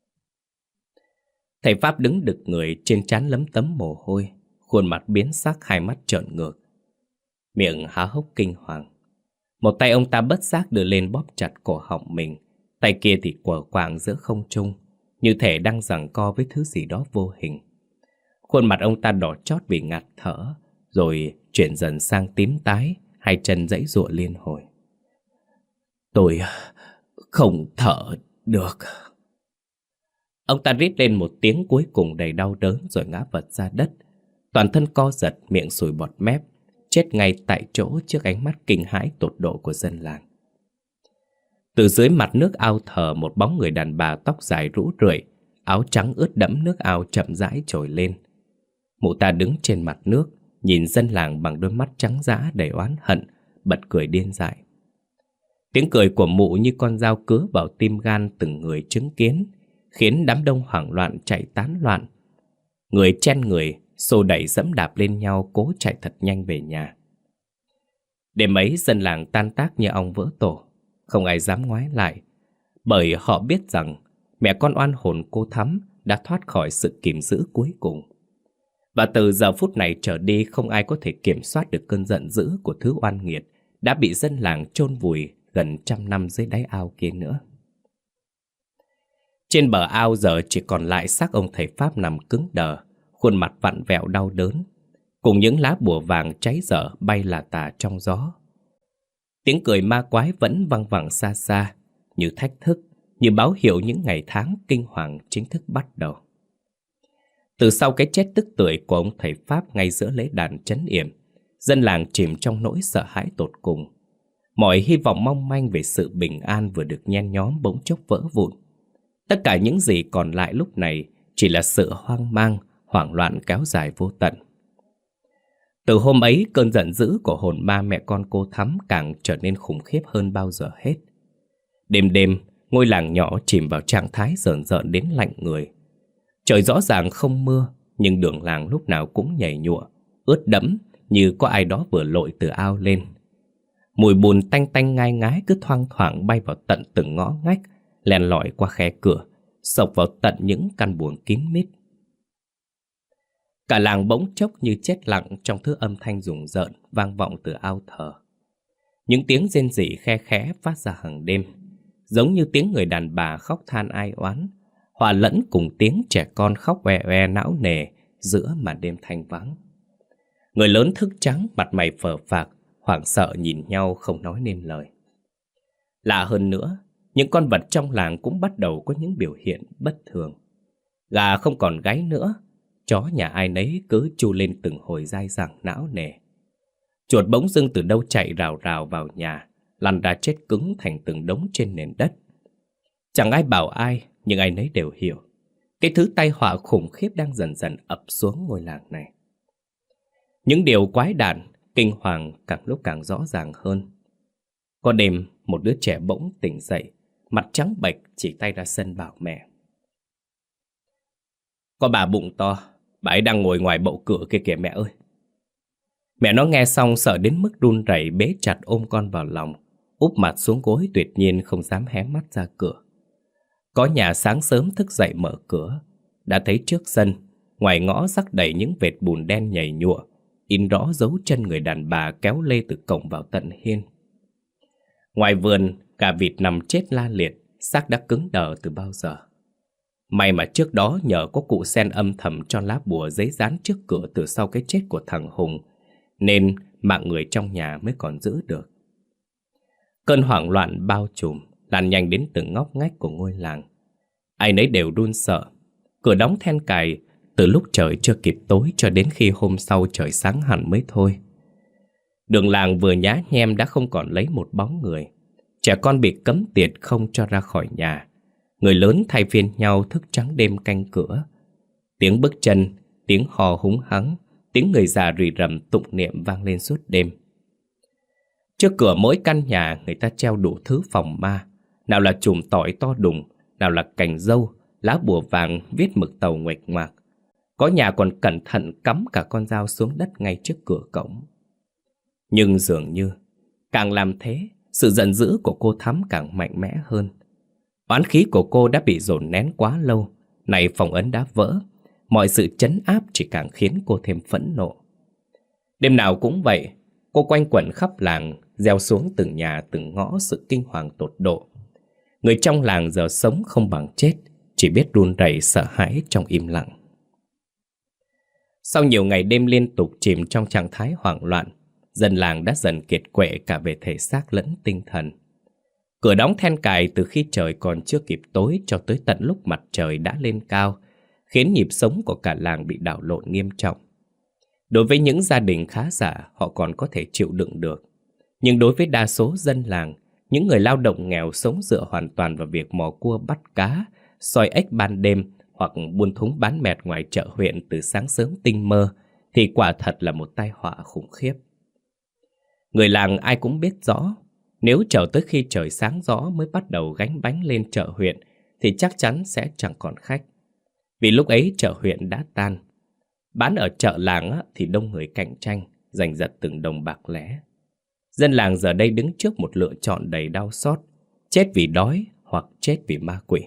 Thầy Pháp đứng đực người, trên trán lấm tấm mồ hôi, khuôn mặt biến sắc, hai mắt trợn ngược, miệng há hốc kinh hoàng. Một tay ông ta bất giác đưa lên bóp chặt cổ họng mình, tay kia thì quờ quạng giữa không trung, như thể đang giằng co với thứ gì đó vô hình. Khuôn mặt ông ta đỏ chót vì ngạt thở, rồi chuyển dần sang tím tái, hai chân giãy giụa liên hồi. Tôi không thở được. Ông ta rít lên một tiếng cuối cùng đầy đau đớn rồi ngã vật ra đất. Toàn thân co giật, miệng sùi bọt mép, chết ngay tại chỗ trước ánh mắt kinh hãi tột độ của dân làng. Từ dưới mặt nước ao thờ, một bóng người đàn bà tóc dài rũ rượi, áo trắng ướt đẫm nước ao chậm rãi trồi lên. Mụ ta đứng trên mặt nước, nhìn dân làng bằng đôi mắt trắng dã đầy oán hận, bật cười điên dại. Tiếng cười của mụ như con dao cứa vào tim gan từng người chứng kiến, khiến đám đông hoảng loạn chạy tán loạn. Người chen người, xô đẩy dẫm đạp lên nhau, cố chạy thật nhanh về nhà. Đêm ấy dân làng tan tác như ong vỡ tổ, không ai dám ngoái lại, bởi họ biết rằng mẹ con oan hồn cô Thắm đã thoát khỏi sự kìm giữ cuối cùng. Và từ giờ phút này trở đi, không ai có thể kiểm soát được cơn giận dữ của thứ oan nghiệt đã bị dân làng chôn vùi gần trăm năm dưới đáy ao kia nữa. Trên bờ ao giờ chỉ còn lại xác ông thầy Pháp nằm cứng đờ, khuôn mặt vặn vẹo đau đớn, cùng những lá bùa vàng cháy dở bay lả tả trong gió. Tiếng cười ma quái vẫn văng vẳng xa xa, như thách thức, như báo hiệu những ngày tháng kinh hoàng chính thức bắt đầu. Từ sau cái chết tức tưởi của ông thầy Pháp ngay giữa lễ đàn trấn yểm, dân làng chìm trong nỗi sợ hãi tột cùng. Mọi hy vọng mong manh về sự bình an vừa được nhen nhóm bỗng chốc vỡ vụn. Tất cả những gì còn lại lúc này chỉ là sự hoang mang, hoảng loạn kéo dài vô tận. Từ hôm ấy, cơn giận dữ của hồn ma mẹ con cô Thắm càng trở nên khủng khiếp hơn bao giờ hết. Đêm đêm, ngôi làng nhỏ chìm vào trạng thái rợn rợn đến lạnh người. Trời rõ ràng không mưa, nhưng đường làng lúc nào cũng nhầy nhụa, ướt đẫm như có ai đó vừa lội từ ao lên. Mùi bùn tanh tanh ngai ngái cứ thoang thoảng bay vào tận từng ngõ ngách, len lỏi qua khe cửa, xộc vào tận những căn buồng kín mít. Cả làng bỗng chốc như chết lặng trong thứ âm thanh rùng rợn vang vọng từ ao thờ. Những tiếng rên rỉ khe khẽ phát ra hàng đêm, giống như tiếng người đàn bà khóc than ai oán, hòa lẫn cùng tiếng trẻ con khóc oe oe não nề giữa màn đêm thanh vắng. Người lớn thức trắng, mặt mày phờ phạc, hoảng sợ nhìn nhau không nói nên lời. Lạ hơn nữa, những con vật trong làng cũng bắt đầu có những biểu hiện bất thường. Gà không còn gáy nữa, chó nhà ai nấy cứ chu lên từng hồi dai dẳng não nề. Chuột bỗng dưng từ đâu chạy rào rào vào nhà, lăn ra chết cứng thành từng đống trên nền đất. Chẳng ai bảo ai, nhưng ai nấy đều hiểu cái thứ tai họa khủng khiếp đang dần dần ập xuống ngôi làng này. Những điều quái đản, kinh hoàng càng lúc càng rõ ràng hơn. Có đêm, một đứa trẻ bỗng tỉnh dậy, mặt trắng bệch chỉ tay ra sân bảo mẹ. Có bà bụng to, bà ấy đang ngồi ngoài bậu cửa kia kìa mẹ ơi. Mẹ nó nghe xong sợ đến mức run rẩy bế chặt ôm con vào lòng, úp mặt xuống gối tuyệt nhiên không dám hé mắt ra cửa. Có nhà sáng sớm thức dậy mở cửa, đã thấy trước sân, ngoài ngõ rắc đầy những vệt bùn đen nhầy nhụa, in rõ dấu chân người đàn bà kéo lê từ cổng vào tận hiên. Ngoài vườn, gà vịt nằm chết la liệt, xác đã cứng đờ từ bao giờ. May mà trước đó nhờ có cụ sen âm thầm cho lá bùa giấy dán trước cửa từ sau cái chết của thằng Hùng, nên mạng người trong nhà mới còn giữ được. Cơn hoảng loạn bao trùm, lan nhanh đến từng ngóc ngách của ngôi làng. Ai nấy đều run sợ. Cửa đóng then cài từ lúc trời chưa kịp tối cho đến khi hôm sau trời sáng hẳn mới thôi. Đường làng vừa nhá nhem đã không còn lấy một bóng người. Trẻ con bị cấm tiệt không cho ra khỏi nhà. Người lớn thay phiên nhau thức trắng đêm canh cửa. Tiếng bước chân, tiếng hò húng hắng, tiếng người già rì rầm tụng niệm vang lên suốt đêm. Trước cửa mỗi căn nhà người ta treo đủ thứ phòng ma. Nào là chùm tỏi to đùng, nào là cành dâu, lá bùa vàng viết mực tàu nguệch ngoạc. Có nhà còn cẩn thận cắm cả con dao xuống đất ngay trước cửa cổng. Nhưng dường như càng làm thế, sự giận dữ của cô Thắm càng mạnh mẽ hơn. Oán khí của cô đã bị dồn nén quá lâu, nay phong ấn đã vỡ, mọi sự trấn áp chỉ càng khiến cô thêm phẫn nộ. Đêm nào cũng vậy, cô quanh quẩn khắp làng, gieo xuống từng nhà từng ngõ sự kinh hoàng tột độ. Người trong làng giờ sống không bằng chết, chỉ biết run rẩy sợ hãi trong im lặng. Sau nhiều ngày đêm liên tục chìm trong trạng thái hoảng loạn, dân làng đã dần kiệt quệ cả về thể xác lẫn tinh thần. Cửa đóng then cài từ khi trời còn chưa kịp tối cho tới tận lúc mặt trời đã lên cao, khiến nhịp sống của cả làng bị đảo lộn nghiêm trọng. Đối với những gia đình khá giả, họ còn có thể chịu đựng được. Nhưng đối với đa số dân làng, những người lao động nghèo sống dựa hoàn toàn vào việc mò cua bắt cá, soi ếch ban đêm hoặc buôn thúng bán mẹt ngoài chợ huyện từ sáng sớm tinh mơ, thì quả thật là một tai họa khủng khiếp. Người làng ai cũng biết rõ, nếu chờ tới khi trời sáng rõ mới bắt đầu gánh bánh lên chợ huyện thì chắc chắn sẽ chẳng còn khách. Vì lúc ấy chợ huyện đã tan. Bán ở chợ làng thì đông người cạnh tranh, giành giật từng đồng bạc lẻ. Dân làng giờ đây đứng trước một lựa chọn đầy đau xót, chết vì đói hoặc chết vì ma quỷ.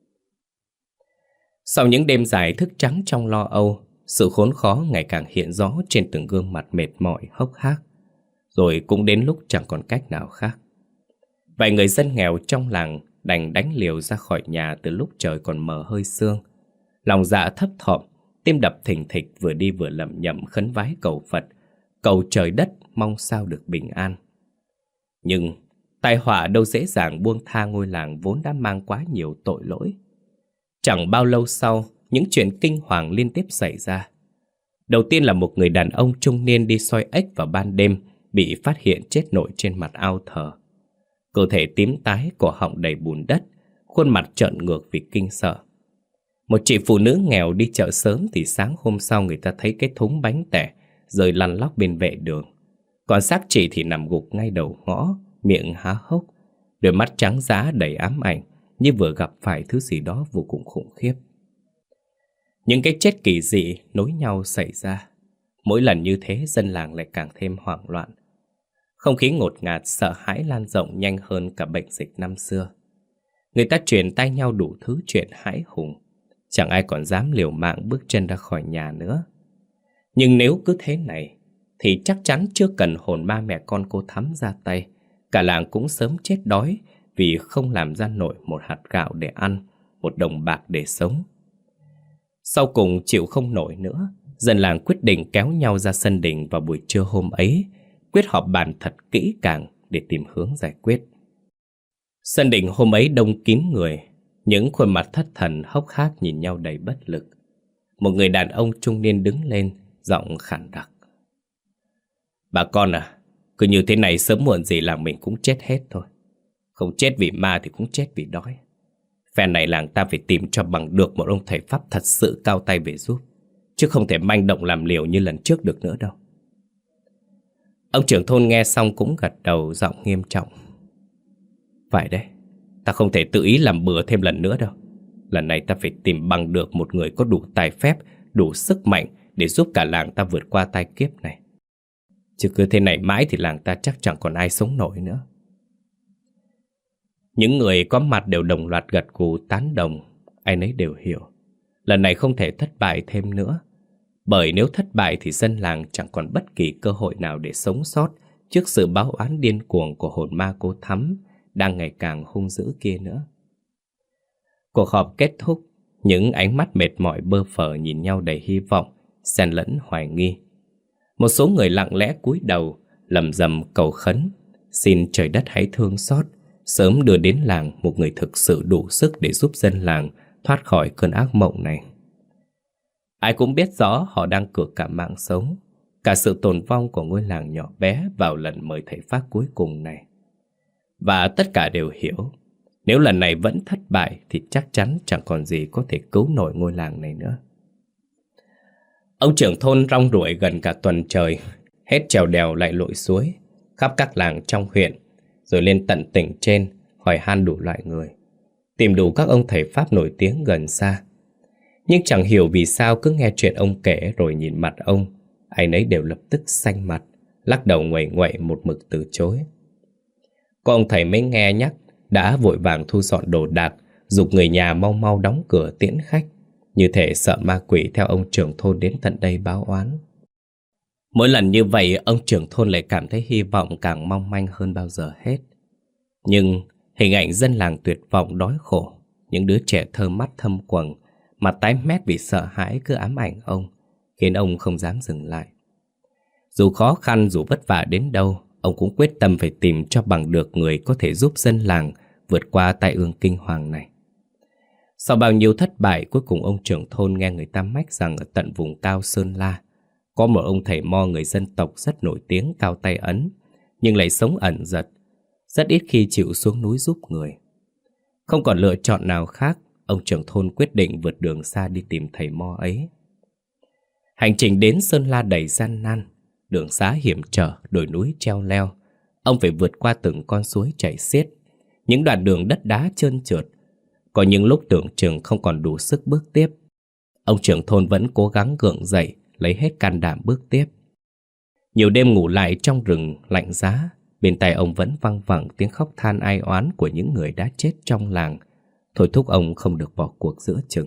Sau những đêm dài thức trắng trong lo âu, sự khốn khó ngày càng hiện rõ trên từng gương mặt mệt mỏi hốc hác. Rồi cũng đến lúc chẳng còn cách nào khác. Vài người dân nghèo trong làng đành đánh liều ra khỏi nhà từ lúc trời còn mờ hơi sương. Lòng dạ thấp thỏm, tim đập thình thịch, vừa đi vừa lẩm nhẩm khấn vái cầu Phật, cầu trời đất mong sao được bình an. Nhưng tai họa đâu dễ dàng buông tha ngôi làng vốn đã mang quá nhiều tội lỗi. Chẳng bao lâu sau, những chuyện kinh hoàng liên tiếp xảy ra. Đầu tiên là một người đàn ông trung niên đi soi ếch vào ban đêm bị phát hiện chết nổi trên mặt ao thờ. Cơ thể tím tái, cổ họng đầy bùn đất, khuôn mặt trợn ngược vì kinh sợ. Một chị phụ nữ nghèo đi chợ sớm thì sáng hôm sau người ta thấy cái thúng bánh tẻ rơi lăn lóc bên vệ đường. Còn xác chị thì nằm gục ngay đầu ngõ, miệng há hốc, đôi mắt trắng dã đầy ám ảnh, như vừa gặp phải thứ gì đó vô cùng khủng khiếp. Những cái chết kỳ dị nối nhau xảy ra. Mỗi lần như thế dân làng lại càng thêm hoảng loạn. Không khí ngột ngạt sợ hãi lan rộng nhanh hơn cả bệnh dịch năm xưa. Người ta truyền tai nhau đủ thứ chuyện hãi hùng. Chẳng ai còn dám liều mạng bước chân ra khỏi nhà nữa. Nhưng nếu cứ thế này thì chắc chắn chưa cần hồn ba mẹ con cô Thắm ra tay, cả làng cũng sớm chết đói vì không làm ra nổi một hạt gạo để ăn, một đồng bạc để sống. Sau cùng chịu không nổi nữa, dân làng quyết định kéo nhau ra sân đình vào buổi trưa hôm ấy, quyết họp bàn thật kỹ càng để tìm hướng giải quyết. Sân đình hôm ấy đông kín người, những khuôn mặt thất thần hốc hác nhìn nhau đầy bất lực. Một người đàn ông trung niên đứng lên, giọng khàn đặc: "Bà con à, cứ như thế này sớm muộn gì làng mình cũng chết hết thôi. Không chết vì ma thì cũng chết vì đói. Phen này làng ta phải tìm cho bằng được một ông thầy pháp thật sự cao tay về giúp, chứ không thể manh động làm liều như lần trước được nữa đâu." Ông trưởng thôn nghe xong cũng gật đầu, giọng nghiêm trọng: "Phải đấy, ta không thể tự ý làm bừa thêm lần nữa đâu. Lần này ta phải tìm bằng được một người có đủ tài phép, đủ sức mạnh để giúp cả làng ta vượt qua tai kiếp này. Chứ cứ thế này mãi thì làng ta chắc chẳng còn ai sống nổi nữa." Những người có mặt đều đồng loạt gật gù tán đồng. Ai nấy đều hiểu lần này không thể thất bại thêm nữa, bởi nếu thất bại thì dân làng chẳng còn bất kỳ cơ hội nào để sống sót trước sự báo oán điên cuồng của hồn ma cô Thắm đang ngày càng hung dữ kia nữa. Cuộc họp kết thúc, những ánh mắt mệt mỏi bơ phờ nhìn nhau đầy hy vọng, xen lẫn hoài nghi. Một số người lặng lẽ cúi đầu, lầm rầm cầu khấn, xin trời đất hãy thương xót, sớm đưa đến làng một người thực sự đủ sức để giúp dân làng thoát khỏi cơn ác mộng này. Ai cũng biết rõ họ đang cược cả mạng sống, cả sự tồn vong của ngôi làng nhỏ bé vào lần mời thầy pháp cuối cùng này. Và tất cả đều hiểu, nếu lần này vẫn thất bại thì chắc chắn chẳng còn gì có thể cứu nổi ngôi làng này nữa. Ông trưởng thôn rong ruổi gần cả tuần trời, hết trèo đèo lại lội suối, khắp các làng trong huyện, rồi lên tận tỉnh trên, hỏi han đủ loại người, tìm đủ các ông thầy pháp nổi tiếng gần xa. Nhưng chẳng hiểu vì sao cứ nghe chuyện ông kể rồi nhìn mặt ông, ai nấy đều lập tức xanh mặt, lắc đầu nguậy nguậy một mực từ chối. Có ông thầy mới nghe nhắc đã vội vàng thu dọn đồ đạc, giục người nhà mau mau đóng cửa tiễn khách, như thể sợ ma quỷ theo ông trưởng thôn đến tận đây báo oán. Mỗi lần như vậy, ông trưởng thôn lại cảm thấy hy vọng càng mong manh hơn bao giờ hết. Nhưng hình ảnh dân làng tuyệt vọng đói khổ, những đứa trẻ thơ mắt thâm quầng, mặt tái mét vì sợ hãi cứ ám ảnh ông, khiến ông không dám dừng lại. Dù khó khăn, dù vất vả đến đâu, ông cũng quyết tâm phải tìm cho bằng được người có thể giúp dân làng vượt qua tai ương kinh hoàng này. Sau bao nhiêu thất bại, cuối cùng ông trưởng thôn nghe người ta mách rằng ở tận vùng cao Sơn La có một ông thầy mo người dân tộc rất nổi tiếng Cao Tay Ấn, nhưng lại sống ẩn dật, rất ít khi chịu xuống núi giúp người. Không còn lựa chọn nào khác, ông trưởng thôn quyết định vượt đường xa đi tìm thầy mo ấy. Hành trình đến Sơn La đầy gian nan, đường xá hiểm trở, đồi núi treo leo. Ông phải vượt qua từng con suối chảy xiết, những đoạn đường đất đá trơn trượt. Có những lúc tưởng chừng không còn đủ sức bước tiếp, ông trưởng thôn vẫn cố gắng gượng dậy, lấy hết can đảm bước tiếp. Nhiều đêm ngủ lại trong rừng lạnh giá, bên tai ông vẫn văng vẳng tiếng khóc than ai oán của những người đã chết trong làng, thôi thúc ông không được bỏ cuộc giữa chừng.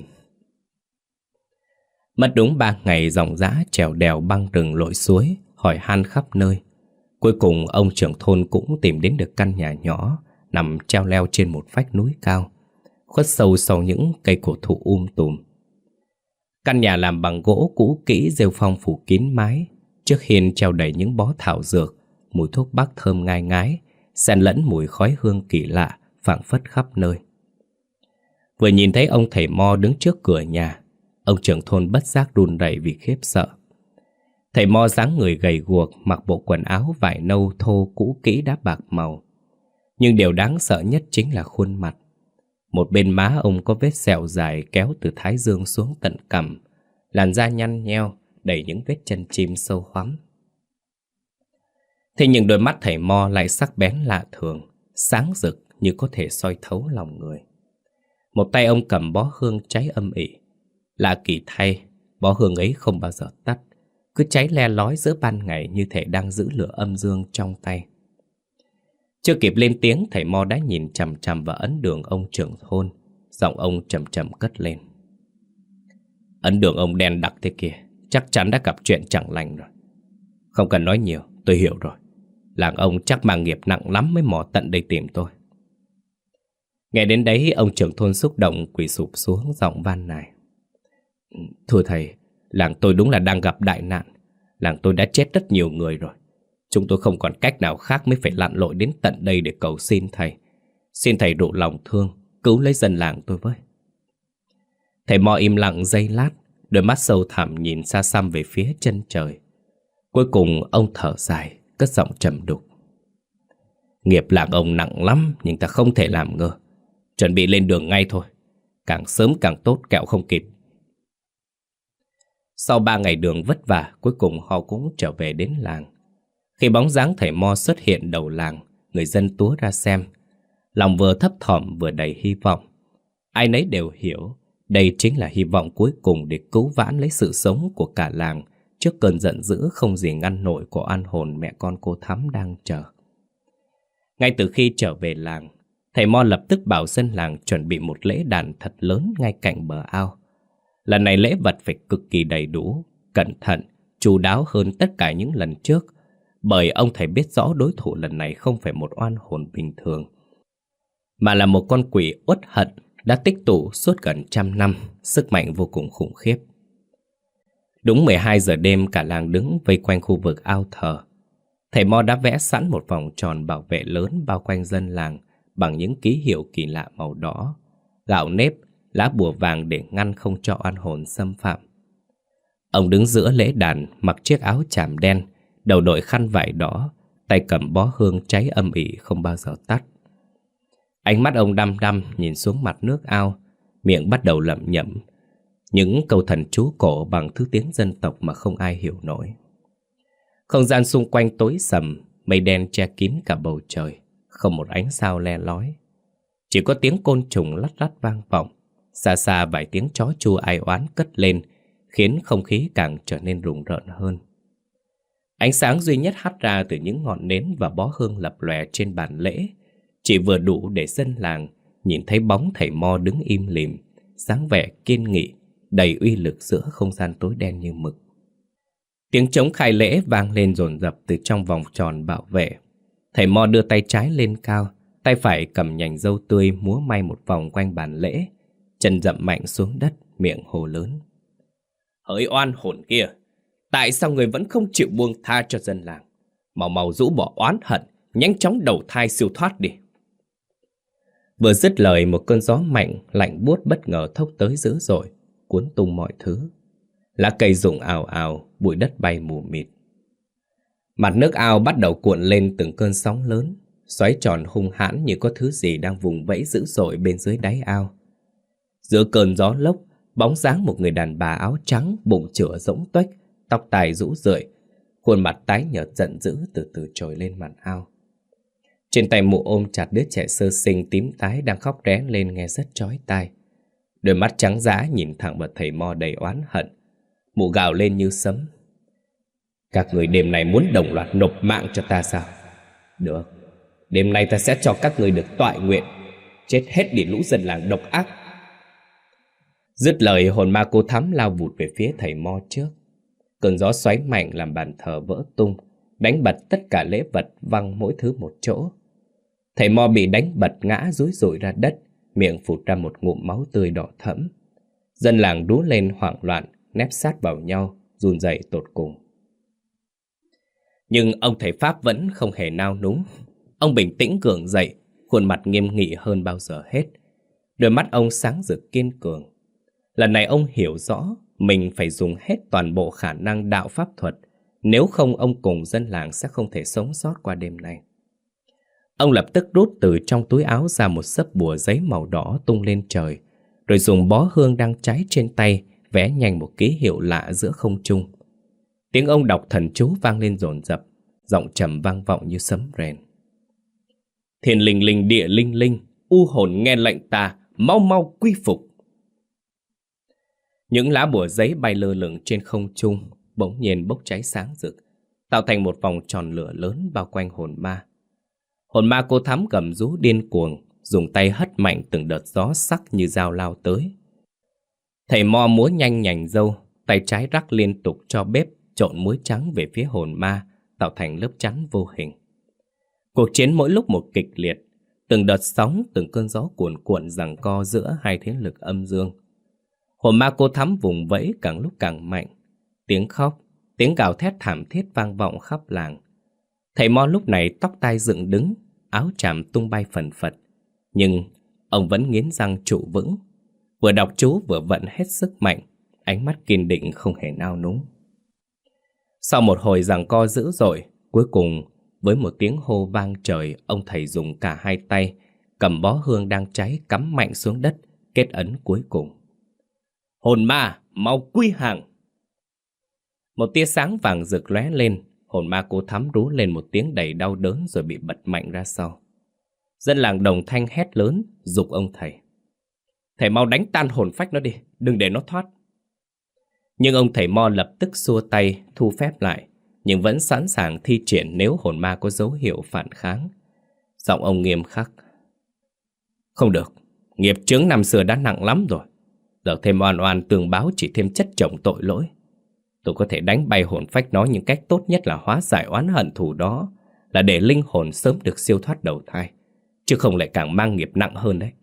Mất đúng ba ngày dòng dã trèo đèo băng rừng lội suối, hỏi han khắp nơi. Cuối cùng ông trưởng thôn cũng tìm đến được căn nhà nhỏ nằm treo leo trên một vách núi cao, khuất sâu sau những cây cổ thụ um tùm. Căn nhà làm bằng gỗ cũ kỹ, rêu phong phủ kín mái, trước hiên treo đầy những bó thảo dược, mùi thuốc bắc thơm ngai ngái, xen lẫn mùi khói hương kỳ lạ phảng phất khắp nơi. Vừa nhìn thấy ông thầy mo đứng trước cửa nhà, ông trưởng thôn bất giác run rẩy vì khiếp sợ. Thầy mo dáng người gầy guộc, mặc bộ quần áo vải nâu thô cũ kỹ đã bạc màu. Nhưng điều đáng sợ nhất chính là khuôn mặt. Một bên má ông có vết sẹo dài kéo từ thái dương xuống tận cằm, làn da nhăn nheo, đầy những vết chân chim sâu hoắm. Thế nhưng đôi mắt thầy mo lại sắc bén lạ thường, sáng rực như có thể soi thấu lòng người. Một tay ông cầm bó hương cháy âm ỉ. Lạ kỳ thay, bó hương ấy không bao giờ tắt, cứ cháy le lói giữa ban ngày như thể đang giữ lửa âm dương trong tay. Chưa kịp lên tiếng, thầy mo đã nhìn chằm chằm vào ấn đường ông trưởng thôn. Giọng ông trầm trầm cất lên. Ấn đường ông đen đặc thế kia, chắc chắn đã gặp chuyện chẳng lành rồi. Không cần nói nhiều, tôi hiểu rồi. Làng ông chắc mang nghiệp nặng lắm mới mò tận đây tìm tôi. Nghe đến đấy, ông trưởng thôn xúc động quỳ sụp xuống, giọng van nài. Thưa thầy, làng tôi đúng là đang gặp đại nạn. Làng tôi đã chết rất nhiều người rồi. Chúng tôi không còn cách nào khác mới phải lặn lội đến tận đây để cầu xin thầy. Xin thầy độ lòng thương, cứu lấy dân làng tôi với. Thầy mo im lặng giây lát, đôi mắt sâu thẳm nhìn xa xăm về phía chân trời. Cuối cùng ông thở dài, cất giọng trầm đục. Nghiệp làng ông nặng lắm, nhưng ta không thể làm ngơ. Chuẩn bị lên đường ngay thôi, càng sớm càng tốt, kẻo không kịp. Sau ba ngày đường vất vả, cuối cùng họ cũng trở về đến làng. Khi bóng dáng thầy mo xuất hiện đầu làng, người dân túa ra xem. Lòng vừa thấp thỏm vừa đầy hy vọng. Ai nấy đều hiểu đây chính là hy vọng cuối cùng để cứu vãn lấy sự sống của cả làng trước cơn giận dữ không gì ngăn nổi của oan hồn mẹ con cô Thắm đang chờ. Ngay từ khi trở về làng, thầy mo lập tức bảo dân làng chuẩn bị một lễ đàn thật lớn ngay cạnh bờ ao. Lần này lễ vật phải cực kỳ đầy đủ, cẩn thận, chu đáo hơn tất cả những lần trước, bởi ông thầy biết rõ đối thủ lần này không phải một oan hồn bình thường, mà là một con quỷ uất hận đã tích tụ suốt gần trăm năm, sức mạnh vô cùng khủng khiếp. Đúng mười hai giờ đêm, cả làng đứng vây quanh khu vực ao thờ. Thầy mo đã vẽ sẵn một vòng tròn bảo vệ lớn bao quanh dân làng bằng những ký hiệu kỳ lạ màu đỏ, gạo nếp, lá bùa vàng để ngăn không cho oan hồn xâm phạm. Ông đứng giữa lễ đàn, mặc chiếc áo chàm đen, đầu đội khăn vải đỏ, tay cầm bó hương cháy âm ỉ không bao giờ tắt. Ánh mắt ông đăm đăm nhìn xuống mặt nước ao, miệng bắt đầu lẩm nhẩm những câu thần chú cổ bằng thứ tiếng dân tộc mà không ai hiểu nổi. Không gian xung quanh tối sầm, mây đen che kín cả bầu trời, không một ánh sao le lói. Chỉ có tiếng côn trùng lắt lắt vang vọng, xa xa vài tiếng chó chu ai oán cất lên, khiến không khí càng trở nên rùng rợn hơn. Ánh sáng duy nhất hắt ra từ những ngọn nến và bó hương lập lòe trên bàn lễ chỉ vừa đủ để dân làng nhìn thấy bóng thầy mo đứng im lìm, dáng vẻ kiên nghị, đầy uy lực giữa không gian tối đen như mực. Tiếng trống khai lễ vang lên dồn dập từ trong vòng tròn bảo vệ. Thầy Mo đưa tay trái lên cao, tay phải cầm nhành dâu tươi múa may một vòng quanh bàn lễ, chân dậm mạnh xuống đất, miệng hồ lớn. Hỡi oan hồn kia, tại sao người vẫn không chịu buông tha cho dân làng? Mau mau rũ bỏ oán hận, nhanh chóng đầu thai siêu thoát đi. Vừa dứt lời, một cơn gió mạnh, lạnh buốt bất ngờ thốc tới dữ dội, cuốn tung mọi thứ. Lá cây rụng ào ào, bụi đất bay mù mịt. Mặt nước ao bắt đầu cuộn lên từng cơn sóng lớn, xoáy tròn hung hãn như có thứ gì đang vùng vẫy dữ dội bên dưới đáy ao. Giữa cơn gió lốc, bóng dáng một người đàn bà áo trắng, bụng chửa rỗng tuếch, tóc tai rũ rượi, khuôn mặt tái nhợt giận dữ từ từ trồi lên mặt ao. Trên tay mụ ôm chặt đứa trẻ sơ sinh tím tái đang khóc ré lên nghe rất chói tai. Đôi mắt trắng dã nhìn thẳng vào thầy Mo đầy oán hận. Mụ gào lên như sấm. Các người đêm nay muốn đồng loạt nộp mạng cho ta sao? Được, đêm nay ta sẽ cho các người được toại nguyện, chết hết đi lũ dân làng độc ác. Dứt lời, hồn ma cô Thắm lao vụt về phía thầy Mo trước. Cơn gió xoáy mạnh làm bàn thờ vỡ tung, đánh bật tất cả lễ vật văng mỗi thứ một chỗ. Thầy Mo bị đánh bật ngã rúi rụi ra đất, miệng phụt ra một ngụm máu tươi đỏ thẫm. Dân làng rú lên hoảng loạn, nép sát vào nhau, run rẩy tột cùng. Nhưng ông thầy Pháp vẫn không hề nao núng. Ông bình tĩnh gượng dậy, khuôn mặt nghiêm nghị hơn bao giờ hết. Đôi mắt ông sáng rực kiên cường. Lần này ông hiểu rõ mình phải dùng hết toàn bộ khả năng đạo pháp thuật, nếu không ông cùng dân làng sẽ không thể sống sót qua đêm nay. Ông lập tức rút từ trong túi áo ra một xấp bùa giấy màu đỏ tung lên trời, rồi dùng bó hương đang cháy trên tay vẽ nhanh một ký hiệu lạ giữa không trung. Tiếng ông đọc thần chú vang lên dồn dập, giọng trầm vang vọng như sấm rền. Thiên linh linh địa linh linh, u hồn nghe lệnh ta, mau mau quy phục. Những lá bùa giấy bay lơ lửng trên không trung, bỗng nhiên bốc cháy sáng rực, tạo thành một vòng tròn lửa lớn bao quanh hồn ma. Hồn ma cô Thắm gầm rú điên cuồng, dùng tay hất mạnh từng đợt gió sắc như dao lao tới. Thầy Mo múa nhanh nhành dâu, tay trái rắc liên tục cho bếp trộn muối trắng về phía hồn ma, tạo thành lớp chắn vô hình. Cuộc chiến mỗi lúc một kịch liệt, từng đợt sóng, từng cơn gió cuồn cuộn giằng co giữa hai thế lực âm dương. Hồn ma cô Thắm vùng vẫy càng lúc càng mạnh, tiếng khóc, tiếng gào thét thảm thiết vang vọng khắp làng. Thầy Mo lúc này tóc tai dựng đứng, áo tràm tung bay phần phật, nhưng ông vẫn nghiến răng trụ vững, vừa đọc chú vừa vận hết sức mạnh, ánh mắt kiên định không hề nao núng. Sau một hồi giằng co dữ dội, cuối cùng với một tiếng hô vang trời, ông thầy dùng cả hai tay cầm bó hương đang cháy cắm mạnh xuống đất, kết ấn cuối cùng. Hồn ma, mau quy hàng! Một tia sáng vàng rực lóe lên, hồn ma cô Thắm rú lên một tiếng đầy đau đớn rồi bị bật mạnh ra sau. Dân làng đồng thanh hét lớn, giục ông thầy. Thầy mau đánh tan hồn phách nó đi, đừng để nó thoát. Nhưng ông thầy Mo lập tức xua tay, thu phép lại, nhưng vẫn sẵn sàng thi triển nếu hồn ma có dấu hiệu phản kháng. Giọng ông nghiêm khắc. Không được, nghiệp chướng năm xưa đã nặng lắm rồi. Giờ thêm oan oan tường báo chỉ thêm chất chồng tội lỗi. Tôi có thể đánh bay hồn phách nó, nhưng cách tốt nhất là hóa giải oán hận thù đó là để linh hồn sớm được siêu thoát đầu thai, chứ không lại càng mang nghiệp nặng hơn đấy.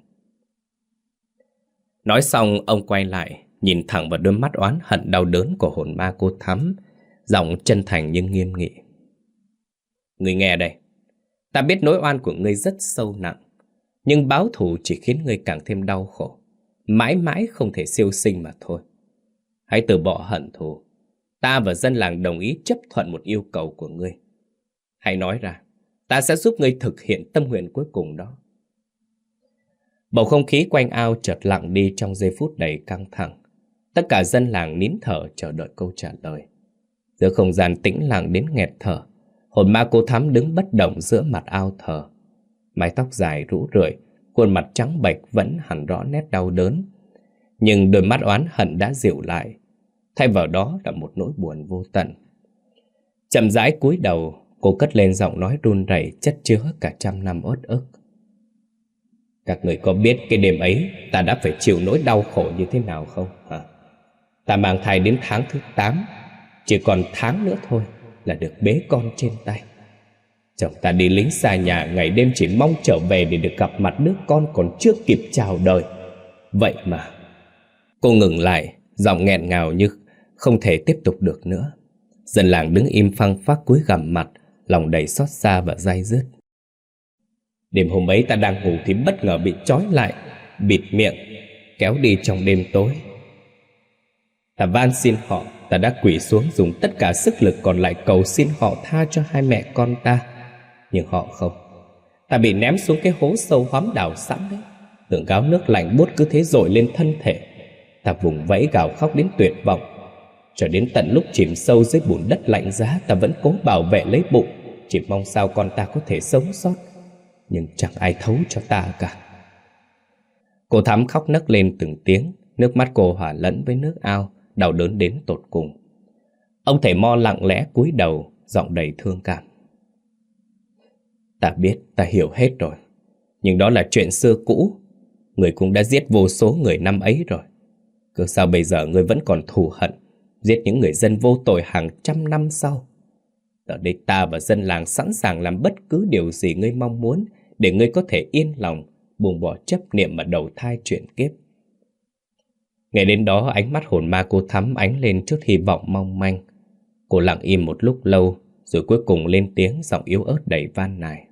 Nói xong ông quay lại, nhìn thẳng vào đôi mắt oán hận đau đớn của hồn ma cô Thắm, giọng chân thành nhưng nghiêm nghị. Ngươi nghe đây, ta biết nỗi oan của ngươi rất sâu nặng, nhưng báo thù chỉ khiến ngươi càng thêm đau khổ, mãi mãi không thể siêu sinh mà thôi. Hãy từ bỏ hận thù. Ta và dân làng đồng ý chấp thuận một yêu cầu của ngươi. Hãy nói ra, ta sẽ giúp ngươi thực hiện tâm nguyện cuối cùng đó. Bầu không khí quanh ao chợt lặng đi trong giây phút đầy căng thẳng. Tất cả dân làng nín thở chờ đợi câu trả lời. Giữa không gian tĩnh lặng đến nghẹt thở, hồn ma cô Thắm đứng bất động giữa mặt ao thờ. Mái tóc dài rũ rượi, khuôn mặt trắng bệch vẫn hằn rõ nét đau đớn. Nhưng đôi mắt oán hận đã dịu lại, thay vào đó là một nỗi buồn vô tận. Chậm rãi cúi đầu, cô cất lên giọng nói run rẩy chất chứa cả trăm năm uất ức. Các người có biết cái đêm ấy ta đã phải chịu nỗi đau khổ như thế nào không hả? Ta mang thai đến tháng thứ tám, Chỉ còn tháng nữa thôi là được bế con trên tay. Chồng ta đi lính xa nhà, ngày đêm chỉ mong trở về để được gặp mặt đứa con còn chưa kịp chào đời. Vậy mà... Cô ngừng lại, giọng nghẹn ngào như không thể tiếp tục được nữa. Dân làng đứng im phăng phắc cúi gằm mặt, lòng đầy xót xa và day dứt. Đêm hôm ấy ta đang ngủ thì bất ngờ bị trói lại, bịt miệng, kéo đi trong đêm tối. Ta van xin họ, ta đã quỳ xuống dùng tất cả sức lực còn lại cầu xin họ tha cho hai mẹ con ta. Nhưng họ không. Ta bị ném xuống cái hố sâu hoắm đào sẵn đấy. Từng gáo nước lạnh buốt cứ thế dội lên thân thể. Ta vùng vẫy gào khóc đến tuyệt vọng. Cho đến tận lúc chìm sâu dưới bùn đất lạnh giá, ta vẫn cố bảo vệ lấy bụng, chỉ mong sao con ta có thể sống sót. Nhưng chẳng ai thấu cho ta cả. Cô Thắm khóc nấc lên từng tiếng. Nước mắt cô hòa lẫn với nước ao, đau đớn đến tột cùng. Ông thầy Mo lặng lẽ cúi đầu, giọng đầy thương cảm. Ta biết, ta hiểu hết rồi. Nhưng đó là chuyện xưa cũ. Người cũng đã giết vô số người năm ấy rồi. Cứ sao bây giờ người vẫn còn thù hận, giết những người dân vô tội hàng trăm năm sau? Ở đây ta và dân làng sẵn sàng làm bất cứ điều gì ngươi mong muốn, để ngươi có thể yên lòng, buông bỏ chấp niệm mà đầu thai chuyển kiếp. Ngày đến đó, ánh mắt hồn ma cô Thắm ánh lên chút hy vọng mong manh. Cô lặng im một lúc lâu, rồi cuối cùng lên tiếng, giọng yếu ớt đầy van nài.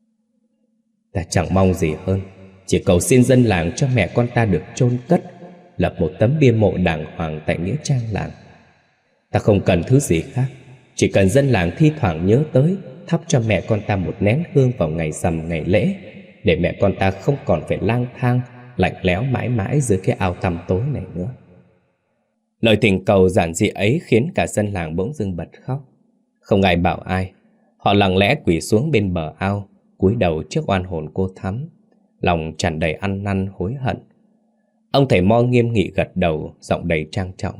Ta chẳng mong gì hơn, chỉ cầu xin dân làng cho mẹ con ta được chôn cất, lập một tấm bia mộ đàng hoàng tại nghĩa trang làng. Ta không cần thứ gì khác, chỉ cần dân làng thi thoảng nhớ tới, thắp cho mẹ con ta một nén hương vào ngày rằm ngày lễ, để mẹ con ta không còn phải lang thang lạnh lẽo mãi mãi dưới cái ao tăm tối này nữa. Lời thỉnh cầu giản dị ấy khiến cả dân làng bỗng dưng bật khóc. Không ai bảo ai. Họ lặng lẽ quỳ xuống bên bờ ao, cúi đầu trước oan hồn cô Thắm, lòng tràn đầy ăn năn hối hận. Ông thầy Mo nghiêm nghị gật đầu, giọng đầy trang trọng.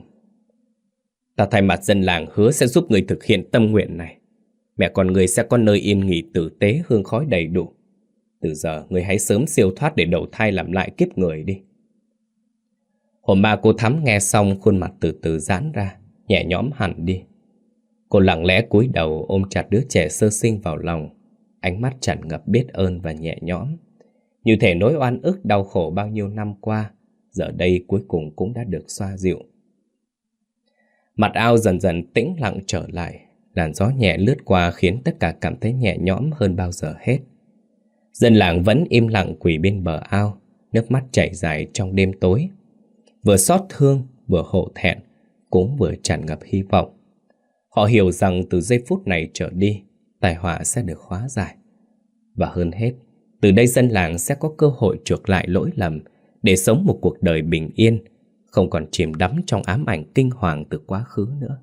Ta thay mặt dân làng hứa sẽ giúp người thực hiện tâm nguyện này. Mẹ con người sẽ có nơi yên nghỉ tử tế, hương khói đầy đủ. Từ giờ người hãy sớm siêu thoát để đầu thai làm lại kiếp người đi. Hồn ma cô Thắm nghe xong, khuôn mặt từ từ giãn ra, nhẹ nhõm hẳn đi. Cô lặng lẽ cúi đầu ôm chặt đứa trẻ sơ sinh vào lòng, ánh mắt tràn ngập biết ơn và nhẹ nhõm. Như thể nỗi oan ức đau khổ bao nhiêu năm qua, giờ đây cuối cùng cũng đã được xoa dịu. Mặt ao dần dần tĩnh lặng trở lại, làn gió nhẹ lướt qua khiến tất cả cảm thấy nhẹ nhõm hơn bao giờ hết. Dân làng vẫn im lặng quỳ bên bờ ao, nước mắt chảy dài trong đêm tối. Vừa xót thương, vừa hổ thẹn, cũng vừa tràn ngập hy vọng. Họ hiểu rằng từ giây phút này trở đi, tai họa sẽ được hóa giải. Và hơn hết, từ đây dân làng sẽ có cơ hội chuộc lại lỗi lầm để sống một cuộc đời bình yên, không còn chìm đắm trong ám ảnh kinh hoàng từ quá khứ nữa.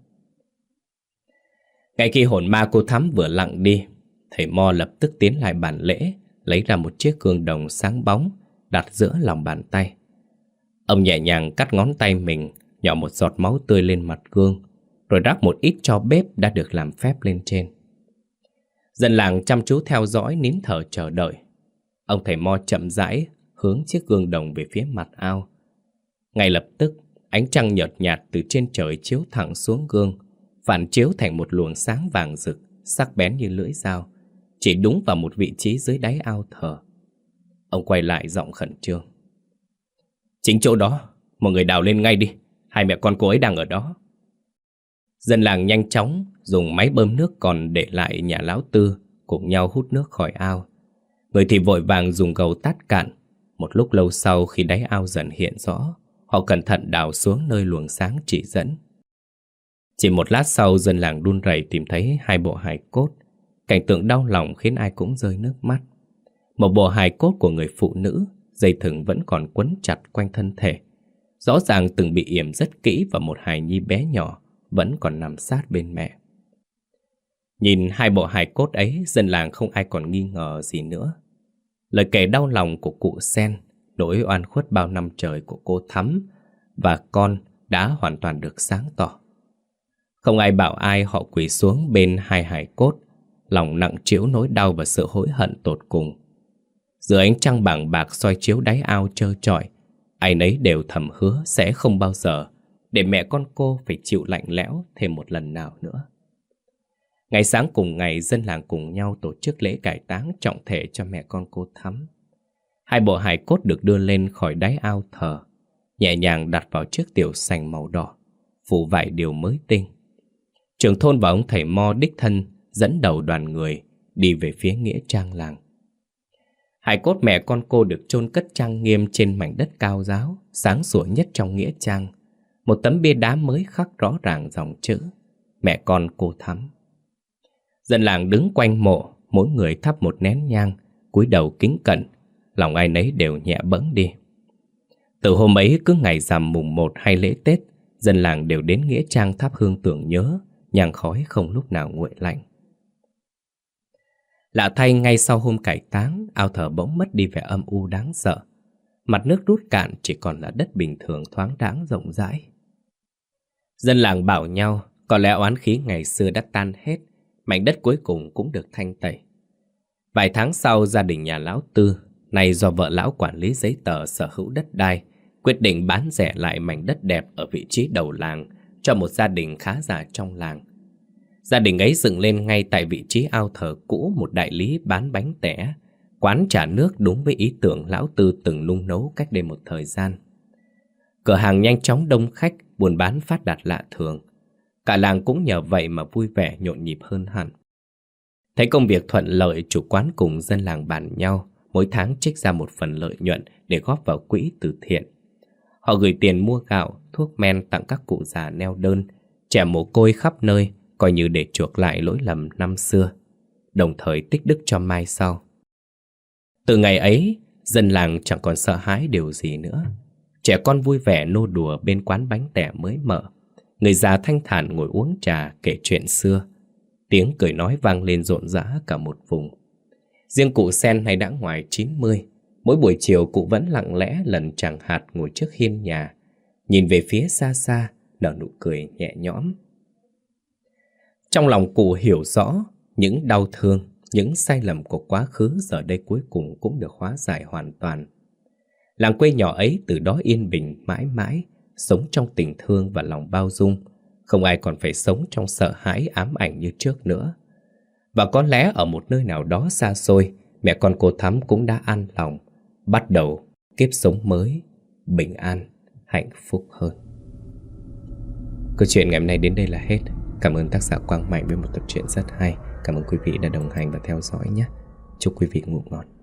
Ngay khi hồn ma cô Thắm vừa lặng đi, thầy Mo lập tức tiến lại bàn lễ, lấy ra một chiếc gương đồng sáng bóng, đặt giữa lòng bàn tay. Ông nhẹ nhàng cắt ngón tay mình, nhỏ một giọt máu tươi lên mặt gương, rồi rắc một ít tro bếp đã được làm phép lên trên. Dân làng chăm chú theo dõi, nín thở chờ đợi. Ông thầy Mo chậm rãi hướng chiếc gương đồng về phía mặt ao. Ngay lập tức, ánh trăng nhợt nhạt từ trên trời chiếu thẳng xuống gương, phản chiếu thành một luồng sáng vàng rực, sắc bén như lưỡi dao, chỉ đúng vào một vị trí dưới đáy ao thờ. Ông quay lại giọng khẩn trương. Chính chỗ đó, mọi người đào lên ngay đi, hai mẹ con cô ấy đang ở đó. Dân làng nhanh chóng dùng máy bơm nước còn để lại nhà lão Tư, cùng nhau hút nước khỏi ao. Người thì vội vàng dùng gầu tát cạn. Một lúc lâu sau, khi đáy ao dần hiện rõ, họ cẩn thận đào xuống nơi luồng sáng chỉ dẫn. Chỉ một lát sau, dân làng run rẩy tìm thấy hai bộ hài cốt. Cảnh tượng đau lòng khiến ai cũng rơi nước mắt. Một bộ hài cốt của người phụ nữ, dây thừng vẫn còn quấn chặt quanh thân thể. Rõ ràng từng bị yểm rất kỹ, và một hài nhi bé nhỏ vẫn còn nằm sát bên mẹ. Nhìn hai bộ hài cốt ấy, dân làng không ai còn nghi ngờ gì nữa. Lời kể đau lòng của cụ Sen, nỗi oan khuất bao năm trời của cô Thắm và con đã hoàn toàn được sáng tỏ. Không ai bảo ai, họ quỳ xuống bên hai hài cốt, lòng nặng trĩu nỗi đau và sự hối hận tột cùng. Giữa ánh trăng bảng bạc soi chiếu đáy ao trơ trọi, ai nấy đều thầm hứa sẽ không bao giờ để mẹ con cô phải chịu lạnh lẽo thêm một lần nào nữa. Ngày sáng cùng ngày, dân làng cùng nhau tổ chức lễ cải táng trọng thể cho mẹ con cô Thắm. Hai bộ hài cốt được đưa lên khỏi đáy ao thờ, nhẹ nhàng đặt vào chiếc tiểu sành màu đỏ, phủ vải điều mới tinh. Trưởng thôn và ông thầy Mo đích thân dẫn đầu đoàn người đi về phía nghĩa trang làng. Hài cốt mẹ con cô được chôn cất trang nghiêm trên mảnh đất cao ráo, sáng sủa nhất trong nghĩa trang. Một tấm bia đá mới khắc rõ ràng dòng chữ mẹ con cô Thắm. Dân làng đứng quanh mộ, mỗi người thắp một nén nhang, cúi đầu kính cẩn, lòng ai nấy đều nhẹ bẫng đi. Từ hôm ấy, cứ ngày rằm mùng một hay lễ Tết, dân làng đều đến nghĩa trang thắp hương tưởng nhớ, nhang khói không lúc nào nguội lạnh. Lạ thay, ngay sau hôm cải táng, ao thờ bỗng mất đi vẻ âm u đáng sợ. Mặt nước rút cạn, chỉ còn là đất bình thường thoáng đãng rộng rãi. Dân làng bảo nhau, có lẽ oán khí ngày xưa đã tan hết, mảnh đất cuối cùng cũng được thanh tẩy. Vài tháng sau, gia đình nhà lão Tư, nay do vợ lão quản lý giấy tờ sở hữu đất đai, quyết định bán rẻ lại mảnh đất đẹp ở vị trí đầu làng cho một gia đình khá giả trong làng. Gia đình ấy dựng lên ngay tại vị trí ao thờ cũ một đại lý bán bánh tẻ, quán trà nước đúng với ý tưởng lão Tư từng nung nấu cách đây một thời gian. Cửa hàng nhanh chóng đông khách, buôn bán phát đạt lạ thường. Cả làng cũng nhờ vậy mà vui vẻ nhộn nhịp hơn hẳn. Thấy công việc thuận lợi, chủ quán cùng dân làng bàn nhau mỗi tháng trích ra một phần lợi nhuận để góp vào quỹ từ thiện. Họ gửi tiền mua gạo, thuốc men tặng các cụ già neo đơn, trẻ mồ côi khắp nơi, coi như để chuộc lại lỗi lầm năm xưa, đồng thời tích đức cho mai sau. Từ ngày ấy, dân làng chẳng còn sợ hãi điều gì nữa. Trẻ con vui vẻ nô đùa bên quán bánh tẻ mới mở. Người già thanh thản ngồi uống trà kể chuyện xưa. Tiếng cười nói vang lên rộn rã cả một vùng. Riêng cụ Sen nay đã ngoài chín mươi. Mỗi buổi chiều cụ vẫn lặng lẽ lần chẳng hạt ngồi trước hiên nhà, nhìn về phía xa xa, nở nụ cười nhẹ nhõm. Trong lòng cụ hiểu rõ những đau thương, những sai lầm của quá khứ giờ đây cuối cùng cũng được hóa giải hoàn toàn. Làng quê nhỏ ấy từ đó yên bình mãi mãi, sống trong tình thương và lòng bao dung. Không ai còn phải sống trong sợ hãi ám ảnh như trước nữa. Và có lẽ ở một nơi nào đó xa xôi, mẹ con cô Thắm cũng đã an lòng, bắt đầu kiếp sống mới, bình an, hạnh phúc hơn. Câu chuyện ngày hôm nay đến đây là hết. Cảm ơn tác giả Quang Mạnh với một tập truyện rất hay. Cảm ơn quý vị đã đồng hành và theo dõi nhé. Chúc quý vị ngủ ngon.